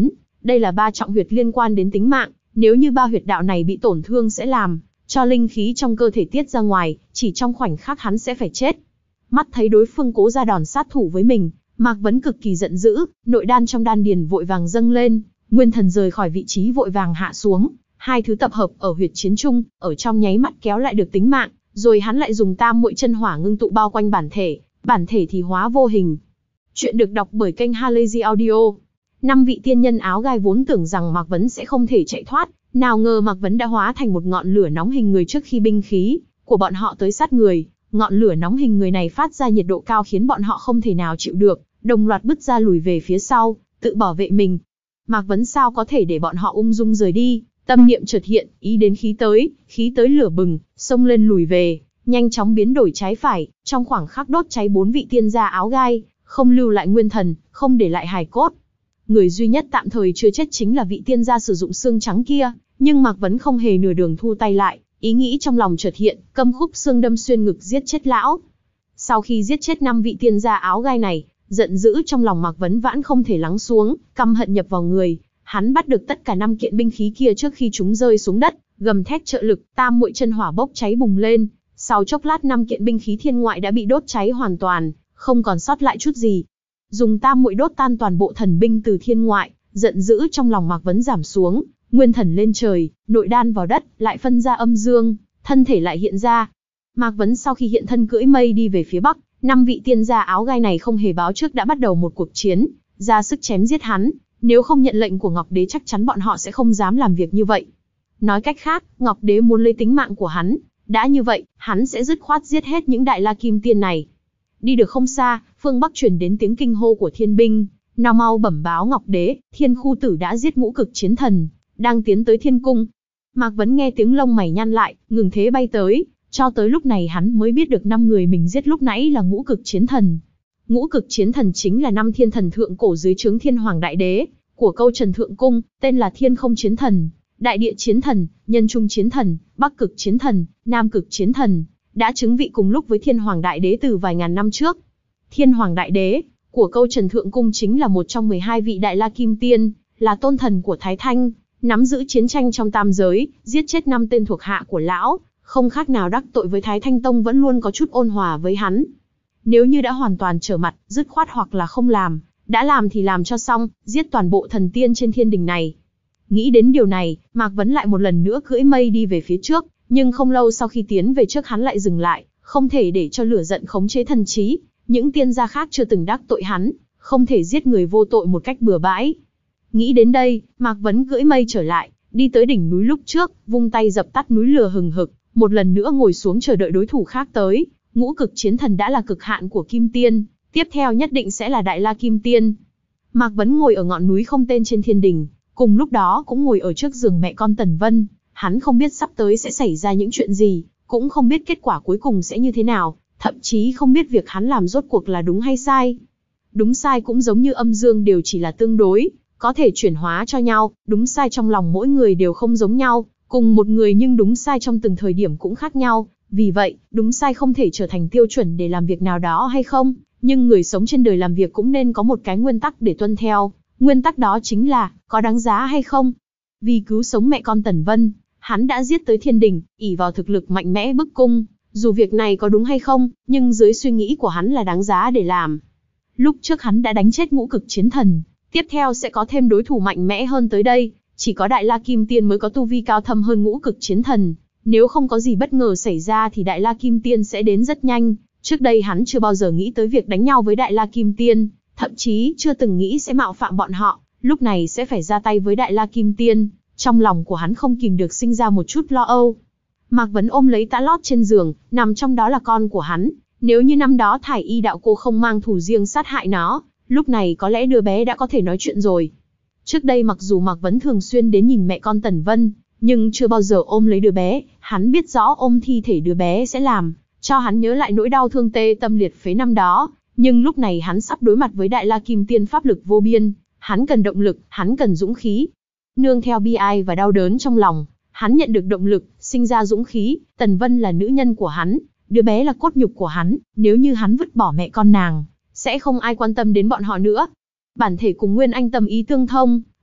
Đây là ba trọng huyệt liên quan đến tính mạng, nếu như ba huyệt đạo này bị tổn thương sẽ làm cho linh khí trong cơ thể tiết ra ngoài, chỉ trong khoảnh khắc hắn sẽ phải chết. Mắt thấy đối phương cố ra đòn sát thủ với mình, Mạc Vấn cực kỳ giận dữ, nội đan trong đan điền vội vàng dâng lên, nguyên thần rời khỏi vị trí vội vàng hạ xuống, hai thứ tập hợp ở huyệt chiến trung, ở trong nháy mắt kéo lại được tính mạng, rồi hắn lại dùng tam muội chân hỏa ngưng tụ bao quanh bản thể, bản thể thì hóa vô hình. Chuyện được đọc bởi kênh Halazy Audio. Năm vị tiên nhân áo gai vốn tưởng rằng Mạc Vấn sẽ không thể chạy thoát, nào ngờ Mạc Vấn đã hóa thành một ngọn lửa nóng hình người trước khi binh khí của bọn họ tới sát người. Ngọn lửa nóng hình người này phát ra nhiệt độ cao khiến bọn họ không thể nào chịu được, đồng loạt bứt ra lùi về phía sau, tự bảo vệ mình. Mạc Vấn sao có thể để bọn họ ung dung rời đi, tâm niệm chợt hiện, ý đến khí tới, khí tới lửa bừng, xông lên lùi về, nhanh chóng biến đổi trái phải, trong khoảng khắc đốt cháy bốn vị tiên gia áo gai, không lưu lại nguyên thần, không để lại hài cốt. Người duy nhất tạm thời chưa chết chính là vị tiên gia sử dụng xương trắng kia, nhưng Mạc Vấn không hề nửa đường thu tay lại, ý nghĩ trong lòng chợt hiện, câm khúc xương đâm xuyên ngực giết chết lão. Sau khi giết chết năm vị tiên gia áo gai này, giận dữ trong lòng Mạc Vấn vãn không thể lắng xuống, căm hận nhập vào người, hắn bắt được tất cả năm kiện binh khí kia trước khi chúng rơi xuống đất, gầm thét trợ lực, tam muội chân hỏa bốc cháy bùng lên, sau chốc lát năm kiện binh khí thiên ngoại đã bị đốt cháy hoàn toàn, không còn sót lại chút gì. Dùng tam muội đốt tan toàn bộ thần binh từ thiên ngoại, giận dữ trong lòng Mạc Vấn giảm xuống, nguyên thần lên trời, nội đan vào đất, lại phân ra âm dương, thân thể lại hiện ra. Mạc Vấn sau khi hiện thân cưỡi mây đi về phía bắc, năm vị tiên gia áo gai này không hề báo trước đã bắt đầu một cuộc chiến, ra sức chém giết hắn, nếu không nhận lệnh của Ngọc Đế chắc chắn bọn họ sẽ không dám làm việc như vậy. Nói cách khác, Ngọc Đế muốn lấy tính mạng của hắn, đã như vậy, hắn sẽ dứt khoát giết hết những đại la kim tiên này. Đi được không xa, phương bắc truyền đến tiếng kinh hô của thiên binh, nào mau bẩm báo Ngọc Đế, Thiên Khu Tử đã giết ngũ cực chiến thần, đang tiến tới thiên cung. Mạc Vấn nghe tiếng lông mày nhăn lại, ngừng thế bay tới, cho tới lúc này hắn mới biết được năm người mình giết lúc nãy là ngũ cực chiến thần. Ngũ cực chiến thần chính là năm thiên thần thượng cổ dưới trướng Thiên Hoàng Đại Đế của Câu Trần Thượng Cung, tên là Thiên Không Chiến Thần, Đại Địa Chiến Thần, Nhân Trung Chiến Thần, Bắc Cực Chiến Thần, Nam Cực Chiến Thần, đã chứng vị cùng lúc với Thiên Hoàng Đại Đế từ vài ngàn năm trước. Thiên Hoàng Đại Đế của Câu Trần Thượng Cung chính là một trong mười hai vị Đại La Kim Tiên, là tôn thần của Thái Thanh, nắm giữ chiến tranh trong tam giới, giết chết năm tên thuộc hạ của lão, không khác nào đắc tội với Thái Thanh Tông vẫn luôn có chút ôn hòa với hắn. Nếu như đã hoàn toàn trở mặt, dứt khoát hoặc là không làm, đã làm thì làm cho xong, giết toàn bộ thần tiên trên thiên đình này. Nghĩ đến điều này, Mạc Vấn lại một lần nữa cưỡi mây đi về phía trước, nhưng không lâu sau khi tiến về trước hắn lại dừng lại, không thể để cho lửa giận khống chế thần trí, những tiên gia khác chưa từng đắc tội hắn, không thể giết người vô tội một cách bừa bãi. Nghĩ đến đây, Mạc Vấn cưỡi mây trở lại, đi tới đỉnh núi lúc trước, vung tay dập tắt núi lửa hừng hực, một lần nữa ngồi xuống chờ đợi đối thủ khác tới. Ngũ cực chiến thần đã là cực hạn của Kim Tiên, tiếp theo nhất định sẽ là Đại La Kim Tiên. Mạc Vấn ngồi ở ngọn núi không tên trên thiên đình, cùng lúc đó cũng ngồi ở trước giường mẹ con Tần Vân. Hắn không biết sắp tới sẽ xảy ra những chuyện gì, cũng không biết kết quả cuối cùng sẽ như thế nào, thậm chí không biết việc hắn làm rốt cuộc là đúng hay sai. Đúng sai cũng giống như âm dương đều chỉ là tương đối, có thể chuyển hóa cho nhau, đúng sai trong lòng mỗi người đều không giống nhau, cùng một người nhưng đúng sai trong từng thời điểm cũng khác nhau. Vì vậy, đúng sai không thể trở thành tiêu chuẩn để làm việc nào đó hay không, nhưng người sống trên đời làm việc cũng nên có một cái nguyên tắc để tuân theo, nguyên tắc đó chính là, có đáng giá hay không. Vì cứu sống mẹ con Tần Vân, hắn đã giết tới thiên đình, ỷ vào thực lực mạnh mẽ bức cung, dù việc này có đúng hay không, nhưng dưới suy nghĩ của hắn là đáng giá để làm. Lúc trước hắn đã đánh chết ngũ cực chiến thần, tiếp theo sẽ có thêm đối thủ mạnh mẽ hơn tới đây, chỉ có Đại La Kim Tiên mới có tu vi cao thâm hơn ngũ cực chiến thần. Nếu không có gì bất ngờ xảy ra thì Đại La Kim Tiên sẽ đến rất nhanh. Trước đây hắn chưa bao giờ nghĩ tới việc đánh nhau với Đại La Kim Tiên, thậm chí chưa từng nghĩ sẽ mạo phạm bọn họ, lúc này sẽ phải ra tay với Đại La Kim Tiên. Trong lòng của hắn không kìm được sinh ra một chút lo âu. Mạc Vấn ôm lấy tã lót trên giường, nằm trong đó là con của hắn. Nếu như năm đó Thải Y đạo cô không mang thù riêng sát hại nó, lúc này có lẽ đứa bé đã có thể nói chuyện rồi. Trước đây mặc dù Mạc Vấn thường xuyên đến nhìn mẹ con Tần Vân, nhưng chưa bao giờ ôm lấy đứa bé. Hắn biết rõ ôm thi thể đứa bé sẽ làm cho hắn nhớ lại nỗi đau thương tê tâm liệt phế năm đó. Nhưng lúc này hắn sắp đối mặt với Đại La Kim Tiên pháp lực vô biên, hắn cần động lực, hắn cần dũng khí. Nương theo bi ai và đau đớn trong lòng, hắn nhận được động lực, sinh ra dũng khí. Tần Vân là nữ nhân của hắn, đứa bé là cốt nhục của hắn, nếu như hắn vứt bỏ mẹ con nàng, sẽ không ai quan tâm đến bọn họ nữa. Bản thể cùng Nguyên Anh tâm ý tương thông,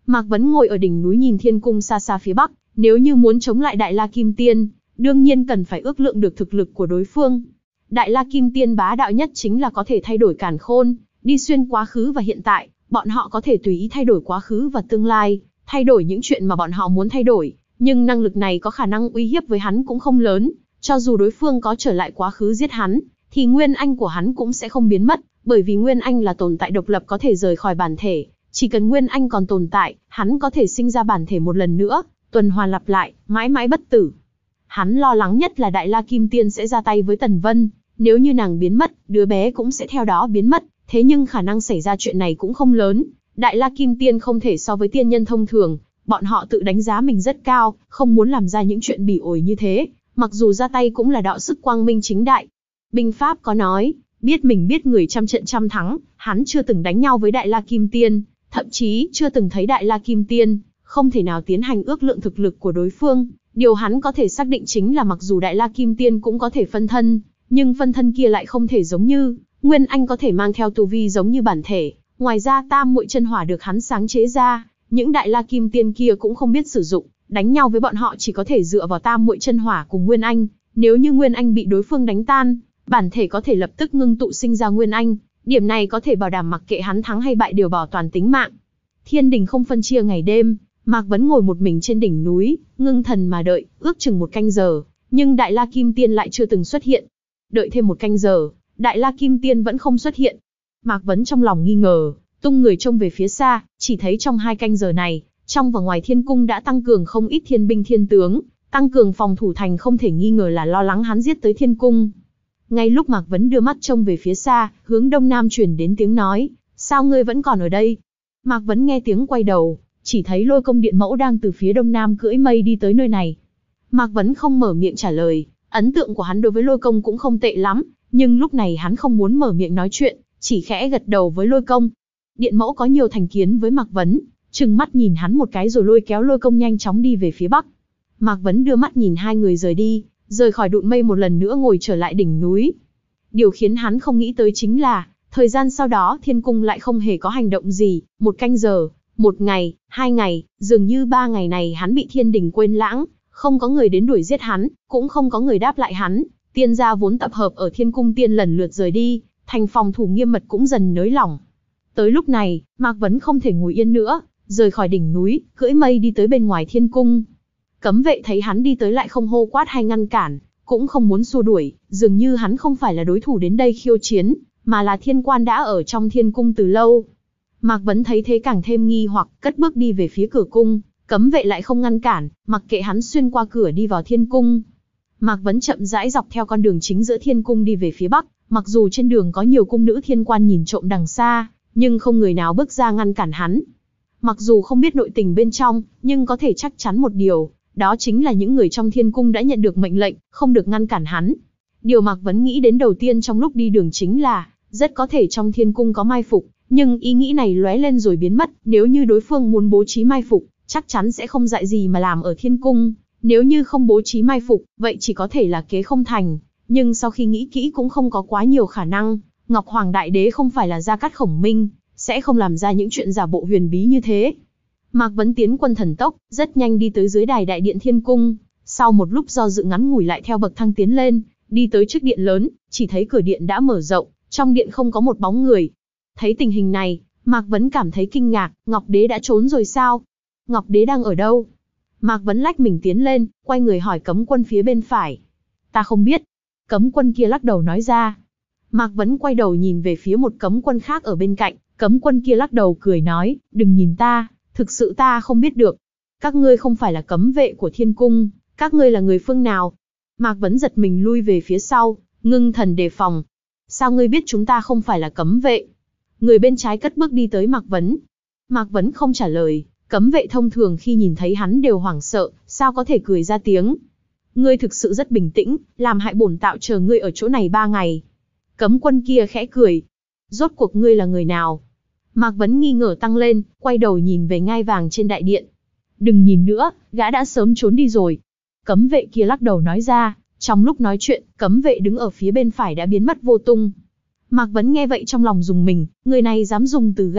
Mạc Vấn ngồi ở đỉnh núi nhìn thiên cung xa xa phía bắc, nếu như muốn chống lại Đại La Kim Tiên, đương nhiên cần phải ước lượng được thực lực của đối phương. Đại La Kim Tiên bá đạo nhất chính là có thể thay đổi càn khôn, đi xuyên quá khứ và hiện tại, bọn họ có thể tùy ý thay đổi quá khứ và tương lai, thay đổi những chuyện mà bọn họ muốn thay đổi, nhưng năng lực này có khả năng uy hiếp với hắn cũng không lớn, cho dù đối phương có trở lại quá khứ giết hắn, thì nguyên anh của hắn cũng sẽ không biến mất, bởi vì nguyên anh là tồn tại độc lập có thể rời khỏi bản thể, chỉ cần nguyên anh còn tồn tại, hắn có thể sinh ra bản thể một lần nữa, tuần hoàn lặp lại, mãi mãi bất tử. Hắn lo lắng nhất là Đại La Kim Tiên sẽ ra tay với Tần Vân, nếu như nàng biến mất, đứa bé cũng sẽ theo đó biến mất, thế nhưng khả năng xảy ra chuyện này cũng không lớn. Đại La Kim Tiên không thể so với tiên nhân thông thường, bọn họ tự đánh giá mình rất cao, không muốn làm ra những chuyện bỉ ổi như thế, mặc dù ra tay cũng là đạo sức quang minh chính đại. Binh pháp có nói, biết mình biết người trăm trận trăm thắng, hắn chưa từng đánh nhau với Đại La Kim Tiên, thậm chí chưa từng thấy Đại La Kim Tiên, không thể nào tiến hành ước lượng thực lực của đối phương. Điều hắn có thể xác định chính là mặc dù Đại La Kim Tiên cũng có thể phân thân, nhưng phân thân kia lại không thể giống như Nguyên Anh có thể mang theo tu vi giống như bản thể. Ngoài ra tam muội chân hỏa được hắn sáng chế ra, những Đại La Kim Tiên kia cũng không biết sử dụng, đánh nhau với bọn họ chỉ có thể dựa vào tam muội chân hỏa cùng Nguyên Anh. Nếu như Nguyên Anh bị đối phương đánh tan, bản thể có thể lập tức ngưng tụ sinh ra Nguyên Anh, điểm này có thể bảo đảm mặc kệ hắn thắng hay bại đều bảo toàn tính mạng. Thiên đình không phân chia ngày đêm, Mạc Vấn ngồi một mình trên đỉnh núi, ngưng thần mà đợi, ước chừng một canh giờ, nhưng Đại La Kim Tiên lại chưa từng xuất hiện. Đợi thêm một canh giờ, Đại La Kim Tiên vẫn không xuất hiện. Mạc Vấn trong lòng nghi ngờ, tung người trông về phía xa, chỉ thấy trong hai canh giờ này, trong và ngoài thiên cung đã tăng cường không ít thiên binh thiên tướng, tăng cường phòng thủ thành không thể nghi ngờ là lo lắng hắn giết tới thiên cung. Ngay lúc Mạc Vấn đưa mắt trông về phía xa, hướng đông nam truyền đến tiếng nói, sao ngươi vẫn còn ở đây? Mạc Vấn nghe tiếng quay đầu, chỉ thấy Lôi Công Điện Mẫu đang từ phía đông nam cưỡi mây đi tới nơi này. Mạc Vấn không mở miệng trả lời, ấn tượng của hắn đối với Lôi Công cũng không tệ lắm, nhưng lúc này hắn không muốn mở miệng nói chuyện, chỉ khẽ gật đầu với Lôi Công. Điện Mẫu có nhiều thành kiến với Mạc Vấn, trừng mắt nhìn hắn một cái rồi lôi kéo Lôi Công nhanh chóng đi về phía bắc. Mạc Vấn đưa mắt nhìn hai người rời đi, rời khỏi đụn mây một lần nữa ngồi trở lại đỉnh núi. Điều khiến hắn không nghĩ tới chính là, thời gian sau đó thiên cung lại không hề có hành động gì, một canh giờ, một ngày, hai ngày, dường như ba ngày này hắn bị thiên đình quên lãng, không có người đến đuổi giết hắn, cũng không có người đáp lại hắn. Tiên gia vốn tập hợp ở thiên cung tiên lần lượt rời đi, thành phòng thủ nghiêm mật cũng dần nới lỏng. Tới lúc này, Mạc Vấn không thể ngồi yên nữa, rời khỏi đỉnh núi, cưỡi mây đi tới bên ngoài thiên cung. Cấm vệ thấy hắn đi tới lại không hô quát hay ngăn cản, cũng không muốn xua đuổi, dường như hắn không phải là đối thủ đến đây khiêu chiến, mà là thiên quan đã ở trong thiên cung từ lâu. Mạc Vấn thấy thế càng thêm nghi hoặc, cất bước đi về phía cửa cung, cấm vệ lại không ngăn cản, mặc kệ hắn xuyên qua cửa đi vào thiên cung. Mạc Vấn chậm rãi dọc theo con đường chính giữa thiên cung đi về phía bắc, mặc dù trên đường có nhiều cung nữ thiên quan nhìn trộm đằng xa, nhưng không người nào bước ra ngăn cản hắn. Mặc dù không biết nội tình bên trong, nhưng có thể chắc chắn một điều, đó chính là những người trong thiên cung đã nhận được mệnh lệnh, không được ngăn cản hắn. Điều Mạc Vấn nghĩ đến đầu tiên trong lúc đi đường chính là, rất có thể trong thiên cung có mai phục, nhưng ý nghĩ này lóe lên rồi biến mất, nếu như đối phương muốn bố trí mai phục, chắc chắn sẽ không dại gì mà làm ở thiên cung, nếu như không bố trí mai phục, vậy chỉ có thể là kế không thành, nhưng sau khi nghĩ kỹ cũng không có quá nhiều khả năng, Ngọc Hoàng Đại Đế không phải là Gia Cát Khổng Minh, sẽ không làm ra những chuyện giả bộ huyền bí như thế. Mạc Vấn tiến quân thần tốc, rất nhanh đi tới dưới đài đại điện thiên cung, sau một lúc do dự ngắn ngủi lại theo bậc thang tiến lên, đi tới trước điện lớn, chỉ thấy cửa điện đã mở rộng, trong điện không có một bóng người. Thấy tình hình này, Mạc Vấn cảm thấy kinh ngạc, Ngọc Đế đã trốn rồi sao? Ngọc Đế đang ở đâu? Mạc Vấn lách mình tiến lên, quay người hỏi cấm quân phía bên phải. Ta không biết. Cấm quân kia lắc đầu nói ra. Mạc Vấn quay đầu nhìn về phía một cấm quân khác ở bên cạnh, cấm quân kia lắc đầu cười nói, đừng nhìn ta, thực sự ta không biết được. Các ngươi không phải là cấm vệ của thiên cung, các ngươi là người phương nào? Mạc Vấn giật mình lui về phía sau, ngưng thần đề phòng. Sao ngươi biết chúng ta không phải là cấm vệ? Người bên trái cất bước đi tới Mạc Vấn. Mạc Vấn không trả lời, cấm vệ thông thường khi nhìn thấy hắn đều hoảng sợ, sao có thể cười ra tiếng. Ngươi thực sự rất bình tĩnh, làm hại bổn tạo chờ ngươi ở chỗ này ba ngày. Cấm quân kia khẽ cười. Rốt cuộc ngươi là người nào? Mạc Vấn nghi ngờ tăng lên, quay đầu nhìn về ngai vàng trên đại điện. Đừng nhìn nữa, gã đã sớm trốn đi rồi. Cấm vệ kia lắc đầu nói ra, trong lúc nói chuyện, cấm vệ đứng ở phía bên phải đã biến mất vô tung. Mạc Vấn nghe vậy trong lòng dùng mình, người này dám dùng từ gã,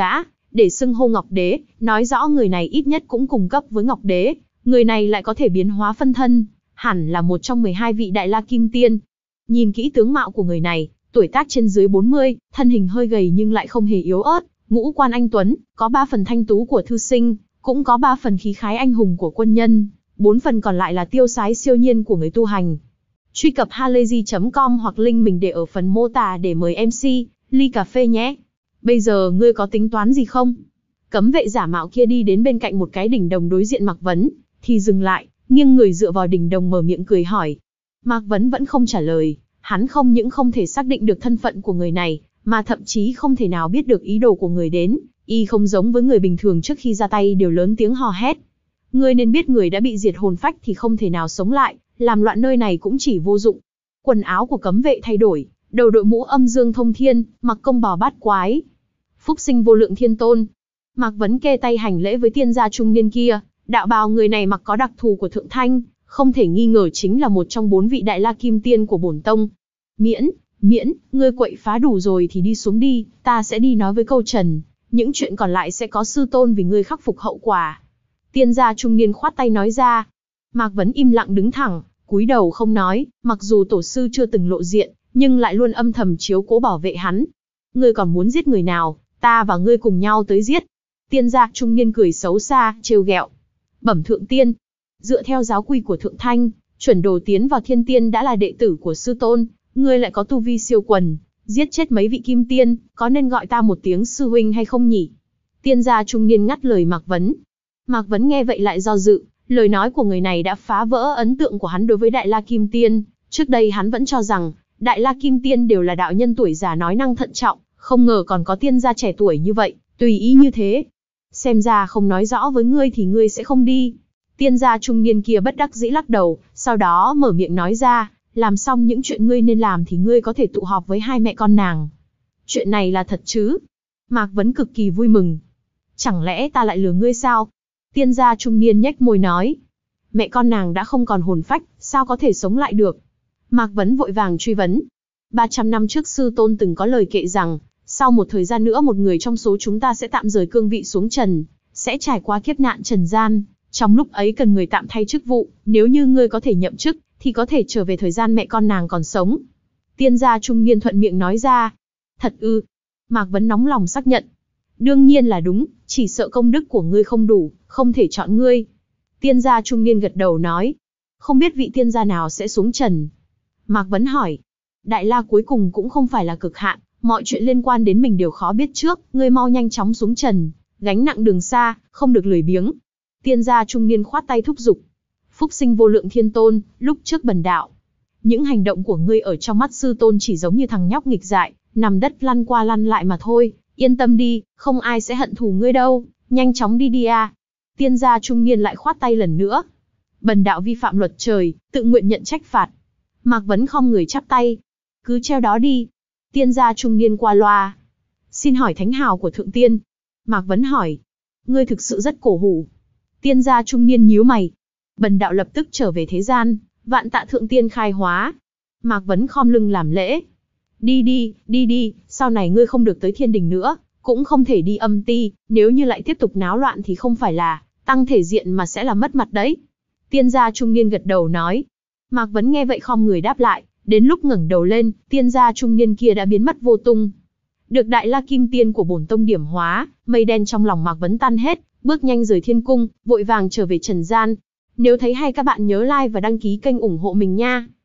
để xưng hô Ngọc Đế, nói rõ người này ít nhất cũng cùng cấp với Ngọc Đế, người này lại có thể biến hóa phân thân, hẳn là một trong mười hai vị Đại La Kim Tiên. Nhìn kỹ tướng mạo của người này, tuổi tác trên dưới bốn mươi, thân hình hơi gầy nhưng lại không hề yếu ớt, ngũ quan anh tuấn, có ba phần thanh tú của thư sinh, cũng có ba phần khí khái anh hùng của quân nhân, bốn phần còn lại là tiêu sái siêu nhiên của người tu hành. Truy cập halayzi chấm com hoặc link mình để ở phần mô tả để mời em xê, ly cà phê nhé. Bây giờ ngươi có tính toán gì không? Cấm vệ giả mạo kia đi đến bên cạnh một cái đỉnh đồng đối diện Mạc Vấn, thì dừng lại, nghiêng người dựa vào đỉnh đồng mở miệng cười hỏi. Mạc Vấn vẫn không trả lời, hắn không những không thể xác định được thân phận của người này, mà thậm chí không thể nào biết được ý đồ của người đến, y không giống với người bình thường trước khi ra tay đều lớn tiếng hò hét. Ngươi nên biết người đã bị diệt hồn phách thì không thể nào sống lại, làm loạn nơi này cũng chỉ vô dụng. Quần áo của cấm vệ thay đổi, đầu đội mũ âm dương thông thiên, mặc công bào bát quái. Phúc sinh vô lượng thiên tôn. Mạc Vấn kê tay hành lễ với tiên gia trung niên kia, đạo bào người này mặc có đặc thù của thượng thanh, không thể nghi ngờ chính là một trong bốn vị Đại La Kim Tiên của bổn tông. Miễn, miễn, ngươi quậy phá đủ rồi thì đi xuống đi, ta sẽ đi nói với câu trần, những chuyện còn lại sẽ có sư tôn vì ngươi khắc phục hậu quả. Tiên gia trung niên khoát tay nói ra. Mạc Vấn im lặng đứng thẳng, cúi đầu không nói, mặc dù tổ sư chưa từng lộ diện, nhưng lại luôn âm thầm chiếu cố bảo vệ hắn. Ngươi còn muốn giết người nào, ta và ngươi cùng nhau tới giết. Tiên gia trung niên cười xấu xa, trêu ghẹo. Bẩm thượng tiên, dựa theo giáo quy của thượng thanh, chuẩn đồ tiến vào thiên tiên đã là đệ tử của sư tôn, ngươi lại có tu vi siêu quần, giết chết mấy vị kim tiên, có nên gọi ta một tiếng sư huynh hay không nhỉ? Tiên gia trung niên ngắt lời Mạc Vấn. Mạc Vấn nghe vậy lại do dự, lời nói của người này đã phá vỡ ấn tượng của hắn đối với Đại La Kim Tiên. Trước đây hắn vẫn cho rằng, Đại La Kim Tiên đều là đạo nhân tuổi già nói năng thận trọng, không ngờ còn có tiên gia trẻ tuổi như vậy, tùy ý như thế. Xem ra không nói rõ với ngươi thì ngươi sẽ không đi. Tiên gia trung niên kia bất đắc dĩ lắc đầu, sau đó mở miệng nói ra, làm xong những chuyện ngươi nên làm thì ngươi có thể tụ họp với hai mẹ con nàng. Chuyện này là thật chứ? Mạc Vấn cực kỳ vui mừng. Chẳng lẽ ta lại lừa ngươi sao? Tiên gia trung niên nhếch môi nói. Mẹ con nàng đã không còn hồn phách, sao có thể sống lại được? Mạc Vấn vội vàng truy vấn. ba trăm năm trước sư tôn từng có lời kệ rằng, sau một thời gian nữa một người trong số chúng ta sẽ tạm rời cương vị xuống trần, sẽ trải qua kiếp nạn trần gian. Trong lúc ấy cần người tạm thay chức vụ, nếu như ngươi có thể nhậm chức, thì có thể trở về thời gian mẹ con nàng còn sống. Tiên gia trung niên thuận miệng nói ra. Thật ư? Mạc Vấn nóng lòng xác nhận. Đương nhiên là đúng, chỉ sợ công đức của ngươi không đủ, không thể chọn ngươi. Tiên gia trung niên gật đầu nói. Không biết vị tiên gia nào sẽ xuống trần? Mạc Vấn hỏi. Đại La cuối cùng cũng không phải là cực hạn, mọi chuyện liên quan đến mình đều khó biết trước, ngươi mau nhanh chóng xuống trần, gánh nặng đường xa, không được lười biếng. Tiên gia trung niên khoát tay thúc giục. Phúc sinh vô lượng thiên tôn, lúc trước bần đạo. Những hành động của ngươi ở trong mắt sư tôn chỉ giống như thằng nhóc nghịch dại, nằm đất lăn qua lăn lại mà thôi, yên tâm đi, không ai sẽ hận thù ngươi đâu, nhanh chóng đi đi à. Tiên gia trung niên lại khoát tay lần nữa. Bần đạo vi phạm luật trời, tự nguyện nhận trách phạt. Mạc Vấn khom người chắp tay. Cứ treo đó đi. Tiên gia trung niên qua loa. Xin hỏi thánh hào của thượng tiên. Mạc Vấn hỏi. Ngươi thực sự rất cổ hủ. Tiên gia trung niên nhíu mày. Bần đạo lập tức trở về thế gian, vạn tạ thượng tiên khai hóa. Mạc Vấn khom lưng làm lễ. Đi đi, đi đi, sau này ngươi không được tới thiên đình nữa, cũng không thể đi âm ti, nếu như lại tiếp tục náo loạn thì không phải là tăng thể diện mà sẽ là mất mặt đấy. Tiên gia trung niên gật đầu nói. Mạc Vấn nghe vậy khom người đáp lại, đến lúc ngẩng đầu lên, tiên gia trung niên kia đã biến mất vô tung. Được Đại La Kim Tiên của bổn tông điểm hóa, mây đen trong lòng Mạc Vấn tan hết, bước nhanh rời thiên cung, vội vàng trở về trần gian. Nếu thấy hay các bạn nhớ like và đăng ký kênh ủng hộ mình nha.